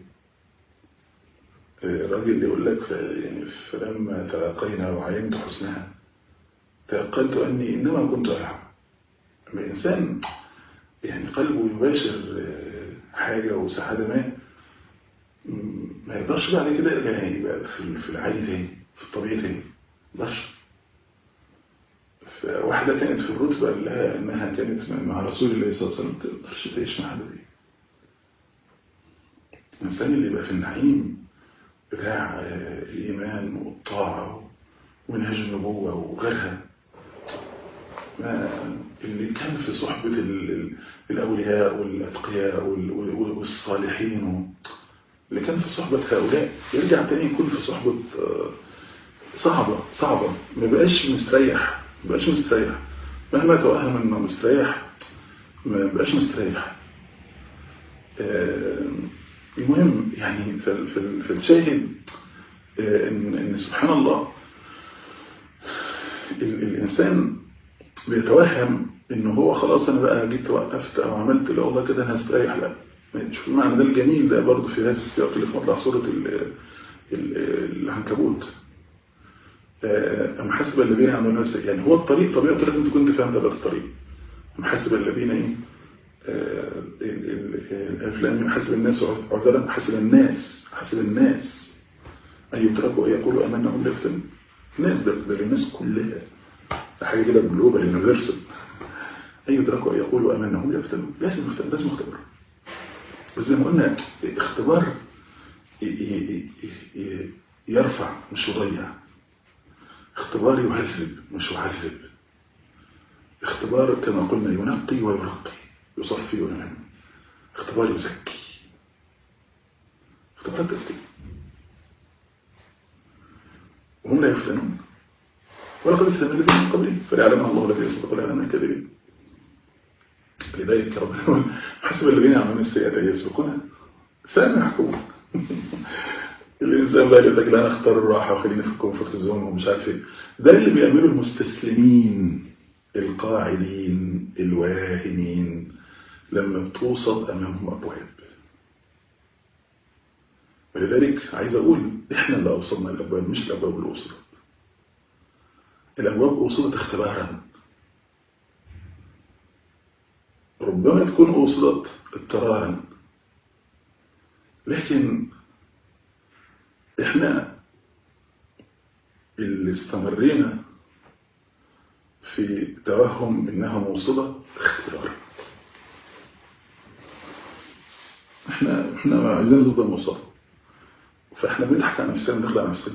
B: الراجل اللي يقول لك يعني فلما تلاقينا وعينت حسنها تيقنت أني إنما كنت أرحم. لما الإنسان يعني قلبه يباشر حاجة وسعادة ما ما يقدرش بعد كده يرجع يعني بقى في العادي تاني في الطبيعي تاني، ما يقدرش. فواحدة كانت في الرتبة اللي لها إنها كانت مع رسول الله صلى الله عليه وسلم ما تقدرش تعيش مع حد دي. الإنسان اللي يبقى في النعيم بتاع الإيمان والطاعة ومنهج النبوة وغيرها، اللي كان في صحبة الأولياء والأتقياء والصالحين، اللي كان في صحبة هؤلاء يرجع تاني يكون في صحبة صعبة صعبة ما بقاش مستريح، ما بقاش مستريح مهما توهم انه مستريح ما بقاش مستريح. المهم يعني في الشاهد ان ان سبحان الله الانسان بيتوهم انه هو خلاص انا بقى جيت وقفت او عملت اللي والله كده انا هستريح. لا، شوف المعنى ده الجميل ده برضه في هذا السياق اللي في مطلع سورة العنكبوت. أم حسب الذين يعملون السيئات، يعني هو الطريق طبيعته لازم تكون انت فاهم طبيعة الطريق. أم حسب الذين ايه الافلام حسب الناس عذرا حسب الناس حسب الناس أن يتركوا أن يقولوا أمنا هم لا يفتنون. الناس ده ده الناس كلها حاجة كده جلوبال يونيفرسال. أن يتركوا أن يقولوا أمنا هم لا يفتنون، لازم لازم اختبار. بس زي ما قلنا اختبار يرفع مش يضيع، اختبار يهذب مش يعذب، اختبار كما قلنا ينقي ويرقي، يصفي وينمي، اختبار يزكي، اختبار تزكي. وهم لا يفتنون ولقد افتنوا الذين من قبلهم فليعلمها الله الذين صدقوا والعلماء الكاذبين. لذلك ربنا حسب الذين يعملون السيئات ان يسبقونا ساء ما يحكمون. الانسان بقى يقول لك لا انا اختار الراحه وخليني في الكومفورت زون ومش عارف ايه. ده اللي بيعمله المستسلمين القاعدين الواهنين لما بتوصل امامهم ابواب. ولذلك عايز اقول احنا اللي اوصلنا الابواب مش الابواب اللي وصلت. الابواب وصلت اختبارا، ربما تكون وصلت اضطرارا، لكن احنا اللي استمرينا في توهم انها موصلة اختبارا. احنا احنا عايزين نفضل موصلة، فاحنا بنضحك على نفسنا بنخدع نفسنا.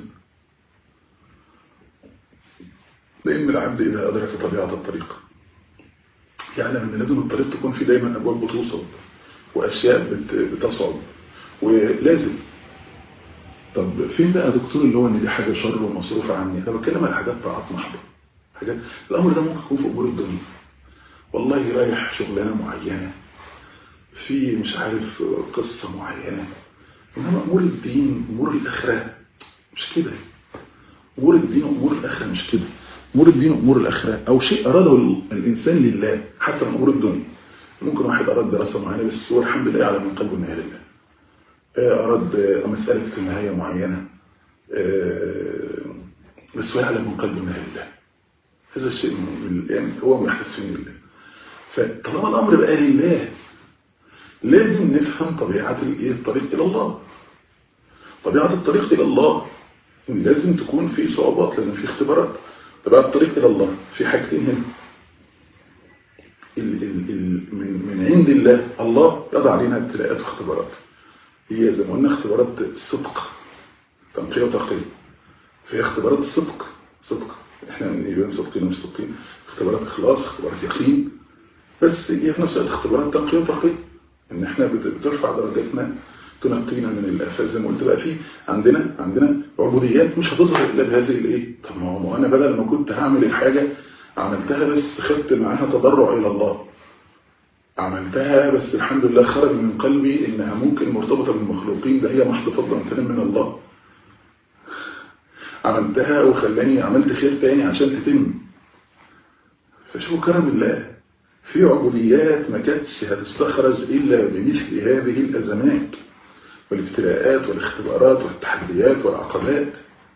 B: لان العبد اذا ادرك طبيعة الطريق يعلم ان لازم الطريق تكون في دايما ابواب بتوصل واشياء بتصعب ولازم. طب فين بقى دكتور اللي هو ان دي حاجه شر ومصروفه عني؟ انا بتكلم على حاجات طاعات محضه، حاجات الامر ده ممكن يكون في امور الدنيا، والله رايح شغلانه معينه في مش عارف قصه معينه، انما امور الدين امور الاخره مش كده. امور الدين وامور الاخره مش كده. امور الدين وامور الاخره او شيء اراده الانسان لله حتى من امور الدنيا. ممكن واحد اراد دراسه معينه بس هو الحمد لله يعلم من قلبه انها لله، اراد مساله نهايه معينه بس هو يعلم من قلبه انها لله. هذا الشيء يعني هو محدث من الله. فطالما الامر بقى لله لازم نفهم طبيعه الطريق الى الله. طبيعة الطريق إلى الله إن لازم تكون في صعوبات، لازم في اختبارات. طبيعة الطريق إلى الله في حاجتين هنا، ال ال ال من, من عند الله، الله يضع علينا ابتلاءات واختبارات، هي زي ما قلنا اختبارات الصدق، تنقية وترقية. في اختبارات الصدق، صدق احنا نبين صدقين ومش صدقين، اختبارات اخلاص، اختبارات يقين، بس هي في نفس الوقت اختبارات تنقية وترقية، ان احنا بترفع درجاتنا، تنقينا من الافات. زي ما قلت بقى في عندنا عندنا عبوديات مش هتظهر الا بهذه الايه. طب ما هو انا بدل ما كنت هعمل الحاجه عملتها بس خدت معاها تضرع الى الله، عملتها بس الحمد لله خرج من قلبي انها ممكن مرتبطه بالمخلوقين، ده هي محض فضل وامتنان من الله. عملتها وخلاني عملت خير تاني عشان تتم. فشوفوا كرم الله، في عبوديات ما كانتش هتستخرج الا بمثل هذه الازمات والابتلاءات والاختبارات والتحديات والعقبات.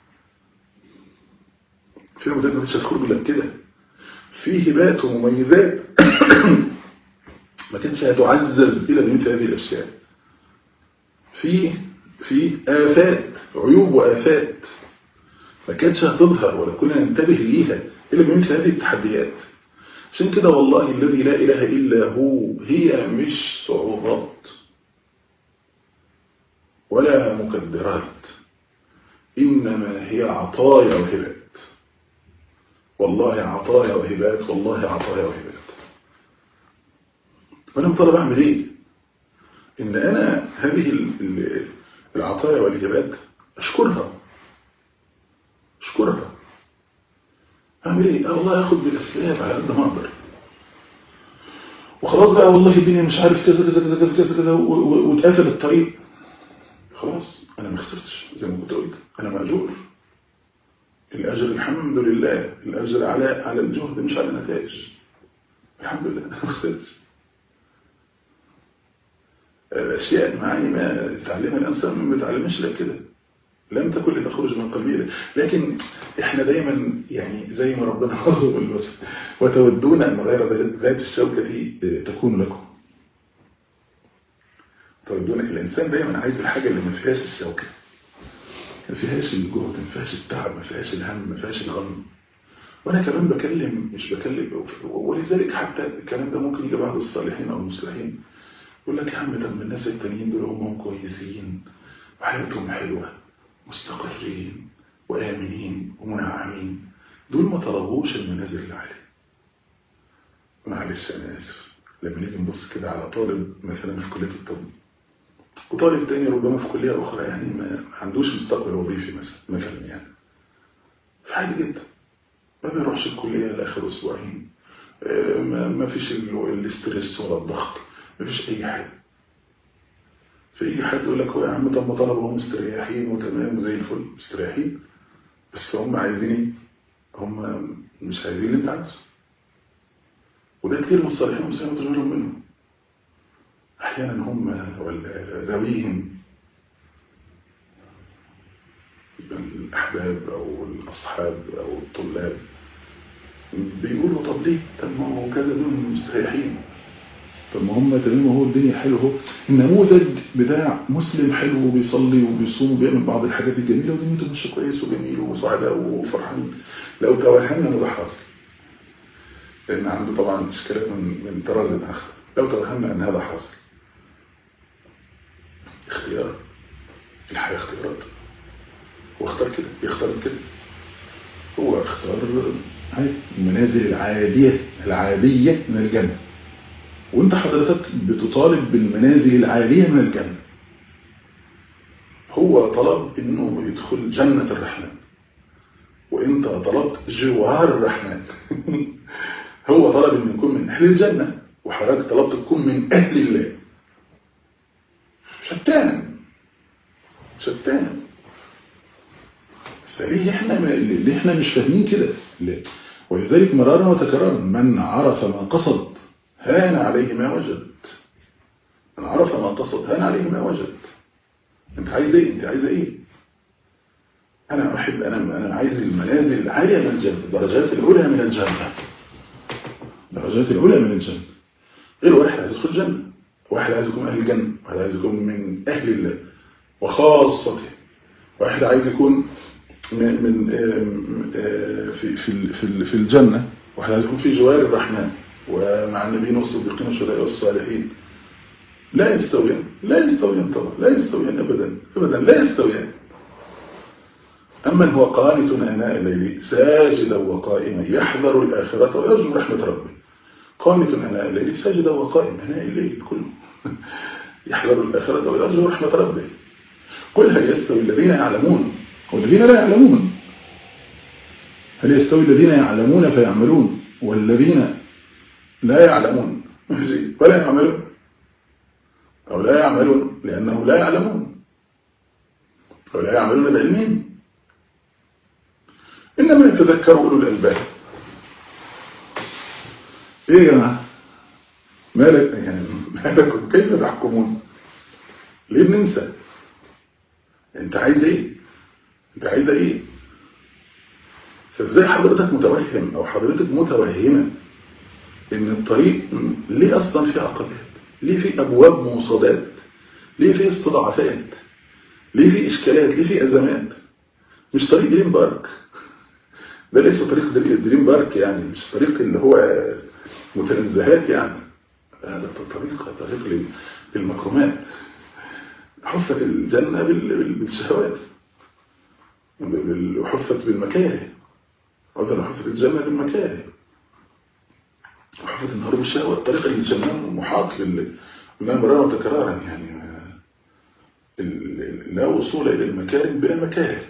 B: في عبوديات ما كانتش هتخرج الا كده، في هبات ومميزات ما كانتش هتعزز الا بمثل هذه الاشياء. في في آفات، عيوب وآفات ما كانتش هتظهر ولا كنا ننتبه ليها إلا بمثل هذه التحديات. عشان كده والله الذي لا إله إلا هو، هي مش صعوبات ولا مكدرات، إنما هي عطايا وهبات. والله عطايا وهبات، والله عطايا وهبات. وأنا مطالب أعمل إيه؟ إن أنا هذه العطايا والهبات أشكرها، أشكرها. أعمل إيه؟ أه والله أخذ بالأسباب على قد ما أقدر، وخلاص بقى والله الدنيا مش عارف كذا كذا كذا كذا كذا واتقفل الطريق، خلاص أنا ما خسرتش. زي ما كنت أقول أنا مأجور، الأجر الحمد لله، الأجر على على الجهد مش على النتائج، الحمد لله أنا ما خسرتش. الأشياء معاني ما يتعلمها الإنسان ما بيتعلمش لا كده، لم تكن لتخرج من قلبي. لكن احنا دايما يعني زي ما ربنا وصف بالوصف، وتودون أن غير ذات الشوكة تكون لكم. تودون، الإنسان دايما عايز الحاجة اللي ما فيهاش الشوكة، ما فيهاش الجهد، ما فيهاش التعب، ما فيهاش الهم، ما فيهاش الغم. وأنا كمان بكلم مش بكلم، ولذلك حتى الكلام ده ممكن يجي بعض الصالحين أو المصلحين يقول لك يا عم طب الناس التانيين دول هم كويسين وحياتهم حلوة مستقرين وآمنين ومنعمين، دول ما طلبوش المنازل العالية. معلش أنا آسف، لما نيجي نبص كده على طالب مثلا في كلية الطب وطالب تاني ربما في كلية أخرى يعني ما عندوش مستقبل وظيفي مثلا مثلا يعني فعادي جدا ما بيروحش الكلية لآخر أسبوعين، ما فيش الاسترس ولا الضغط، ما فيش أي حاجة. فيجي حد يقول لك هو يا عم طب ما طلبهم مستريحين وتمام وزي الفل مستريحين، بس هم عايزين ايه؟ هم مش عايزين اللي انت عايزه. وده كتير من الصالحين والمسلمين تجربهم منهم. احيانا هم ولا ذويهم الاحباب او الاصحاب او الطلاب بيقولوا طب ليه؟ طب ما هو كذا دول مستريحين، طب ما هم تمام وهو الدنيا حلوه، النموذج بتاع مسلم حلو وبيصلي وبيصوم وبيعمل بعض الحاجات الجميله ودنيته ماشيه كويس وجميل وسعداء وفرحانين، لو توهمنا انه ده حاصل، لان عنده طبعا اشكالات من من طراز اخر، لو توهمنا ان هذا حاصل. اختيار، الحياه اختيارات، هو اختار كده، يختار كده، هو اختار المنازل العاديه العاديه من الجنه، وانت حضرتك بتطالب بالمنازل العالية من الجنة. هو طلب انه يدخل جنة الرحمن وانت طلبت جوار الرحمن. هو طلب انه يكون من اهل الجنة وحضرتك طلبت تكون من اهل الله. شتان شتان. فليه احنا ليه احنا مش فاهمين كده؟ ولذلك مرارا وتكرارا من عرف ما قصد هان عليه ما وجد. من عرف ما قصد هان عليه ما وجد. انت عايز ايه؟ انت عايز ايه؟ انا احب انا انا عايز المنازل العاليه من الجنه، الدرجات العلى من الجنه. الدرجات العلى من الجنه. غير واحد عايز يدخل الجنه، واحد عايز يكون اهل الجنه، واحد عايز يكون من اهل الله وخاصته. واحد عايز يكون من من في في في في الجنة، واحد عايز يكون في جوار الرحمن ومع النبيين والصديقين والشهداء والصالحين. لا يستويان، لا يستويان طبعا، لا يستويان أبدا أبدا، لا يستويان. أما هو قانت آناء الليل ساجدا وقائما يحذر الآخرة ويرجو رحمة ربه. قانت آناء الليل ساجدا وقائما، آناء الليل كله يحذر الآخرة ويرجو رحمة ربه. قل هل يستوي الذين يعلمون والذين لا يعلمون؟ هل يستوي الذين يعلمون فيعملون والذين لا يعلمون ولا يعملون؟ أو لا يعملون لأنه لا يعلمون، أو لا يعملون بعلمهم. إنما يتذكر أولو الألباب. إيه يا جماعة؟ مالك يعني مالكم كيف تحكمون؟ ليه بننسى؟ أنت عايز إيه؟ أنت عايز إيه؟ فإزاي حضرتك متوهم أو حضرتك متوهمة إن الطريق ليه أصلا فيه عقبات؟ ليه فيه أبواب موصدات؟ ليه فيه استضعافات؟ ليه فيه إشكالات؟ ليه فيه أزمات؟ مش طريق دريم بارك. ده ليس طريق دريم بارك، يعني مش طريق اللي هو متنزهات، يعني هذا طريق طريق للمكرمات. حفت الجنة بالشهوات وحفت بالمكاره، وإذا حفت الجنة بالمكاره وحفت النهار بالشهوات. طريق الجنة محاط مرارا وتكرارا، يعني لا وصول إلى المكارم بلا مكاره.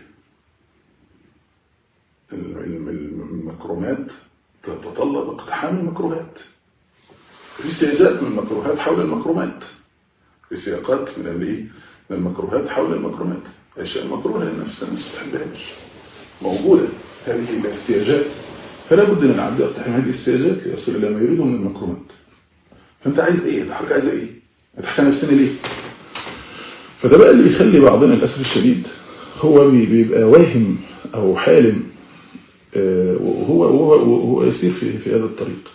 B: المكرمات تتطلب اقتحام المكروهات، في سياجات من المكروهات حول المكرمات، في سياقات من الايه من المكروهات حول المكرمات. اشياء مكروهه للنفس ما تستحبهاش موجوده هذه السياجات، فلا بد ان العبد يقتحم هذه السياجات ليصل الى ما يريده من المكرمات. فانت عايز ايه؟ انت حضرتك عايز ايه؟ هتحكي نفسنا ليه؟ فده بقى اللي بيخلي بعضنا للاسف الشديد هو بيبقى واهم او حالم، وهو وهو وهو يسير في في هذا الطريق.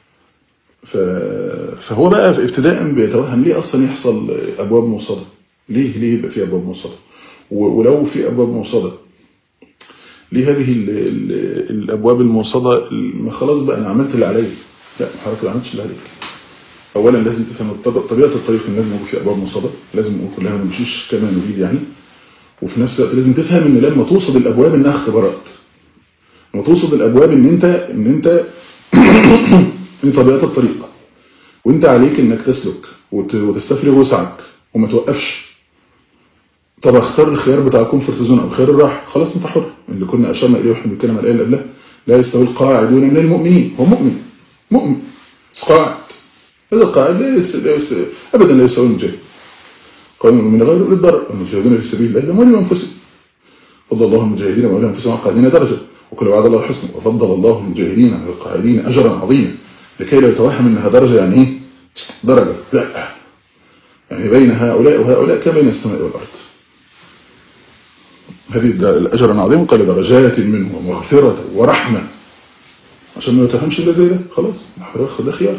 B: فهو بقى في ابتداء بيتوهم ليه اصلا يحصل ابواب موصده، ليه ليه يبقى في ابواب موصده، ولو في ابواب موصده ليه هذه ال ال الابواب الموصده؟ ما خلاص بقى انا عملت اللي عليا. لا حضرتك ما عملتش اللي عليك. اولا لازم تفهم طبيعه الطريق، ان لازم يكون في ابواب موصده، لازم نقول كلها ما نمشيش كما نريد يعني. وفي نفس الوقت لازم تفهم ان لما توصد الابواب انها اختبارات، لما توصد الابواب ان انت ان انت في طبيعه الطريق، وانت عليك انك تسلك وتستفرغ وسعك وما توقفش. طب اختار الخيار بتاع الكومفورت زون او خيار الراحه، خلاص انت حر. اللي كنا اشرنا اليه واحنا بنتكلم على الايه اللي قبلها، لا يستوي القاعدون من المؤمنين. هو مؤمن مؤمن قاعد، هذا القاعد لا يستوي ابدا، لا يستوي المجاهد. قالوا من غير للضرر، المجاهدون في سبيل الله لهم انفسهم، فضل الله المجاهدين ولا انفسهم على القاعدين درجه، وكل وعد الله الحسنى، وفضل الله المجاهدين على القاعدين اجرا عظيما. لكي لا يتوهم انها درجه، يعني ايه درجه؟ لا، يعني بين هؤلاء وهؤلاء كبين السماء والارض. هذه الاجر العظيم قال درجات منه ومغفره ورحمه، عشان ما يتفهمش الا زي ده. خلاص خد خيارك،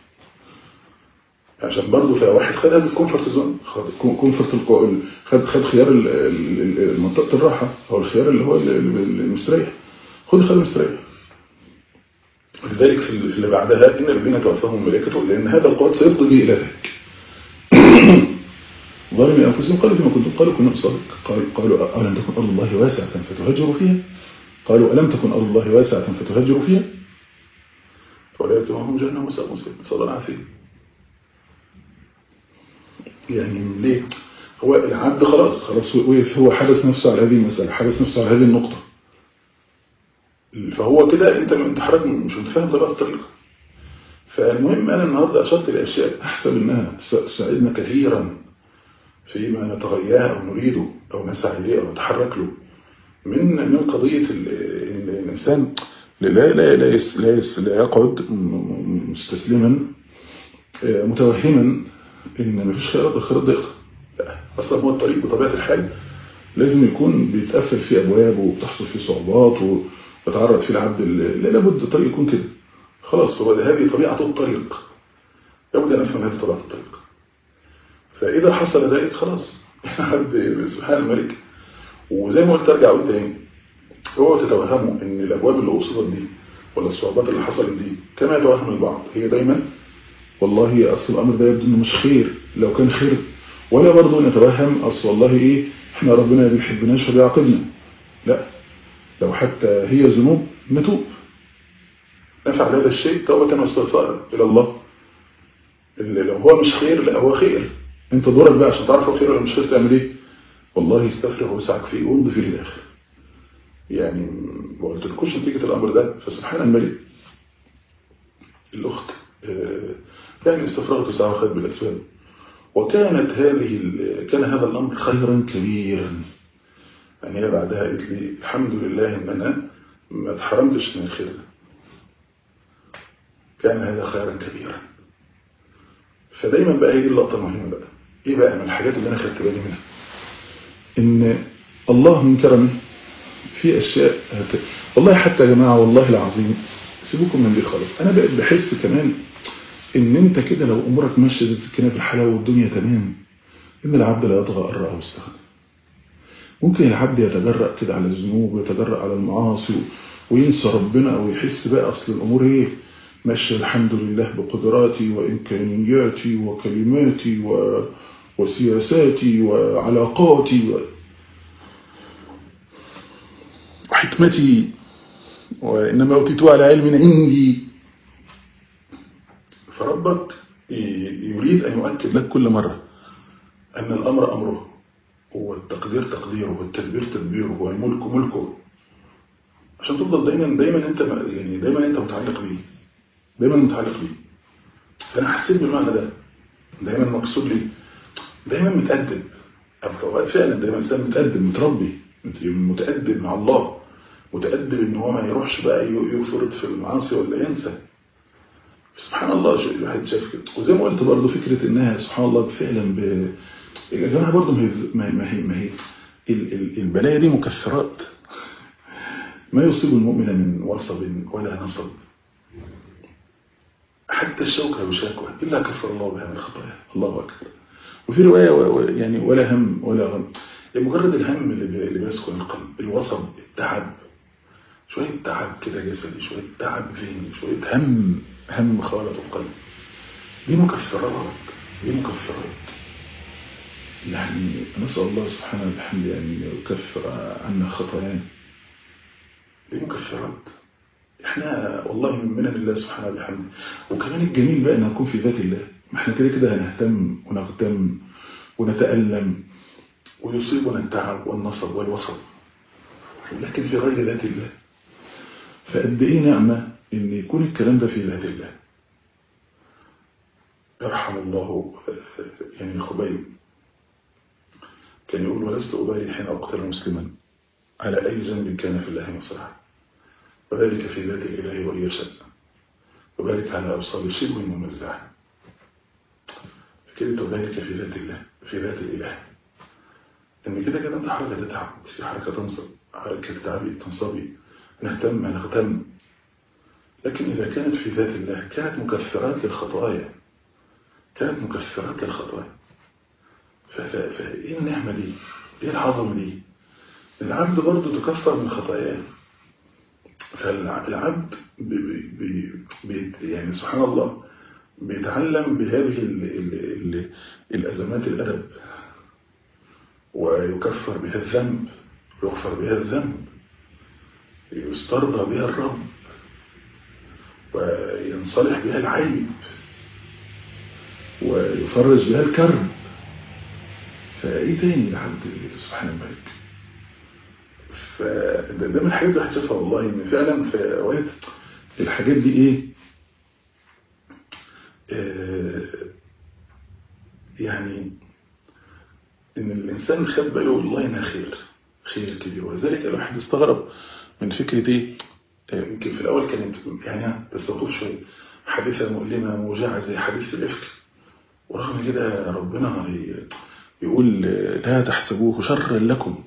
B: عشان برضه في واحد خد هذا الكومفورت زون، خد كومفورت القول، خد خد خيار منطقه الراحه او الخيار اللي هو المستريح، خد خد المستريح. ولذلك في اللي بعدها ان الذين توفاهم الملائكه، لان هذا القول سيفضي به الى ذلك. ظالمين انفسهم قالوا فيما كنتم، قالوا كنا نصدق، قالوا الم تكن ارض الله واسعه فتهاجروا فيها، قالوا الم تكن ارض الله واسعه فتهاجروا فيها، فاولئك هم جهنم وساءت مصيرا. صلى الله عليه وسلم. يعني ليه؟ هو العبد خلاص خلاص وقف، هو حبس نفسه على هذه المساله، حبس نفسه على هذه النقطه، فهو كده انت انت حضرتك مش متفاهم طبيعه الطريقه. فالمهم انا النهارده اشرت لاشياء احسب انها تساعدنا كثيرا فيما نتغياه او نريده او نسعى اليه او نتحرك له، من من قضيه الانسان لا لا لا لا, لا يقعد مستسلما متوهما ان مفيش خيارات غير خيارات ضيقه. لا، اصلا هو الطريق بطبيعه الحال لازم يكون بيتقفل فيه ابواب وبتحصل فيه صعوبات ويتعرض فيه العبد. لا لابد الطريق يكون كده. خلاص هو هذه طبيعه الطريق، لابد ان نفهم هذه طبيعه الطريق. فاذا حصل ذلك خلاص عبد سبحان الملك وزي ما قلت ارجع اقول تاني، هو تتوهموا ان الابواب اللي وصلت دي ولا الصعوبات اللي حصلت دي كما يتوهم البعض هي دايما والله اصل الامر ده يبدو انه مش خير، لو كان خير، ولا برضه نتوهم اصل والله ايه احنا ربنا ما بيحبناش فبيعاقبنا. لا، لو حتى هي ذنوب نتوب، نفعل هذا الشيء توبة واستغفارا الى الله. اللي لو هو مش خير لا هو خير، انت دورك بقى عشان تعرف هو خير ولا مش خير تعمل ايه؟ والله استفرغ وسعك فيه وامضي فيه للاخر. يعني ما قلتلكوش نتيجة الامر ده، فسبحان الملك الاخت يعني استفرغت وسعها وخد بالاسباب، وكانت هذه كان هذا الامر خيرا كبيرا. يعني هي بعدها قالت لي الحمد لله ان انا ما اتحرمتش من الخير ده، كان هذا خيرا كبيرا. فدايما بقى هي دي اللقطه المهمه بقى، ايه بقى من الحاجات اللي انا خدت بالي منها، ان الله من كرمه في اشياء هت... والله حتى يا جماعه والله العظيم سيبوكم من دي خالص. انا بقيت بحس كمان ان انت كده لو امورك ماشيه زي السكينه في الحلاوه والدنيا تمام، ان العبد لا يطغى ان رآه واستغنى. ممكن العبد يتجرأ كده على الذنوب ويتجرأ على المعاصي وينسى ربنا، او يحس بقى اصل الامور ايه ماشيه الحمد لله بقدراتي وامكانياتي وكلماتي و... وسياساتي وعلاقاتي و... وحكمتي، وانما اوتيتها على علم عندي. فربك يريد ان يؤكد لك كل مره ان الامر امره، والتقدير تقديره، والتدبير تدبيره، والملك ملكه، عشان تفضل دايما دايما انت يعني دايما انت متعلق بيه، دايما متعلق بيه. فانا حسيت بالمعنى ده، دايما مقصود لي دايما متأدب، او في اوقات فعلا دايما انسان متأدب متربي متأدب مع الله، متأدب ان هو ما يروحش بقى يفرط في المعاصي ولا ينسى. سبحان الله شيء الواحد شاف كده. وزي ما قلت برضه فكره انها سبحان الله فعلا ب... يا جماعه برضه ما هي ما هي ما هي البلايا دي مكفرات. ما يصيب المؤمن من وصب ولا نصب، حتى الشوكه وشاكوى الا كفر الله بها من خطاياه. الله اكبر. وفي روايه يعني ولا هم ولا غم، مجرد الهم اللي بيسكن القلب، الوصب التعب، شويه تعب كده جسدي، شويه تعب ذهني، شويه هم هم خالط القلب، دي مكفرات، دي مكفرات. يعني نسأل الله سبحانه وبحمده أن يكفر عنا خطايانا، دي مكفرات. احنا والله من منن الله سبحانه وبحمده. وكمان الجميل بقى ان نكون في ذات الله، ما احنا كده كده هنهتم ونغتم ونتألم ويصيبنا التعب والنصب والوصب، لكن في غير ذات الله. فقد ايه نعمة ان يكون الكلام ده في ذات الله. يرحم الله يعني خبيب كان يقول ولست أبالي حين أقتل مسلما على أي ذنب كان في الله مصرعا، وذلك في ذات الإله وهي شأن، وذلك على أبصار شبه ممزعة. كده وذلك في ذات الله، في ذات الإله. إن كده كده أنت حركة تتعب، في حركة تنصب، حركة تتعبي تنصبي، نهتم نغتم. لكن إذا كانت في ذات الله كانت مكفرات للخطايا، كانت مكفرات للخطايا. فإيه النعمة دي؟ إيه العظمة دي؟ العبد برضه تكفر من خطاياه. فالعبد بي بي بي يعني سبحان الله بيتعلم بهذه ال ال ال الأزمات الأدب، ويكفر بها الذنب، ويغفر بها الذنب، يسترضى بها الرب، وينصلح بها العيب، ويفرج بها الكرب. فايه تاني العبد سبحان الملك؟ فده من الحاجات اللي هتشوفها والله ان فعلا في اوقات الحاجات دي ايه آه يعني ان الانسان خد باله والله انها خير، خير كبير. ولذلك الواحد استغرب من فكره ايه، يمكن في الاول كانت يعني تستوقف شويه حادثه مؤلمه موجعه زي حادثه الافك، ورغم كده ربنا يقول لا تحسبوه شرا لكم.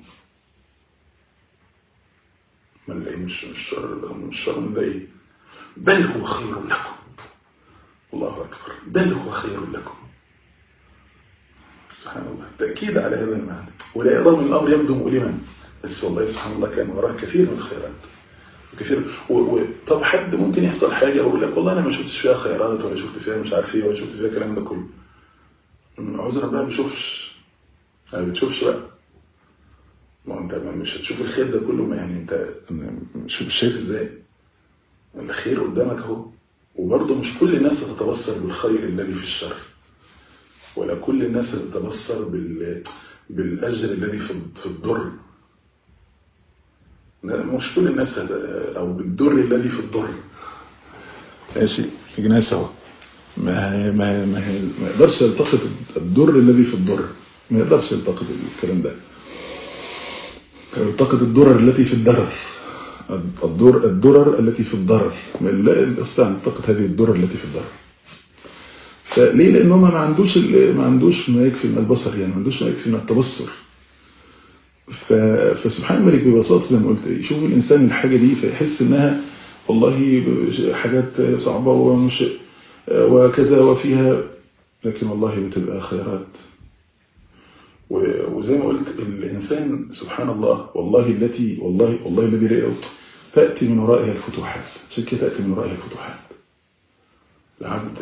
B: ما مش مش شر، مش شر من ده ايه، بل هو خير لكم. الله اكبر، بل هو خير لكم. سبحان الله، تاكيد على هذا المعنى. ولا يرى من الامر يبدو مؤلما، بس والله سبحان الله كان وراه كثير من الخيرات كثير. وطب حد ممكن يحصل حاجة ويقول لك والله أنا ما شفتش فيها خيرات ولا شفت فيها مش عارف ايه ولا شفت فيها الكلام ده كله. عذرا بقى ما بيشوفش، ما بتشوفش بقى، ما انت مش هتشوف الخير ده كله، ما يعني انت مش شايف ازاي الخير قدامك اهو. وبرضه مش كل الناس تتبصر بالخير الذي في الشر، ولا كل الناس تتبصر بال بالاجر الذي في الضر، مش كل الناس او بالضر الذي في الضر. ماشي في ناس اهو ما ما ما ما يقدرش يلتقط الضر الذي في الضر، ما يقدرش يلتقط الكلام ده، يلتقط الضرر التي في الضرر، الضر الضرر التي في الضرر، لا يستطيع ان يلتقط هذه الضرر التي في الضرر. فليه؟ لانه ما عندوش ما عندوش ما يكفي من البصر، يعني ما عندوش ما يكفي من التبصر. فسبحان الملك ببساطه زي ما قلت يشوف الانسان الحاجه دي فيحس انها والله حاجات صعبه ومش وكذا وفيها، لكن والله بتبقى خيرات. وزي ما قلت الإنسان سبحان الله والله التي والله والله الذي لا تأتي من ورائها الفتوحات، عشان كده تأتي من ورائها الفتوحات. العبد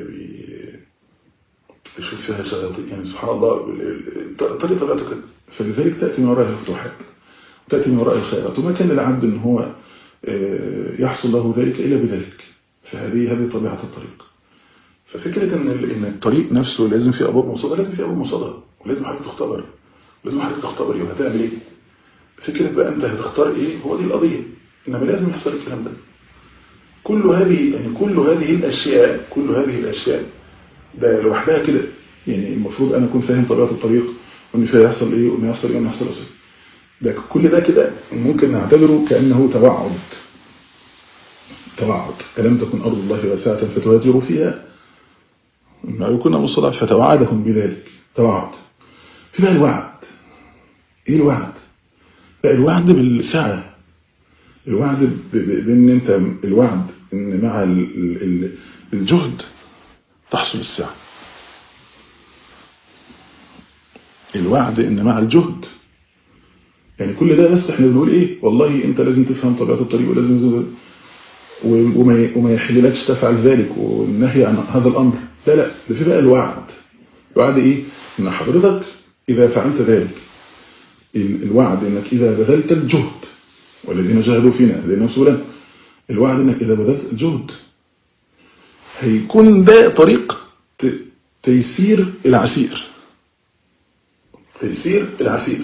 B: يشوف فيها شغلات يعني سبحان الله طريقة طبيعته كده، فلذلك تأتي من ورائها الفتوحات وتأتي من ورائها الخيرات. وما كان للعبد ان هو يحصل له ذلك إلا بذلك، فهذه هذه طبيعة الطريق. ففكرة ان ان الطريق نفسه لازم فيه ابواب مصادة، لازم فيه ابواب مصادة، ولازم حضرتك تختبر، لازم حضرتك تختبر ايه وهتعمل ايه. فكرة بقى انت هتختار ايه هو دي القضية، انما لازم يحصل الكلام ده. كل هذه يعني كل هذه الاشياء كل هذه الاشياء ده لوحدها كده، يعني المفروض انا اكون فاهم طبيعة الطريق وان فيها يحصل ايه وان يحصل ايه وان يحصل ايه. ده كل ده كده ممكن نعتبره كأنه توعد، توعد ألم تكن أرض الله واسعة فتهاجروا فيها ما يكون مصطلح فتوعدهم بذلك توعد. في بقى الوعد، ايه الوعد؟ بقى الوعد بالسعة، الوعد بان انت الوعد ان مع الجهد تحصل السعة، الوعد ان مع الجهد يعني كل ده. بس احنا بنقول ايه والله انت لازم تفهم طبيعة الطريق ولازم وما وما يحللكش تفعل ذلك والنهي عن هذا الامر، لا لا ده في بقى الوعد. الوعد ايه؟ ان حضرتك اذا فعلت ذلك، الوعد انك اذا بذلت الجهد والذين جاهدوا فينا هديناهم سبلنا، الوعد انك اذا بذلت الجهد هيكون ده طريق تيسير العسير، تيسير العسير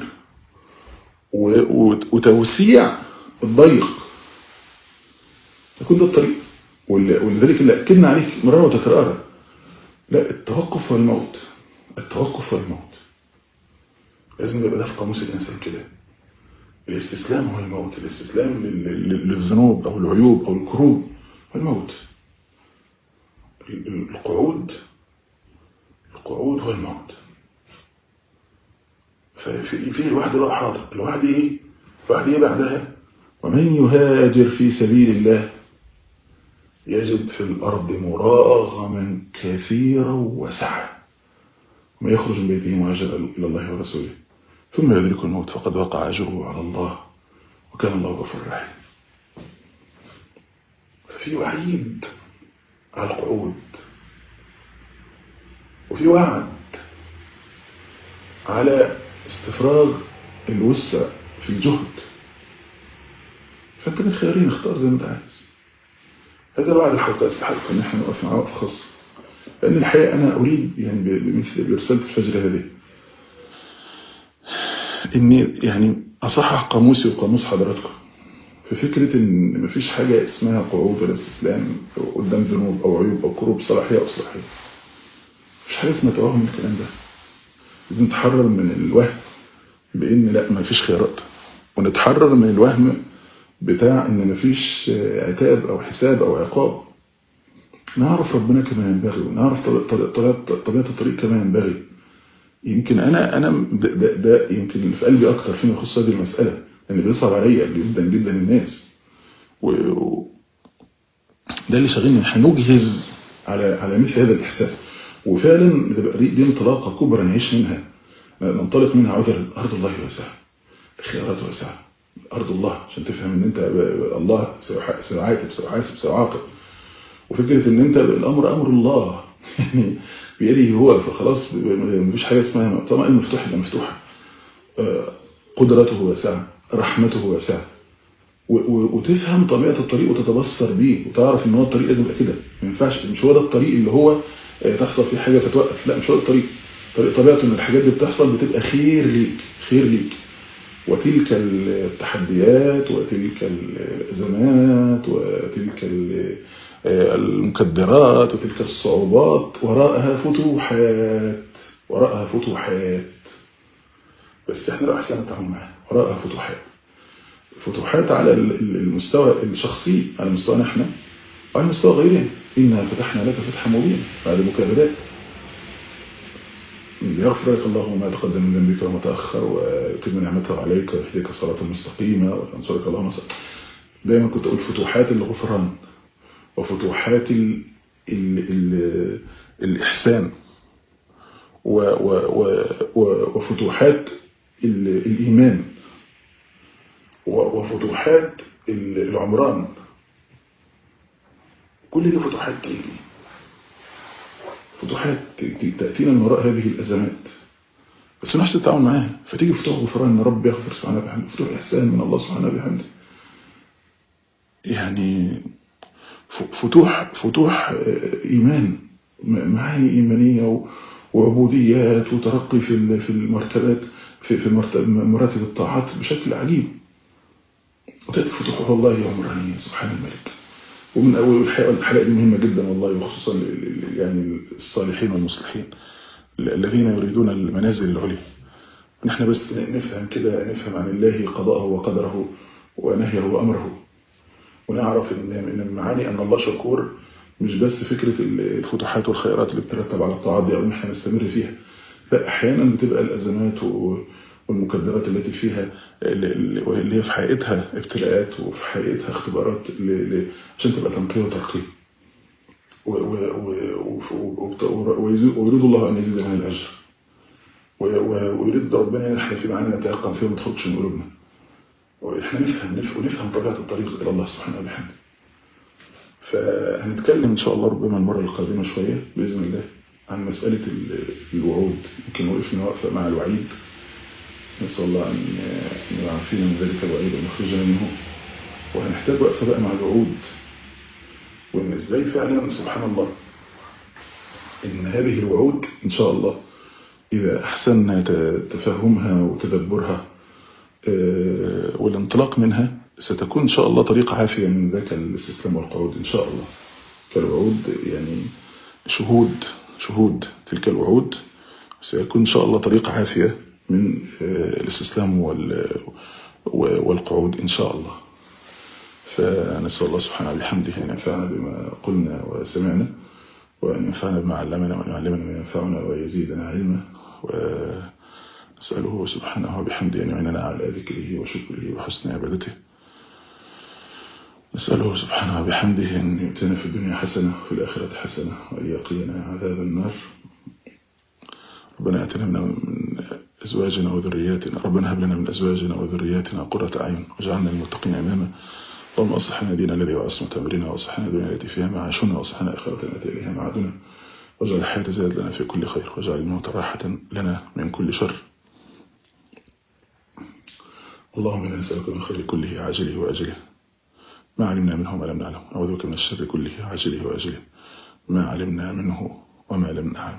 B: وتوسيع الضيق، يكون ده الطريق. ولذلك اللي أكدنا عليه مرارا وتكرارا، لا التوقف والموت، التوقف والموت لازم يبقى ده في قاموس الإنسان كده. الاستسلام هو الموت، الاستسلام للذنوب أو العيوب أو الكروب هو الموت. القعود القعود هو الموت. ففي في الوعد لا حاضر، الوعد ايه؟ الوعد ايه بعدها؟ ومن يهاجر في سبيل الله يجد في الأرض مراغما كثيرا وسعة، ومن يخرج من بيته مهاجرا إلى الله ورسوله ثم يدرك الموت فقد وقع أجره على الله وكان الله غفورا رحيما. ففي وعيد على القعود، وفي وعد على استفراغ الوسع في الجهد. فأنت من خيارين اختار زي ما انت عايز. هذا الوعد الحقيقة يستحق ان احنا نقف مع وقف خاص، لأن الحقيقة أنا أريد يعني بمثل برسالة الفجر هذه إني يعني أصحح قاموسي وقاموس حضراتكم في فكرة إن مفيش حاجة اسمها قعود ولا استسلام قدام ذنوب أو عيوب أو كروب صلاحية أو صلاحية. مفيش حاجة اسمها توهم من الكلام ده. لازم نتحرر من الوهم بإن لا مفيش خيارات، ونتحرر من الوهم بتاع إن مفيش عتاب أو حساب أو عقاب. نعرف ربنا كما ينبغي، ونعرف طبيعة الطريق كما ينبغي. يمكن أنا أنا ده, ده, ده يمكن اللي في قلبي أكتر فيما يخص هذه المسألة، لأن بيصعب عليا جدا جدا الناس، و ده اللي شاغلني. احنا نجهز على على مثل هذا الإحساس، وفعلا بتبقى دي انطلاقة كبرى نعيش منها، ننطلق منها عذر أرض الله واسعة. خيارات واسعة. أرض الله عشان تفهم إن أنت الله سيعاتب سيحاسب سيعاقب. وفكرة إن أنت الأمر أمر الله يعني بيده هو، فخلاص مفيش حاجة اسمها طبعا المفتوح يبقى مفتوحة. قدرته واسعة، رحمته واسعة، وتفهم طبيعة الطريق وتتبصر بيه وتعرف إن هو الطريق لازم يبقى كده. ما ينفعش، مش هو ده الطريق اللي هو تحصل فيه حاجة فتوقف، لا مش هو الطريق. طريق طبيعته إن الحاجات دي بتحصل بتبقى خير ليك، خير ليك. وتلك التحديات وتلك الأزمات وتلك المكدرات وتلك الصعوبات وراءها فتوحات، وراءها فتوحات. بس احنا لو احسن نتعامل معاها، وراءها فتوحات. فتوحات على المستوى الشخصي، على مستوانا احنا وعلى مستوى غيرنا. إنا فتحنا لك فتحا مبينا بعد مكابدات ليغفر لك الله ما تقدم من ذنبك وما تأخر ويتم نعمته عليك ويهديك الصراط المستقيم وينصرك الله نصر. دايما كنت أقول فتوحات الغفران وفتوحات ال ال ال الإحسان و و و وفتوحات الإيمان وفتوحات العمران. كل دي فتوحات تيجي، فتوحات تأتينا من وراء هذه الأزمات، بس نحسن التعامل معاها. فتيجي فتوح غفران من رب يغفر سبحانه وبحمده، فتوح إحسان من الله سبحانه وبحمده، يعني فتوح فتوح إيمان، معاني إيمانية وعبوديات وترقي في في المرتبات، في في مراتب الطاعات بشكل عجيب. وتأتي فتوح الله عمرانية سبحان الملك. ومن أول الحلقة دي مهمة جدا والله، وخصوصا يعني الصالحين والمصلحين الذين يريدون المنازل العليا. نحن بس نفهم كده، نفهم عن الله قضاءه وقدره ونهيه وأمره، ونعرف إن معاني أن الله شكور مش بس فكرة الفتوحات والخيرات اللي بترتب على الطاعات دي أو نحن نستمر فيها، لا أحيانا بتبقى الأزمات والمكدرات التي فيها اللي هي في حقيقتها ابتلاءات وفي حقيقتها اختبارات عشان تبقى تنقية وترقية. ويريد الله أن يزيد من الأجر، ويريد ربنا نحن في معاني نتيقن فيها ومتخطش من قلوبنا، وإحنا نفهم ونفهم طبيعة الطريق إلى الله سبحانه وبحمده. فهنتكلم إن شاء الله ربما المرة القادمة شوية بإذن الله عن مسألة الوعود. يمكن وقفنا وقفة مع الوعيد، نسأل الله أن يعافينا من ذلك الوعيد ونخرجنا منه. وهنحتاج وقفة بقى مع الوعود، وإن إزاي فعلا سبحان الله إن هذه الوعود إن شاء الله إذا أحسننا تفهمها وتدبرها والانطلاق منها ستكون إن شاء الله طريق عافية من ذاك الاستسلام والقعود إن شاء الله. كالوعود يعني شهود شهود تلك الوعود سيكون إن شاء الله طريق عافية من الاستسلام والقعود إن شاء الله. فنسأل الله سبحانه وبحمده أن ينفعنا بما قلنا وسمعنا، وأن ينفعنا بما علمنا، وأن يعلمنا ما ينفعنا ويزيدنا علما. ونسأله سبحانه وبحمده أن يعيننا على ذكره وشكره وحسن عبادته. نسأله سبحانه وبحمده أن يؤتنا في الدنيا حسنة وفي الآخرة حسنة وأن يقينا عذاب النار. ربنا آتنا من أزواجنا وذرياتنا ربنا هب لنا من أزواجنا وذرياتنا قرة أعين واجعلنا للمتقين إماما. اللهم أصلح لنا ديننا الذي هو عصمة أمرنا، وأصلح لنا الدنيا التي فيها معاشنا، وأصلح لنا آخرتنا التي إليها معادنا، واجعل الحياة زاد لنا في كل خير، واجعل الموت راحة لنا من كل شر. اللهم إنا نسألك من خير كله عاجله وآجله ما علمنا منه وما لم نعلم، نعوذ بك من الشر كله عاجله وآجله ما علمنا منه وما لم نعلم.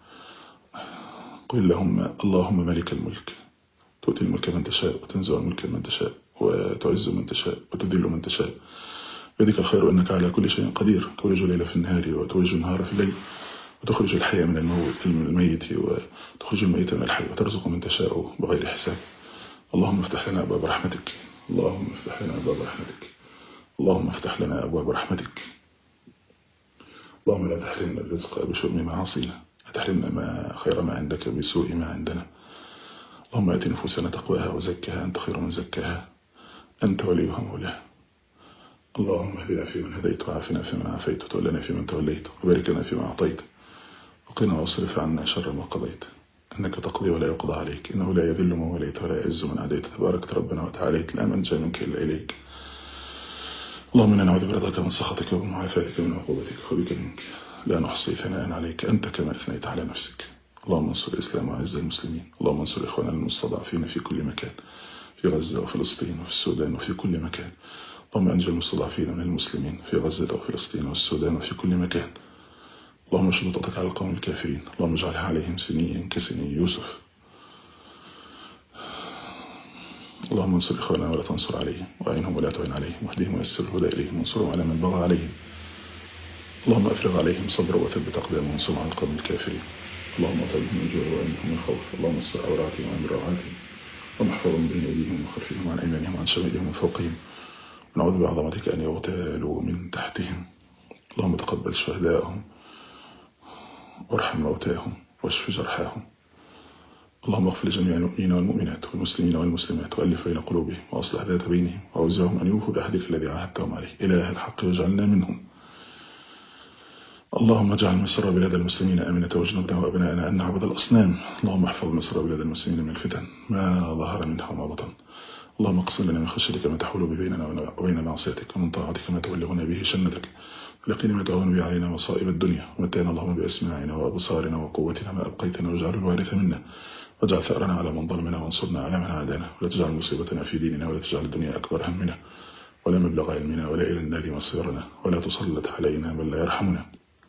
B: قل اللهم اللهم ملك الملك تؤتي الملك من تشاء وتنزع الملك من تشاء وتعز من تشاء وتذل من تشاء بيدك الخير إنك على كل شيء قدير. تولج الليل في النهار وتولج النهار في الليل وتخرج الحي من الموت من الميت وتخرج الميت من الحي وترزق من تشاء بغير حساب. اللهم افتح لنا أبواب رحمتك، اللهم افتح لنا أبواب رحمتك، اللهم افتح لنا أبواب رحمتك. اللهم لا تحرمنا الرزق بشؤم معاصينا، لا تحرمنا ما خير ما عندك بسوء ما عندنا. اللهم آت نفوسنا تقواها وزكها أنت خير من زكاها أنت وليها مولاها. اللهم اهدنا فيمن هديت، وعافنا فيمن عافيت، وتولنا فيمن توليت، وبارك لنا فيما أعطيت، وقنا واصرف عنا شر ما قضيت، أنك تقضي ولا يقضى عليك، إنه لا يذل من وليت ولا يعز من عاديت، تباركت ربنا وتعاليت، لا منجا منك إلا إليك. اللهم إنا نعوذ برضاك من سخطك ومعافاتك من عقوبتك وبك منك، لا نحصي ثناء عليك أنت كما أثنيت على نفسك. اللهم انصر الإسلام وعز المسلمين، اللهم انصر إخواننا المستضعفين في كل مكان، في غزة وفلسطين وفي السودان وفي كل مكان. اللهم أنجي المستضعفين من المسلمين في غزة وفلسطين والسودان وفي كل مكان. اللهم اشدد وطأتك على القوم الكافرين، اللهم اجعلها عليهم سنين كسني يوسف. اللهم انصر إخواننا ولا تنصر عليهم، وأعينهم ولا تعين عليهم، واهدهم ويسر الهدى إليهم، وانصرهم على من بغى عليهم. اللهم أفرغ عليهم صبرا وثبت أقدامهم وانصرهم على القوم الكافرين. اللهم اطعمهم من الجوع وأمنهم من الخوف، اللهم استر عوراتهم وأمن روعاتهم، اللهم احفظهم بين أيديهم وخلفهم وعن أيمانهم وعن شمائلهم ومن فوقهم، ونعوذ بعظمتك أن يغتالوا من تحتهم. اللهم تقبل شهداءهم وارحم موتاهم واشف جرحاهم. اللهم اغفر لجميع المؤمنين والمؤمنات والمسلمين والمسلمات، وألف بين قلوبهم وأصلح ذات بينهم، وأوزعهم أن يوفوا بعهدك الذي عاهدتهم عليه. إله الحق واجعلنا منهم. اللهم اجعل مصر بلاد المسلمين آمنة، واجنبنا وأبناءنا أن نعبد الأصنام. اللهم احفظ مصر بلاد المسلمين من الفتن ما ظهر منها وما بطن. اللهم اقسم لنا من خشيتك ما تحول بيننا وبين معصيتك، ومن طاعتك ما تبلغنا به جنتك، ولقنا ما تعون به علينا مصائب الدنيا، ومتعنا اللهم بأسماعنا وأبصارنا وقوتنا ما أبقيتنا، واجعل الوارث منا، واجعل ثأرنا على من ظلمنا، وانصرنا على من عادانا، ولا تجعل مصيبتنا في ديننا، ولا تجعل الدنيا أكبر همنا ولا مبلغ علمنا، ولا إلى النار مصيرنا، ولا تسلط علينا من لا يرحمنا،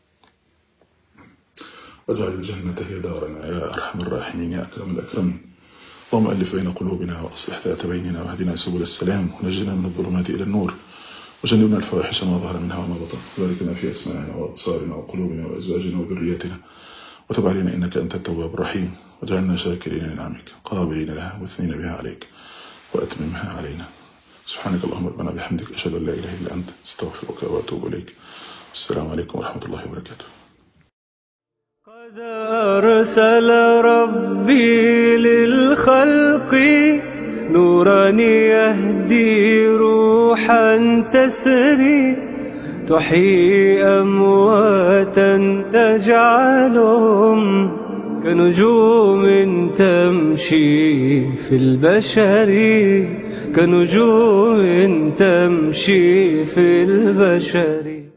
B: واجعل الجنة هي دارنا يا أرحم الراحمين يا أكرم الأكرمين. اللهم ألف بين قلوبنا وأصلح ذات بيننا، واهدنا سبل السلام، ونجنا من الظلمات إلى النور، وجنبنا الفواحش ما ظهر منها وما بطن، وبارك لنا في أسماعنا وأبصارنا وقلوبنا وأزواجنا وذريتنا، وتب علينا إنك أنت التواب الرحيم، وجعلنا شاكرين لنعمك قابلين لها واثنين بها عليك، وأتممها علينا. سبحانك اللهم ربنا بحمدك، أشهد أن لا إله إلا أنت، استغفرك وأتوب إليك. السلام عليكم ورحمة الله وبركاته.
A: قد أرسل ربي للخلق نورا يهدي روحا تسري، تحيي أمواتا تجعلهم كنجوم تمشي في البشر، كنجوم تمشي في البشر.